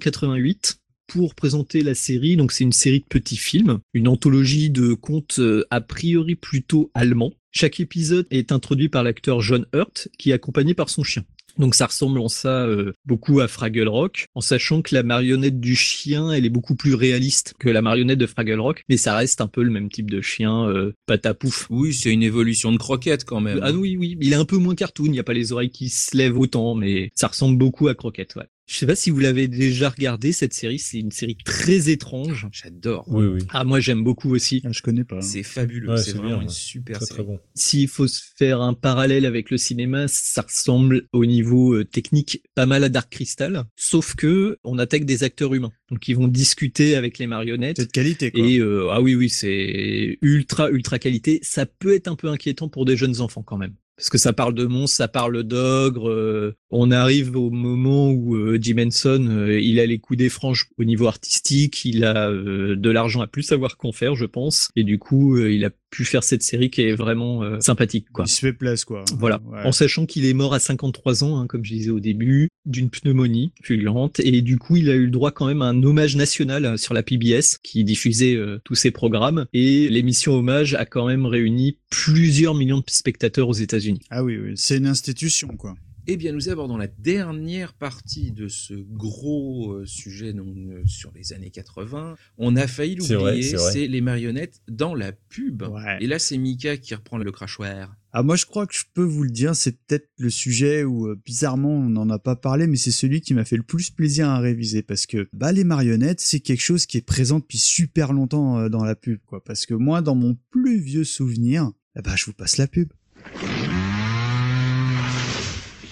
1988 pour présenter la série. Donc c'est une série de petits films, une anthologie de contes a priori plutôt allemands. Chaque épisode est introduit par l'acteur John Hurt, qui est accompagné par son chien. Donc ça ressemble en ça beaucoup à Fraggle Rock, en sachant que la marionnette du chien, elle est beaucoup plus réaliste que la marionnette de Fraggle Rock, mais ça reste un peu le même type de chien, patapouf. Oui, c'est une évolution de Croquette quand même. Ah oui, il est un peu moins cartoon, il n'y a pas les oreilles qui se lèvent autant, mais ça ressemble beaucoup à Croquette, ouais. Je sais pas si vous l'avez déjà regardé, cette série, c'est une série très étrange. J'adore. Oui. Ah, moi j'aime beaucoup aussi. Ah, je connais pas. C'est fabuleux, ouais, c'est vraiment bien, une super très, série. très bon. S'il faut se faire un parallèle avec le cinéma, ça ressemble au niveau technique pas mal à Dark Crystal, sauf que on attaque des acteurs humains. Donc ils vont discuter avec les marionnettes. C'est de qualité, quoi. Et ah oui, c'est ultra qualité. Ça peut être un peu inquiétant pour des jeunes enfants quand même. Parce que ça parle de monstres, ça parle d'ogres. On arrive au moment où Jim Henson, il a les coups des franges au niveau artistique, il a de l'argent à plus savoir qu'en faire, je pense. Et du coup, il a pu faire cette série qui est vraiment sympathique, quoi. Il se fait plaisir, quoi. Voilà. Ouais. En sachant qu'il est mort à 53 ans, hein, comme je disais au début, d'une pneumonie fulgurante. Et du coup, il a eu le droit quand même à un hommage national sur la PBS qui diffusait tous ses programmes. Et l'émission Hommage a quand même réuni plusieurs millions de spectateurs aux États-Unis. Ah oui, c'est une institution, quoi. Eh bien, nous abordons la dernière partie de ce gros sujet sur les années 80. On a failli l'oublier, c'est les marionnettes dans la pub. Ouais. Et là, c'est Mika qui reprend le crachoir. Ah, moi, je crois que je peux vous le dire, c'est peut-être le sujet où, bizarrement, on n'en a pas parlé, mais c'est celui qui m'a fait le plus plaisir à réviser, parce que, les marionnettes, c'est quelque chose qui est présent depuis super longtemps dans la pub, quoi. Parce que moi, dans mon plus vieux souvenir, je vous passe la pub.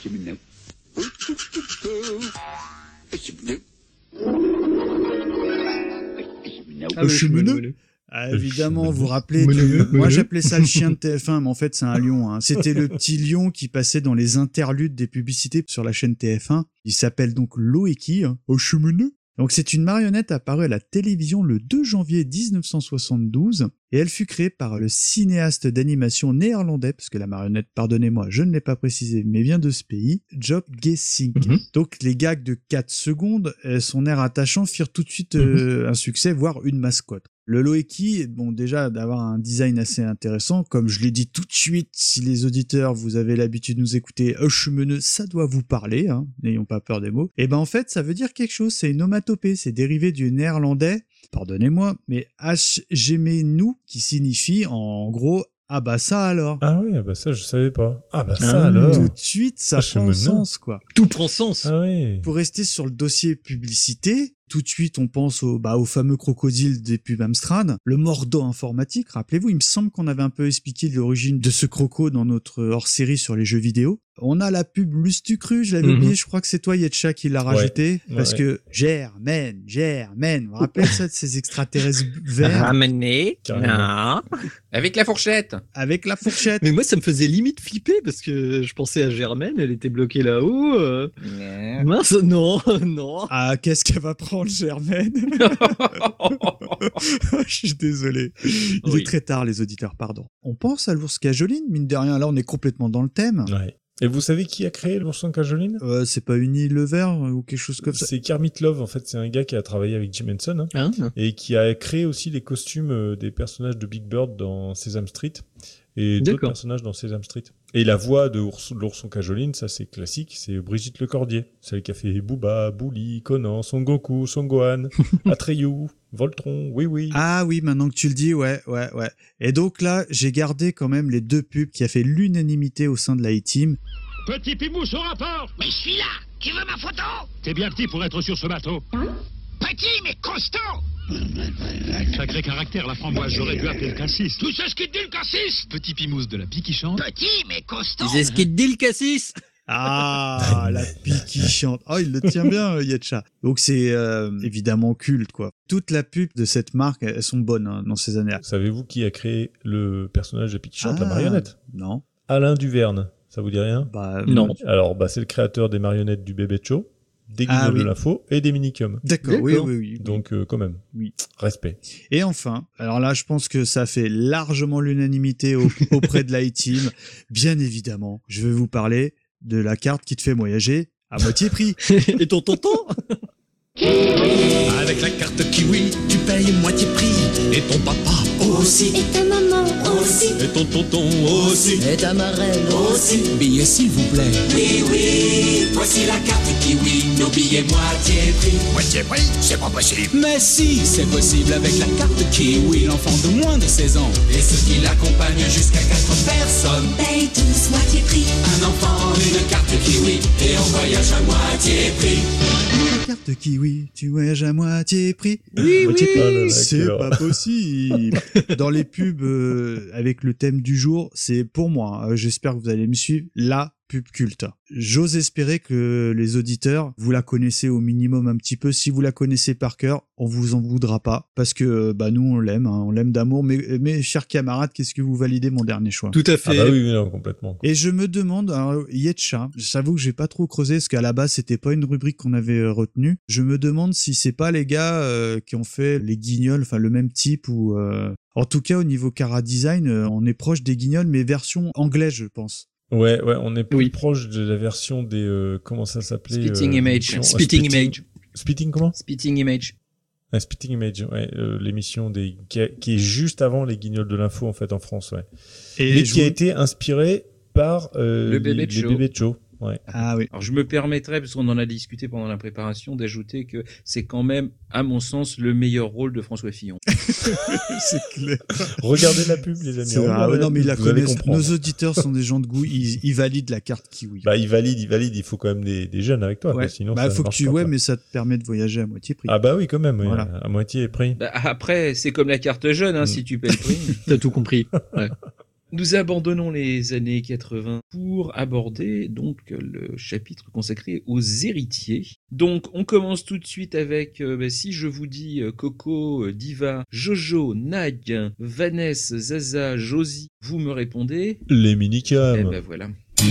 Évidemment, vous vous rappelez que moi j'appelais ça le chien de TF1, mais en fait c'est un lion. Hein. C'était le petit lion qui passait dans les interludes des publicités sur la chaîne TF1. Il s'appelle donc Loeki, hein. Donc c'est une marionnette apparue à la télévision le 2 janvier 1972 et elle fut créée par le cinéaste d'animation néerlandais, parce que la marionnette, pardonnez-moi, je ne l'ai pas précisé, mais vient de ce pays, Job Geesink. Donc les gags de 4 secondes, son air attachant firent tout de suite un succès, voire une mascotte. Le Loeki, bon déjà d'avoir un design assez intéressant, comme je l'ai dit tout de suite, si les auditeurs, vous avez l'habitude de nous écouter, Oshumene, ça doit vous parler, hein, n'ayons pas peur des mots. Et ben en fait, ça veut dire quelque chose, c'est une onomatopée, c'est dérivé du néerlandais, pardonnez-moi, mais Hgemenu, qui signifie en gros ah bah ça alors. Ah oui, bah ça je savais pas. Ah bah ça alors. Tout de suite, ça prend sens quoi. Tout prend sens. Ah oui. Pour rester sur le dossier publicité, tout de suite on pense au fameux crocodile des pubs Amstrad, le Mordo informatique. Rappelez-vous, il me semble qu'on avait un peu expliqué l'origine de ce croco dans notre hors-série sur les jeux vidéo. On a la pub Lustucru, je l'avais oublié, je crois que c'est toi Yetcha qui l'a rajouté, parce que Germaine, vous vous rappelez ça de ces extraterrestres verts? Ramener, avec la fourchette. Avec la fourchette. Mais moi ça me faisait limite flipper parce que je pensais à Germaine, elle était bloquée là-haut. Mince, non. Ah, qu'est-ce qu'elle va prendre Germaine? Je suis désolé. Il est très tard les auditeurs, pardon. On pense à l'ours Cajoline, mine de rien, là on est complètement dans le thème. Ouais. Et vous savez qui a créé l'ourson Cajoline? C'est pas Unilever ou quelque chose comme ça? C'est Kermit Love, en fait, c'est un gars qui a travaillé avec Jim Henson, et qui a créé aussi les costumes des personnages de Big Bird dans Sesame Street, et d'autres personnages dans Sesame Street. Et la voix de l'ourson Cajoline, ça c'est classique, c'est Brigitte Lecordier, celle qui a fait Booba, Bouli, Conan, Son Goku, Son Gohan, Atreyu, Voltron, oui. Ah oui, maintenant que tu le dis, ouais. Et donc là, j'ai gardé quand même les deux pubs qui a fait l'unanimité au sein de la A-Team. Petit Pimousse au rapport. Mais je suis là. Qui veut ma photo? T'es bien petit pour être sur ce bateau. Petit mais costaud. Sacré caractère, la framboise, j'aurais dû appeler le cassis. Tu sais ce qu'il dit le cassis? Petit Pimousse de la pie qui chante. Petit mais costaud. Tu sais ce qu'il dit le cassis? Ah, la pique qui chante. Oh, il le tient bien, Yetcha. Donc c'est évidemment culte, quoi. Toute la pub de cette marque, elles sont bonnes dans ces années-là. Savez-vous qui a créé le personnage de Pique qui chante, la marionnette? Non. Alain Duverne, ça vous dit rien? Non. Alors, c'est le créateur des marionnettes du Bébé Show, des Guignols de l'info et des Minicums. D'accord, oui. Donc, quand même, respect. Et enfin, alors là, je pense que ça fait largement l'unanimité auprès de l'I-Team. Bien évidemment, je vais vous parler de la carte qui te fait voyager à moitié prix. Et ton tonton? Avec la carte Kiwi, tu payes moitié prix. Et ton papa aussi. Et ta maman aussi. Et ton tonton aussi. Et ta marraine aussi. Billets s'il vous plaît. Oui, voici la carte Kiwi, nos billets moitié prix. Moitié prix, c'est pas possible. Mais si, c'est possible avec la carte Kiwi. L'enfant de moins de 16 ans et ceux qui l'accompagnent jusqu'à 4 personnes payent tous moitié prix. Un enfant, une carte Kiwi et on voyage à moitié prix. La carte Kiwi, tu voyages à moitié prix. Oui. C'est pas possible. Dans les pubs avec le thème du jour, c'est pour moi, j'espère que vous allez me suivre, la pub culte. J'ose espérer que les auditeurs, vous la connaissez au minimum un petit peu. Si vous la connaissez par cœur, on vous en voudra pas parce que nous on l'aime, on l'aime d'amour. Mais chers camarades, qu'est-ce que vous validez mon dernier choix? Tout à fait. Ah bah oui, non, complètement. Et je me demande, alors, Yetcha, j'avoue que j'ai pas trop creusé parce qu'à la base c'était pas une rubrique qu'on avait retenue. Je me demande si c'est pas les gars qui ont fait les Guignols, enfin le même type ou en tout cas au niveau Cara Design, on est proche des Guignols mais version anglaise je pense. Ouais, on est plus proche de la version des comment ça s'appelait? Spitting Image. Spitting comment? Spitting Image. Spitting Image, l'émission qui est juste avant les Guignols de l'info en fait en France, mais qui a été inspiré par le Bébé Show. Ouais. Ah oui. Alors je me permettrais, parce qu'on en a discuté pendant la préparation, d'ajouter que c'est quand même, à mon sens, le meilleur rôle de François Fillon. C'est clair. Regardez la pub, les amis. Non, mais ils la connaissent. Nos auditeurs sont des gens de goût. Ils valident la carte Kiwi. Ils valident. Il faut quand même des jeunes avec toi. Ouais. Sinon, faut que tu mais ça te permet de voyager à moitié prix. Ah bah oui, quand même. Voilà. À moitié prix. Après, c'est comme la carte jeune, si tu payes le prix. T'as tout compris. Ouais. Nous abandonnons les années 80 pour aborder donc le chapitre consacré aux héritiers. Donc on commence tout de suite avec, si je vous dis Coco, Diva, Jojo, Nag, Vanessa, Zaza, Josie, vous me répondez les minicums. Eh ben voilà.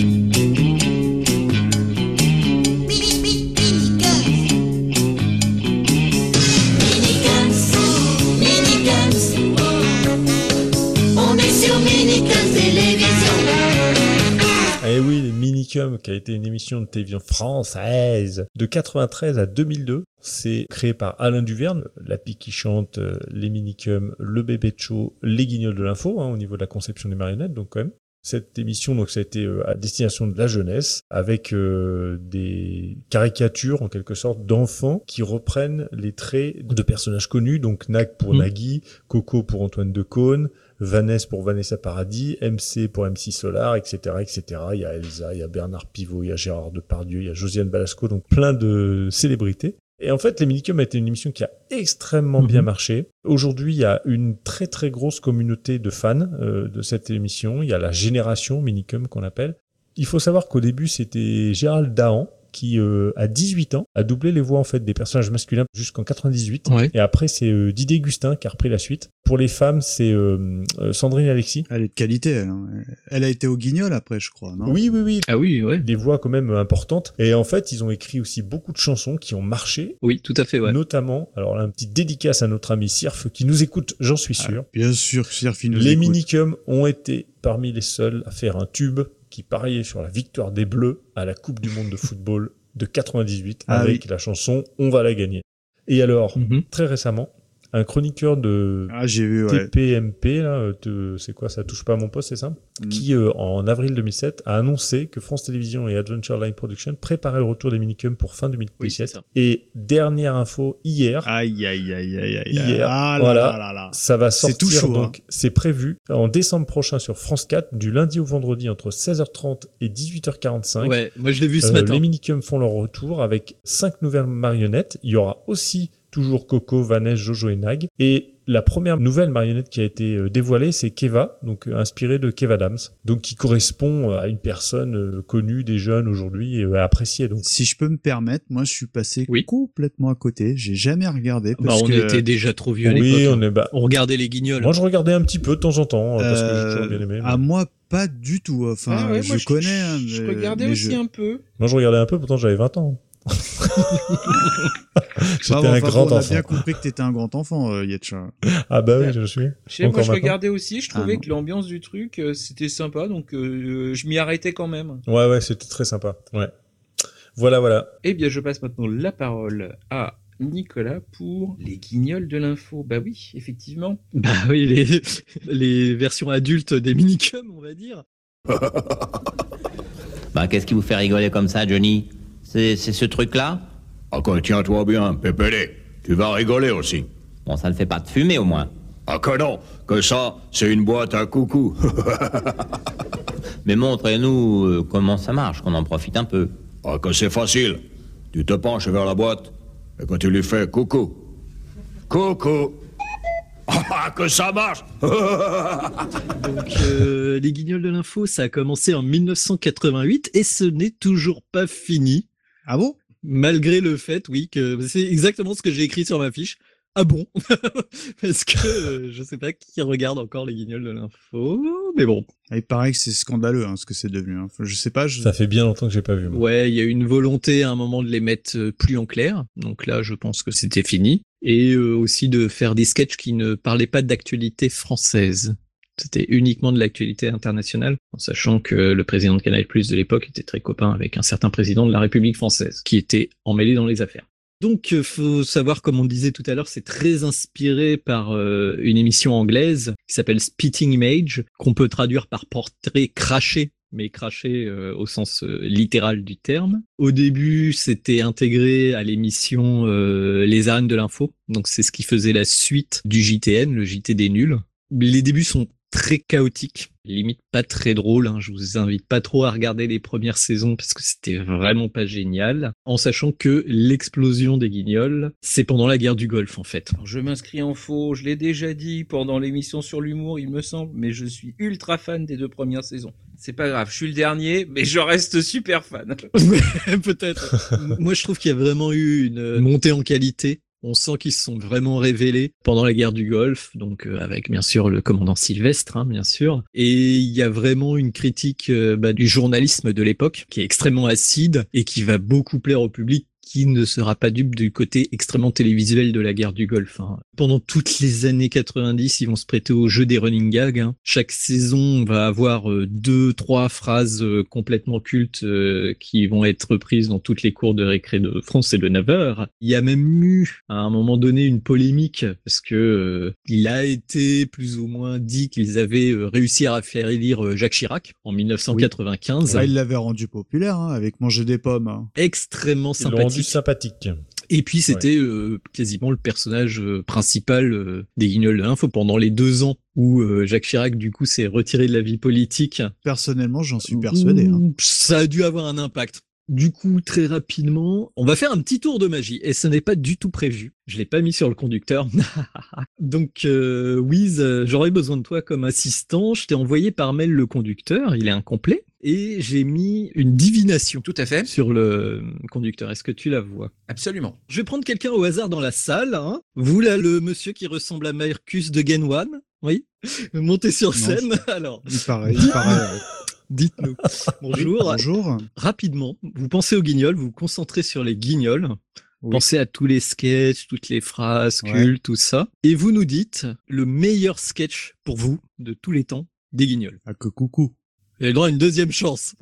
Eh oui, les Minicums, qui a été une émission de télévision française de 93 à 2002. C'est créé par Alain Duverne, la pique qui chante, les Minicums, le bébé de show, les guignols de l'info, au niveau de la conception des marionnettes, donc quand même. Cette émission, donc ça a été à destination de la jeunesse, avec des caricatures en quelque sorte d'enfants qui reprennent les traits de personnages connus, donc Nag pour Nagui, Coco pour Antoine Decaune, Vanessa pour Vanessa Paradis, MC pour MC Solar, etc., etc. Il y a Elsa, il y a Bernard Pivot, il y a Gérard Depardieu, il y a Josiane Balasco, donc plein de célébrités. Et en fait, les Minicums a été une émission qui a extrêmement bien marché. Aujourd'hui, il y a une très très grosse communauté de fans de cette émission. Il y a la génération Minicum qu'on appelle. Il faut savoir qu'au début, c'était Gérald Dahan qui, à 18 ans, a doublé les voix en fait des personnages masculins jusqu'en 98. Ouais. Et après, c'est Didier Gustin qui a repris la suite. Pour les femmes, c'est Sandrine Alexis. Elle est de qualité, elle. Elle a été au Guignol après, je crois, non ? Oui, oui, oui. Ah oui, ouais. Des voix quand même importantes. Et en fait, ils ont écrit aussi beaucoup de chansons qui ont marché. Oui, tout à fait, ouais. Notamment, alors là, un petit dédicace à notre ami Sirf qui nous écoute, j'en suis sûr. Ah, bien sûr, Sirf, il nous écoute. Les Minicums ont été parmi les seuls à faire un tube qui pariait sur la victoire des Bleus à la Coupe du Monde de football de 98 avec la chanson « On va la gagner ». Et alors, très récemment, un chroniqueur de TPMP, là, c'est quoi, ça touche pas à mon poste, c'est ça, qui, en avril 2007, a annoncé que France Télévisions et Adventure Line Production préparaient le retour des Minicums pour fin 2017. Et dernière info, hier, ça va sortir, tout chaud, donc c'est prévu en décembre prochain sur France 4, du lundi au vendredi entre 16h30 et 18h45. Ouais, moi je l'ai vu ce matin. Les Minicums font leur retour avec 5 nouvelles marionnettes. Il y aura aussi toujours Coco, Vanessa, Jojo et Nag. Et la première nouvelle marionnette qui a été dévoilée, c'est Keva, donc inspirée de Kev Adams, donc qui correspond à une personne connue des jeunes aujourd'hui et appréciée. Donc. Si je peux me permettre, moi je suis passé complètement à côté. J'ai jamais regardé. Parce on était déjà trop vieux à l'époque. On regardait les Guignols. Moi je regardais un petit peu de temps en temps parce que j'ai toujours bien aimé. À moi pas du tout. Enfin, je connais. Je regardais aussi un peu. Moi je regardais un peu, pourtant j'avais 20 ans. J'étais un grand enfant. On a bien compris que t'étais un grand enfant, Yetcha. Ah bah oui, je suis. Moi, je regardais aussi. Je trouvais que l'ambiance du truc, c'était sympa, donc je m'y arrêtais quand même. Ouais, c'était très sympa. Ouais. Voilà. Eh bien, je passe maintenant la parole à Nicolas pour les Guignols de l'info. Bah oui, effectivement. Bah oui, les versions adultes des Minicums, on va dire. Bah qu'est-ce qui vous fait rigoler comme ça, Johnny ? C'est ce truc-là ? Ah, tiens-toi bien, Pépélé. Tu vas rigoler aussi. Bon, ça ne fait pas de fumée, au moins. Ah que non, que ça, c'est une boîte à coucou. Mais montrez-nous comment ça marche, qu'on en profite un peu. Ah, que c'est facile. Tu te penches vers la boîte, et quand tu lui fais coucou. Coucou. Ah, que ça marche. Donc, les Guignols de l'info, ça a commencé en 1988, et ce n'est toujours pas fini. Ah bon ? Malgré le fait, oui, que c'est exactement ce que j'ai écrit sur ma fiche. Ah bon ? Parce que je sais pas qui regarde encore les Guignols de l'info, mais bon. Il paraît que c'est scandaleux ce que c'est devenu. Enfin, je sais pas. Ça fait bien longtemps que j'ai pas vu. Moi. Ouais, il y a eu une volonté à un moment de les mettre plus en clair. Donc là, je pense que c'était fini. Et aussi de faire des sketchs qui ne parlaient pas d'actualité française. C'était uniquement de l'actualité internationale, en sachant que le président de Canal+ de l'époque était très copain avec un certain président de la République française, qui était emmêlé dans les affaires. Donc, faut savoir, comme on disait tout à l'heure, c'est très inspiré par une émission anglaise qui s'appelle Spitting Image, qu'on peut traduire par portrait craché, mais craché au sens littéral du terme. Au début, c'était intégré à l'émission Les Arènes de l'info, donc c'est ce qui faisait la suite du JTN, le JT des nuls. Les débuts sont très chaotiques. limite pas très drôle. Je vous invite pas trop à regarder les premières saisons parce que c'était vraiment pas génial. En sachant que l'explosion des Guignols, c'est pendant la guerre du Golfe en fait. Alors, je m'inscris en faux, je l'ai déjà dit pendant l'émission sur l'humour, il me semble, mais je suis ultra fan des 2 premières saisons. C'est pas grave, je suis le dernier, mais je reste super fan. Peut-être. Moi, je trouve qu'il y a vraiment eu une montée en qualité. On sent qu'ils se sont vraiment révélés pendant la guerre du Golfe, donc avec bien sûr le commandant Sylvestre, bien sûr. Et il y a vraiment une critique du journalisme de l'époque qui est extrêmement acide et qui va beaucoup plaire au public qui ne sera pas dupe du côté extrêmement télévisuel de la guerre du Golfe. Pendant toutes les années 90, ils vont se prêter au jeu des running gags. Chaque saison va avoir 2-3 phrases complètement cultes qui vont être reprises dans toutes les cours de récré de France et de Navarre. Il y a même eu, à un moment donné, une polémique parce que il a été plus ou moins dit qu'ils avaient réussi à faire élire Jacques Chirac en 1995. Oui. Là, il l'avait rendu populaire avec Manger des pommes. Extrêmement sympathique. Sympathique. Et puis c'était quasiment le personnage principal des Guignols de l'info pendant les 2 ans où Jacques Chirac du coup s'est retiré de la vie politique. Personnellement, j'en suis persuadé. Ça a dû avoir un impact. Du coup, très rapidement, on va faire un petit tour de magie et ce n'est pas du tout prévu. Je l'ai pas mis sur le conducteur. Donc, Wiz, j'aurais besoin de toi comme assistant. Je t'ai envoyé par mail le conducteur, il est incomplet. Et j'ai mis une divination. Tout à fait. Sur le conducteur. Est-ce que tu la vois? Absolument. Je vais prendre quelqu'un au hasard dans la salle. Vous là, le monsieur qui ressemble à Marcus de Gen One. Oui. Montez sur scène. Alors. Il paraît. Dites-nous. Bonjour. Bonjour. Rapidement, vous pensez aux Guignols, vous vous concentrez sur les Guignols. Oui. Pensez à tous les sketchs, toutes les phrases cultes, tout ça. Et vous nous dites le meilleur sketch pour vous de tous les temps des Guignols. Ah, que coucou. Vous avez le droit à une deuxième chance.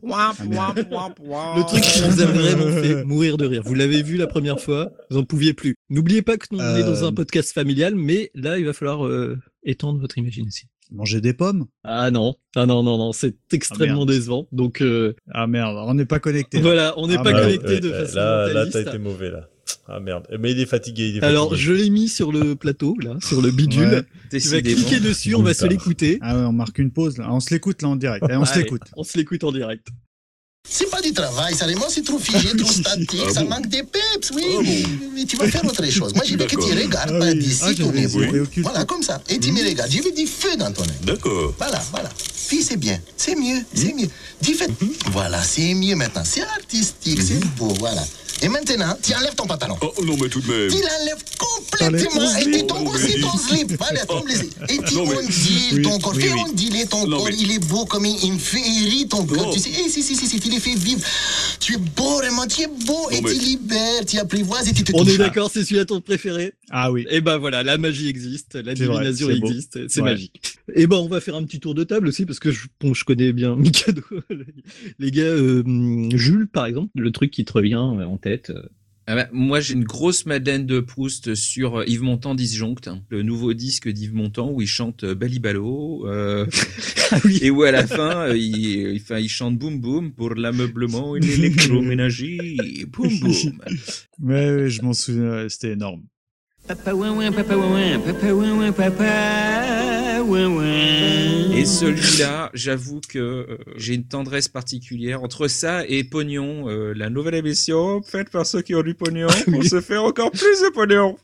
Le truc qui vous a vraiment fait mourir de rire. Vous l'avez vu la première fois, vous en pouviez plus. N'oubliez pas que nous on est dans un podcast familial, mais là il va falloir étendre votre imagination. Manger des pommes? Ah non, c'est extrêmement décevant. Donc ah merde, on n'est pas connecté. Voilà, on n'est pas connecté de façon là t'as été mauvais là. Ah merde, mais il est fatigué. Alors je l'ai mis sur le plateau là, sur le bidule. Tu vas cliquer dessus, on va se l'écouter. Ah ouais, on marque une pause là. On se l'écoute là en direct. Allez, on se l'écoute. On se l'écoute en direct. C'est pas du travail, ça vraiment c'est trop figé, trop statique, ça manque des peps, oui, mais tu vas faire autre chose. Moi je veux que tu regardes pas d'ici ton nez. Voilà, comme ça. Et tu me regardes, je veux du feu dans ton œil. D'accord. Voilà. Puis c'est bien, c'est mieux. Du fait. Voilà, c'est mieux maintenant. C'est artistique, c'est beau, voilà. Et maintenant, tu enlèves ton pantalon. Oh non, mais tout de même. Tu l'enlèves complètement et tu tombes aussi ton slip. Allez, tombe-les. Et tu ondules ton corps. Fais onduler ton corps. Il est beau comme une féerie, ton corps. Tu sais, si, tu les fais vivre. Tu es beau, vraiment, tu es beau. Et tu libères, tu apprivoises et tu te touches. On est d'accord, c'est celui-là ton préféré? Ah oui. Et ben voilà, la magie existe, la divination existe, c'est magique. Et ben on va faire un petit tour de table aussi parce que je connais bien Mikado. Les gars, Jules par exemple, le truc qui te revient en tête. Moi j'ai une grosse Madeleine de Proust sur Yves Montand Disjoncte, le nouveau disque d'Yves Montand où il chante Balibalo et où à la fin il chante Boum Boum pour l'ameublement et l'électroménager. Boum Boum. Ouais, je m'en souviens, c'était énorme. Papa ouin papa ouin, papa ouin papa ouin. Et celui-là, j'avoue que j'ai une tendresse particulière entre ça et Pognon, la nouvelle émission faite par ceux qui ont du pognon pour se faire encore plus de pognon.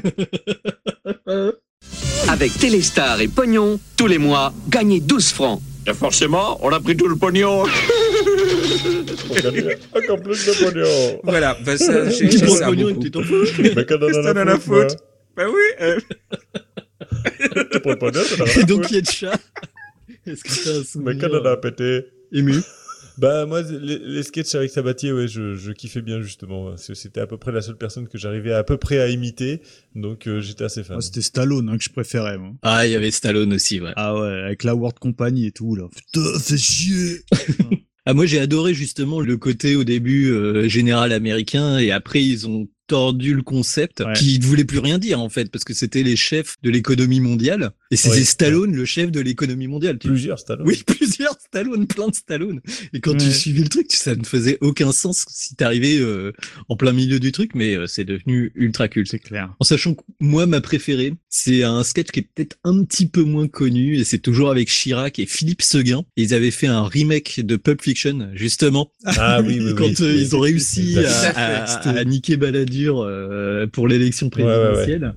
Avec Téléstar et Pognon, tous les mois, gagnez 12 francs. Et forcément, on a pris tout le pognon. Encore plus de pognon. Voilà, ça, j'ai ça beaucoup. Mais quand on en a la faute. Bah oui. Et donc Yetcha, est-ce que t'as un souvenir? Mais quand on a pété. Ému. Bah moi les sketchs avec Sabatier, ouais, je kiffais bien justement. C'était à peu près la seule personne que j'arrivais à peu près à imiter, donc j'étais assez fan. C'était Stallone que je préférais moi. Ah, il y avait Stallone aussi, ouais. Ah ouais, avec la World Company et tout là. Putain, fais chier. Ah moi j'ai adoré justement le côté au début général américain et après ils ont tordu le concept qui ne voulait plus rien dire en fait parce que c'était les chefs de l'économie mondiale Et c'est Stallone, le chef de l'économie mondiale. Plusieurs Stallone. Oui, plusieurs Stallone, plein de Stallone. Et quand tu suivais le truc, ça ne faisait aucun sens si t'arrivais en plein milieu du truc, mais c'est devenu ultra culte. C'est clair. En sachant que moi, ma préférée, c'est un sketch qui est peut-être un petit peu moins connu, et c'est toujours avec Chirac et Philippe Seguin. Et ils avaient fait un remake de Pulp Fiction, justement. Ah oui, quand ils ont réussi à niquer Balladur pour l'élection présidentielle.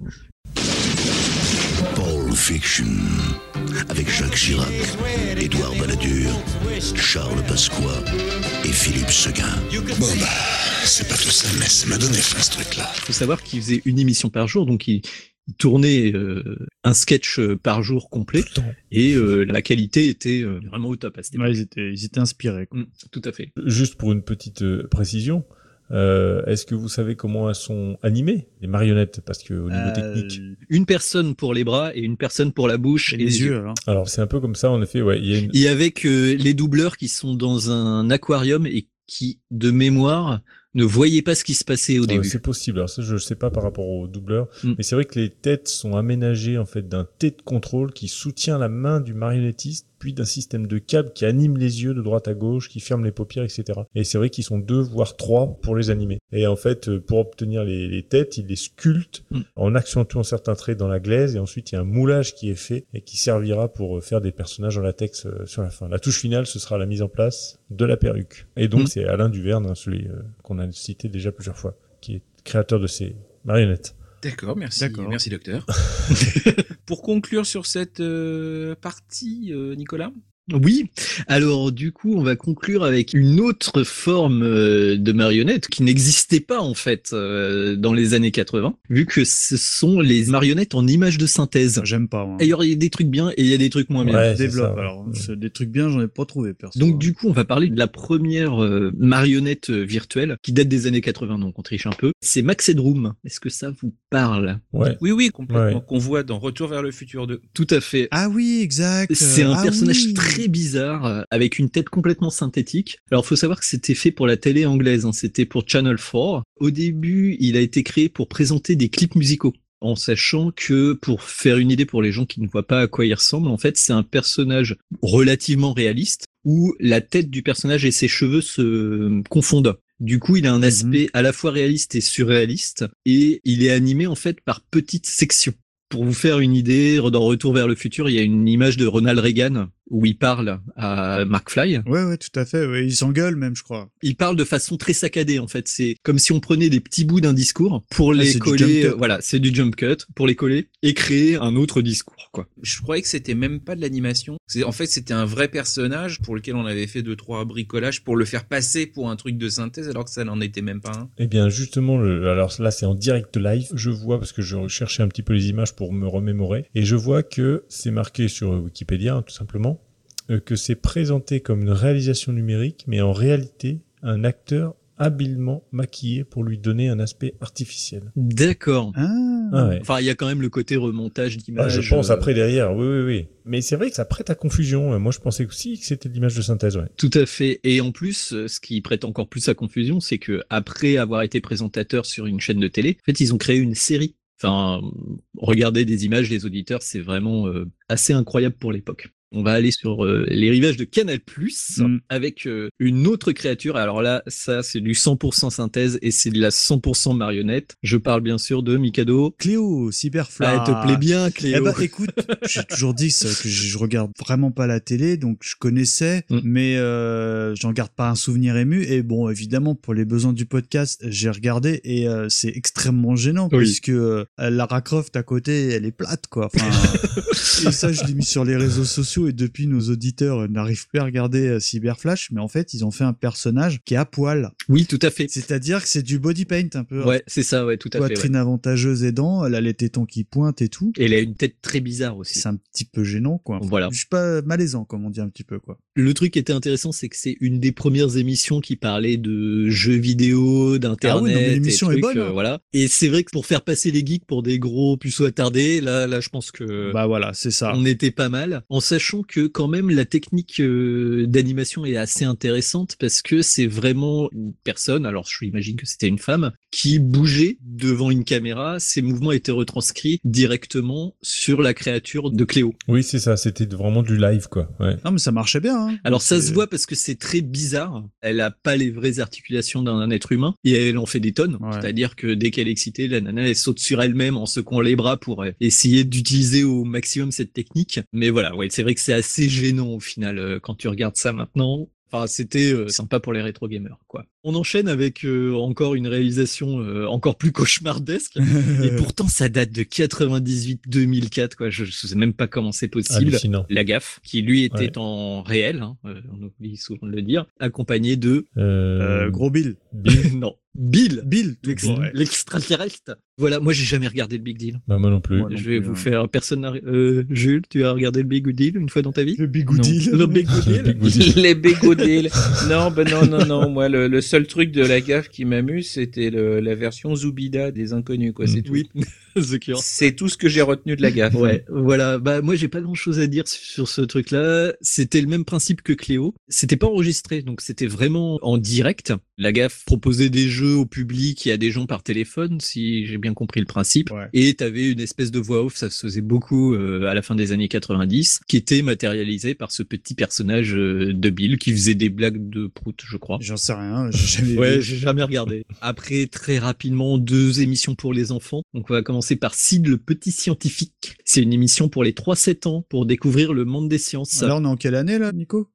Pulp Fiction, avec Jacques Chirac, Édouard Balladur, Charles Pasqua et Philippe Seguin. Bon c'est pas tout ça, mais ça m'a donné faim ce truc-là. Il faut savoir qu'ils faisaient une émission par jour, donc ils tournaient un sketch par jour complet, et la qualité était vraiment au top à cette époque. Ils étaient inspirés, quoi. Tout à fait. Juste pour une petite précision, est-ce que vous savez comment elles sont animées, les marionnettes, parce que au niveau technique, une personne pour les bras et une personne pour la bouche et les yeux. Alors c'est un peu comme ça, en effet. Ouais, et avec les doubleurs qui sont dans un aquarium et qui, de mémoire, ne voyaient pas ce qui se passait au début. C'est possible. Alors ça, je sais pas par rapport aux doubleurs, mais c'est vrai que les têtes sont aménagées en fait d'un T de contrôle qui soutient la main du marionnettiste, puis d'un système de câbles qui anime les yeux de droite à gauche, qui ferme les paupières, etc. Et c'est vrai qu'ils sont 2 voire 3 pour les animer. Et en fait, pour obtenir les têtes, ils les sculptent en accentuant certains traits dans la glaise, et ensuite il y a un moulage qui est fait et qui servira pour faire des personnages en latex sur la fin. La touche finale, ce sera la mise en place de la perruque. Et donc c'est Alain Duverne, celui qu'on a cité déjà plusieurs fois, qui est créateur de ces marionnettes. D'accord, merci docteur. Pour conclure sur cette partie, Nicolas ? Oui, alors du coup on va conclure avec une autre forme de marionnette qui n'existait pas en fait dans les années 80, vu que ce sont les marionnettes en images de synthèse. J'aime pas. Moi. Et il y a des trucs bien et il y a des trucs moins bien. Développe. Alors des trucs bien, j'en ai pas trouvé perso. Donc du coup on va parler de la première marionnette virtuelle qui date des années 80, donc on triche un peu. C'est Max Headroom. Est-ce que ça vous parle ? Oui, complètement. Qu'on voit dans Retour vers le futur 2. Tout à fait. Ah oui, exact. C'est un personnage très bizarre, avec une tête complètement synthétique. Alors, faut savoir que c'était fait pour la télé anglaise, c'était pour Channel 4. Au début, il a été créé pour présenter des clips musicaux, en sachant que, pour faire une idée pour les gens qui ne voient pas à quoi il ressemble, en fait, c'est un personnage relativement réaliste, où la tête du personnage et ses cheveux se confondent. Du coup, il a un aspect à la fois réaliste et surréaliste, et il est animé, en fait, par petites sections. Pour vous faire une idée, dans Retour vers le futur, il y a une image de Ronald Reagan où il parle à McFly. Ouais, tout à fait. Ouais. Il s'engueule même, je crois. Il parle de façon très saccadée, en fait. C'est comme si on prenait des petits bouts d'un discours pour les coller. Voilà, c'est du jump cut pour les coller et créer un autre discours, quoi. Je croyais que c'était même pas de l'animation. En fait, c'était un vrai personnage pour lequel on avait fait 2-3 bricolages pour le faire passer pour un truc de synthèse, alors que ça n'en était même pas un. Eh bien, justement, alors là, c'est en direct live. Je vois, parce que je cherchais un petit peu les images pour me remémorer, et je vois que c'est marqué sur Wikipédia, tout simplement, que c'est présenté comme une réalisation numérique, mais en réalité, un acteur habilement maquillé pour lui donner un aspect artificiel. D'accord. Ouais. Enfin, il y a quand même le côté remontage d'image. Je pense après derrière, oui. Mais c'est vrai que ça prête à confusion. Moi, je pensais aussi que c'était de l'image de synthèse, ouais. Tout à fait. Et en plus, ce qui prête encore plus à confusion, c'est que après avoir été présentateur sur une chaîne de télé, en fait, ils ont créé une série. Enfin, regardez des images, les auditeurs, c'est vraiment assez incroyable pour l'époque. On va aller sur les rivages de Canal+, avec une autre créature. Alors là, ça, c'est du 100% synthèse et c'est de la 100% marionnette. Je parle bien sûr de Mikado. Cléo, Cyberfly. Ah, elle te plaît bien, Cléo. Eh ben, écoute, j'ai toujours dit que je regarde vraiment pas la télé, donc je connaissais, mais j'en garde pas un souvenir ému. Et bon, évidemment, pour les besoins du podcast, j'ai regardé et c'est extrêmement gênant puisque Lara Croft à côté, elle est plate, quoi. Enfin, et ça, je l'ai mis sur les réseaux sociaux. Et depuis, nos auditeurs n'arrivent plus à regarder Cyberflash, mais en fait, ils ont fait un personnage qui est à poil. Oui, tout à fait. C'est-à-dire que c'est du body paint un peu. Ouais, c'est ça, ouais, tout à fait. Poitrine avantageuse aidant, elle a les tétons qui pointent et tout. Et elle a une tête très bizarre aussi. C'est un petit peu gênant, quoi. Voilà. Je suis pas malaisant, comme on dit un petit peu, quoi. Le truc qui était intéressant, c'est que c'est une des premières émissions qui parlait de jeux vidéo, d'internet. Ah oui, non, mais l'émission est bonne. Voilà. Et c'est vrai que pour faire passer les geeks pour des gros puceaux attardés, là, je pense que. Bah voilà, c'est ça. On était pas mal. En sachant sachant que quand même la technique d'animation est assez intéressante parce que c'est vraiment une personne, alors je imagine que c'était une femme, qui bougeait devant une caméra. Ses mouvements étaient retranscrits directement sur la créature de Cléo. Oui, c'est ça, c'était vraiment du live, quoi. Ouais. Non, mais ça marchait bien. Hein. Alors ça se voit parce que c'est très bizarre. Elle a pas les vraies articulations d'un être humain et elle en fait des tonnes. Ouais. C'est-à-dire que dès qu'elle est excitée, la nana, elle saute sur elle-même en secouant les bras pour essayer d'utiliser au maximum cette technique. Mais voilà, ouais, c'est vrai que c'est assez gênant au final quand tu regardes ça maintenant. Enfin, c'était sympa pour les rétro gamers, quoi. On enchaîne avec encore une réalisation encore plus cauchemardesque. Et pourtant, ça date de 98-2004, quoi. Je sais même pas comment c'est possible. Hallucinant. La gaffe, qui lui était en réel, hein, on oublie souvent de le dire, accompagné de Gros Bill. Non. Bill, l'extraterrestre. Voilà, moi j'ai jamais regardé le Big Deal. Bah moi non plus. Je vais vous faire Jules, tu as regardé le Big Deal une fois dans ta vie? Le Big Deal. Le Big Deal. Les Big Deal. Non, non. Moi le seul truc de la gaffe qui m'amuse, c'était la version Zoubida des Inconnus, quoi. C'est tout. Oui. C'est tout ce que j'ai retenu de la gaffe. Ouais, voilà. Bah moi j'ai pas grand chose à dire sur ce truc-là. C'était le même principe que Cléo. C'était pas enregistré, donc c'était vraiment en direct. La gaffe proposait des jeux au public et à des gens par téléphone, si j'ai bien compris le principe. Ouais. Et t'avais une espèce de voix off, ça se faisait beaucoup à la fin des années 90, qui était matérialisée par ce petit personnage de Bill qui faisait des blagues de prout, je crois. J'en sais rien, j'ai jamais vu. J'ai jamais regardé. Après, très rapidement, 2 émissions pour les enfants. Donc on va commencer par Sid le petit scientifique. C'est une émission pour les 3-7 ans pour découvrir le monde des sciences. Alors on est en quelle année là, Nico?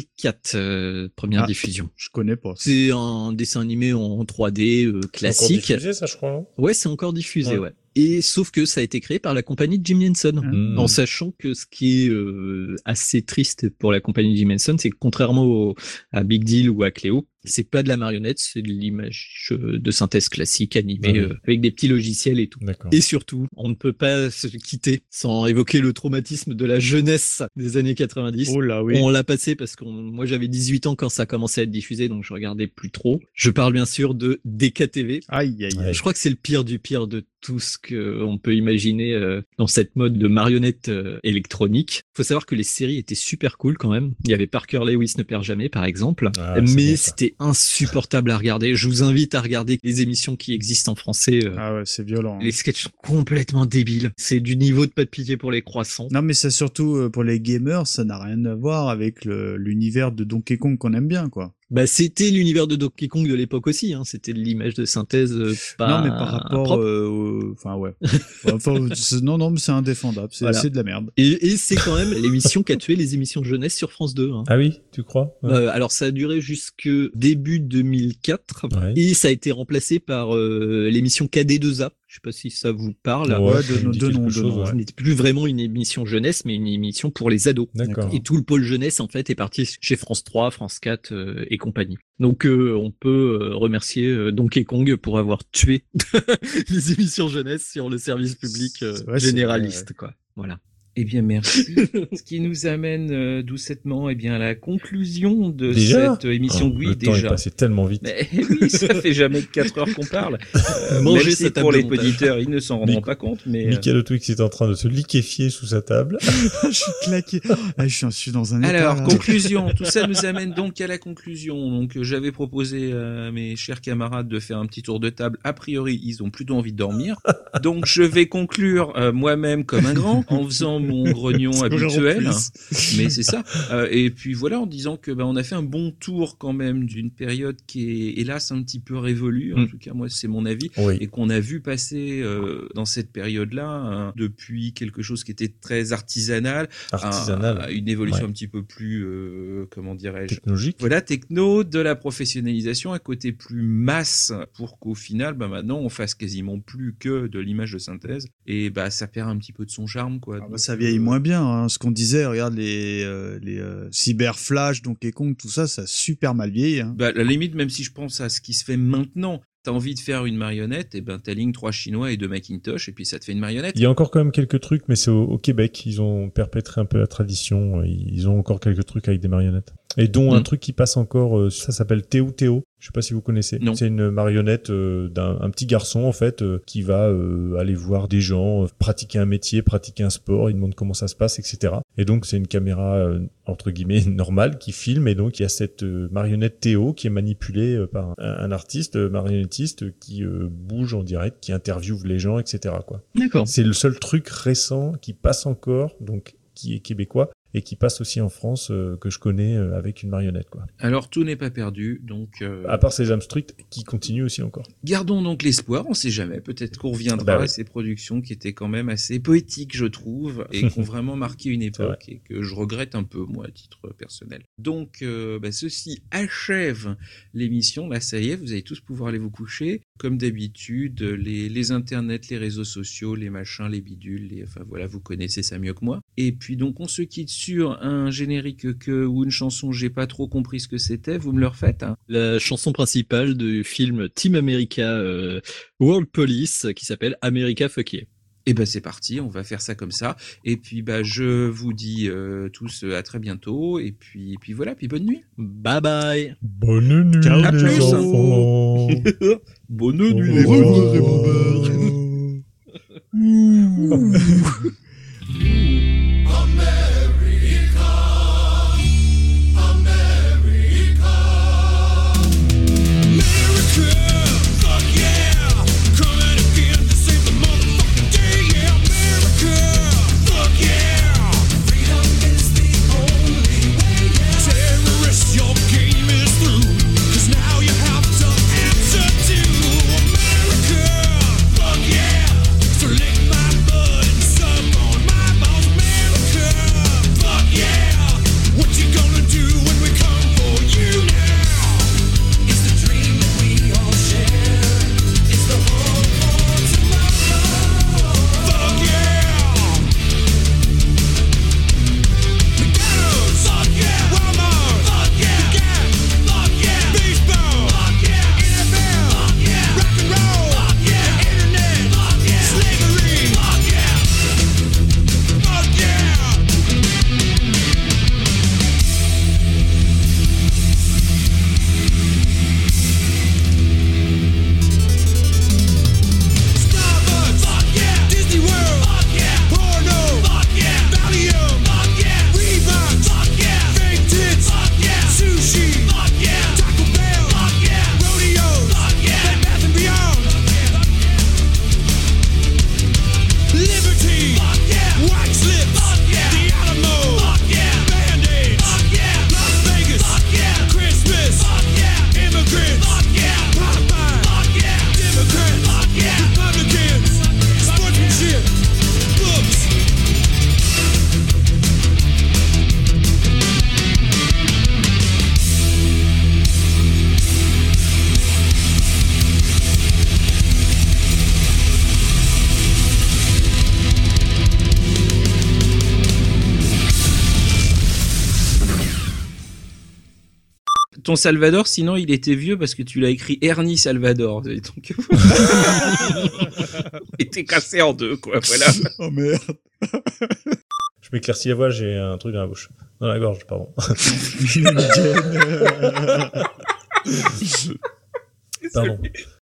2004, première diffusion. Je connais pas. C'est un dessin animé en 3D classique. C'est encore diffusé, ça, je crois, non? Ouais, c'est encore diffusé, ouais. Et sauf que ça a été créé par la compagnie de Jim Henson, en sachant que ce qui est assez triste pour la compagnie de Jim Henson, c'est que contrairement à Big Deal ou à Cléo, c'est pas de la marionnette, c'est de l'image de synthèse classique animée avec des petits logiciels et tout. D'accord. Et surtout, on ne peut pas se quitter sans évoquer le traumatisme de la jeunesse des années 90. Oh là oui. On l'a passé parce que moi j'avais 18 ans quand ça a commencé à être diffusé, donc je regardais plus trop. Je parle bien sûr de DKTV. Aïe. Je crois que c'est le pire du pire de tout ce qu'on peut imaginer dans cette mode de marionnette électronique. Faut savoir que les séries étaient super cool quand même. Il y avait Parker Lewis ne perd jamais par exemple, mais c'était insupportable à regarder. Je vous invite à regarder les émissions qui existent en français. Ah ouais, c'est violent. Les sketchs sont complètement débiles. C'est du niveau de pas de pitié pour les croissants. Non mais c'est surtout pour les gamers, ça n'a rien à voir avec l'univers de Donkey Kong qu'on aime bien, quoi. Bah c'était l'univers de Donkey Kong de l'époque aussi, hein. C'était de l'image de synthèse pas. Non mais par rapport, enfin ouais. non mais c'est indéfendable, c'est de la merde. Et c'est quand même l'émission qui a tué les émissions jeunesse sur France 2. Hein. Ah oui, tu crois? Alors ça a duré jusque début 2004 et ça a été remplacé par l'émission KD2A. Je sais pas si ça vous parle. Ouais, de nom. Ce n'était plus vraiment une émission jeunesse, mais une émission pour les ados. D'accord. Et tout le pôle jeunesse, en fait, est parti chez France 3, France 4 et compagnie. Donc, on peut remercier Donkey Kong pour avoir tué les émissions jeunesse sur le service public généraliste, quoi. Voilà. Eh bien, merci. Ce qui nous amène doucettement à la conclusion de cette émission. Oui, le déjà. Le temps est passé tellement vite. Mais oui, ça fait jamais que 4 heures qu'on parle. Même si pour les auditeurs, ils ne s'en rendront pas compte. Mais Michael Twix est en train de se liquéfier sous sa table. Je suis claqué. Je suis dans un état. Alors, conclusion. Tout ça nous amène donc à la conclusion. Donc, j'avais proposé à mes chers camarades de faire un petit tour de table. A priori, ils ont plutôt envie de dormir. Donc, je vais conclure moi-même comme un grand en faisant mon grognon habituel, mais c'est ça. Et puis voilà, en disant que on a fait un bon tour quand même d'une période qui est hélas un petit peu révolue. En tout cas, moi c'est mon avis, et qu'on a vu passer dans cette période-là depuis quelque chose qui était très artisanal. À une évolution un petit peu plus comment dirais-je, technologique. Voilà, techno, de la professionnalisation, un côté plus masse pour qu'au final, maintenant on fasse quasiment plus que de l'image de synthèse et ça perd un petit peu de son charme, quoi. Ça vieillit moins bien, hein. Ce qu'on disait, regarde les Cyber Flash, Donkey Kong, tout ça, ça a super mal vieilli. Hein. À la limite, même si je pense à ce qui se fait maintenant, t'as envie de faire une marionnette, et t'alignes 3 Chinois et 2 Macintosh, et puis ça te fait une marionnette. Il y a encore quand même quelques trucs, mais c'est au Québec, ils ont perpétré un peu la tradition, ils ont encore quelques trucs avec des marionnettes. Et dont un truc qui passe encore, ça s'appelle Théo Théo. Je sais pas si vous connaissez. Non. C'est une marionnette d'un petit garçon en fait qui va aller voir des gens pratiquer un métier, pratiquer un sport. Il demande comment ça se passe, etc. Et donc c'est une caméra entre guillemets normale qui filme. Et donc il y a cette marionnette Théo qui est manipulée par un artiste marionnettiste qui bouge en direct, qui interviewe les gens, etc. quoi. D'accord. C'est le seul truc récent qui passe encore, donc qui est québécois. Et qui passe aussi en France, que je connais avec une marionnette, quoi. Alors tout n'est pas perdu, donc. À part Sesame Street, qui continue aussi encore. Gardons donc l'espoir, on sait jamais. Peut-être qu'on reviendra à ces productions qui étaient quand même assez poétiques, je trouve, et qui ont vraiment marqué une époque et que je regrette un peu moi à titre personnel. Donc ceci achève l'émission. Là, ça y est, vous allez tous pouvoir aller vous coucher. Comme d'habitude, les internets, les réseaux sociaux, les machins, les bidules, enfin voilà, vous connaissez ça mieux que moi. Et puis donc on se quitte sur un générique ou une chanson, j'ai pas trop compris ce que c'était, vous me le refaites hein. La chanson principale du film Team America World Police qui s'appelle America Fuck Yeah. Et c'est parti, on va faire ça comme ça. Et puis je vous dis tous à très bientôt. Et puis voilà, puis bonne nuit. Bye bye. Bonne nuit. Ciao, les enfants. Bonne nuit les enfants. Ton Salvador, sinon il était vieux parce que tu l'as écrit Ernie Salvador. Et donc, il était cassé en deux, quoi. Voilà. Oh merde. Je m'éclaircis la voix, j'ai un truc dans la bouche. Dans la gorge, pardon. Pardon.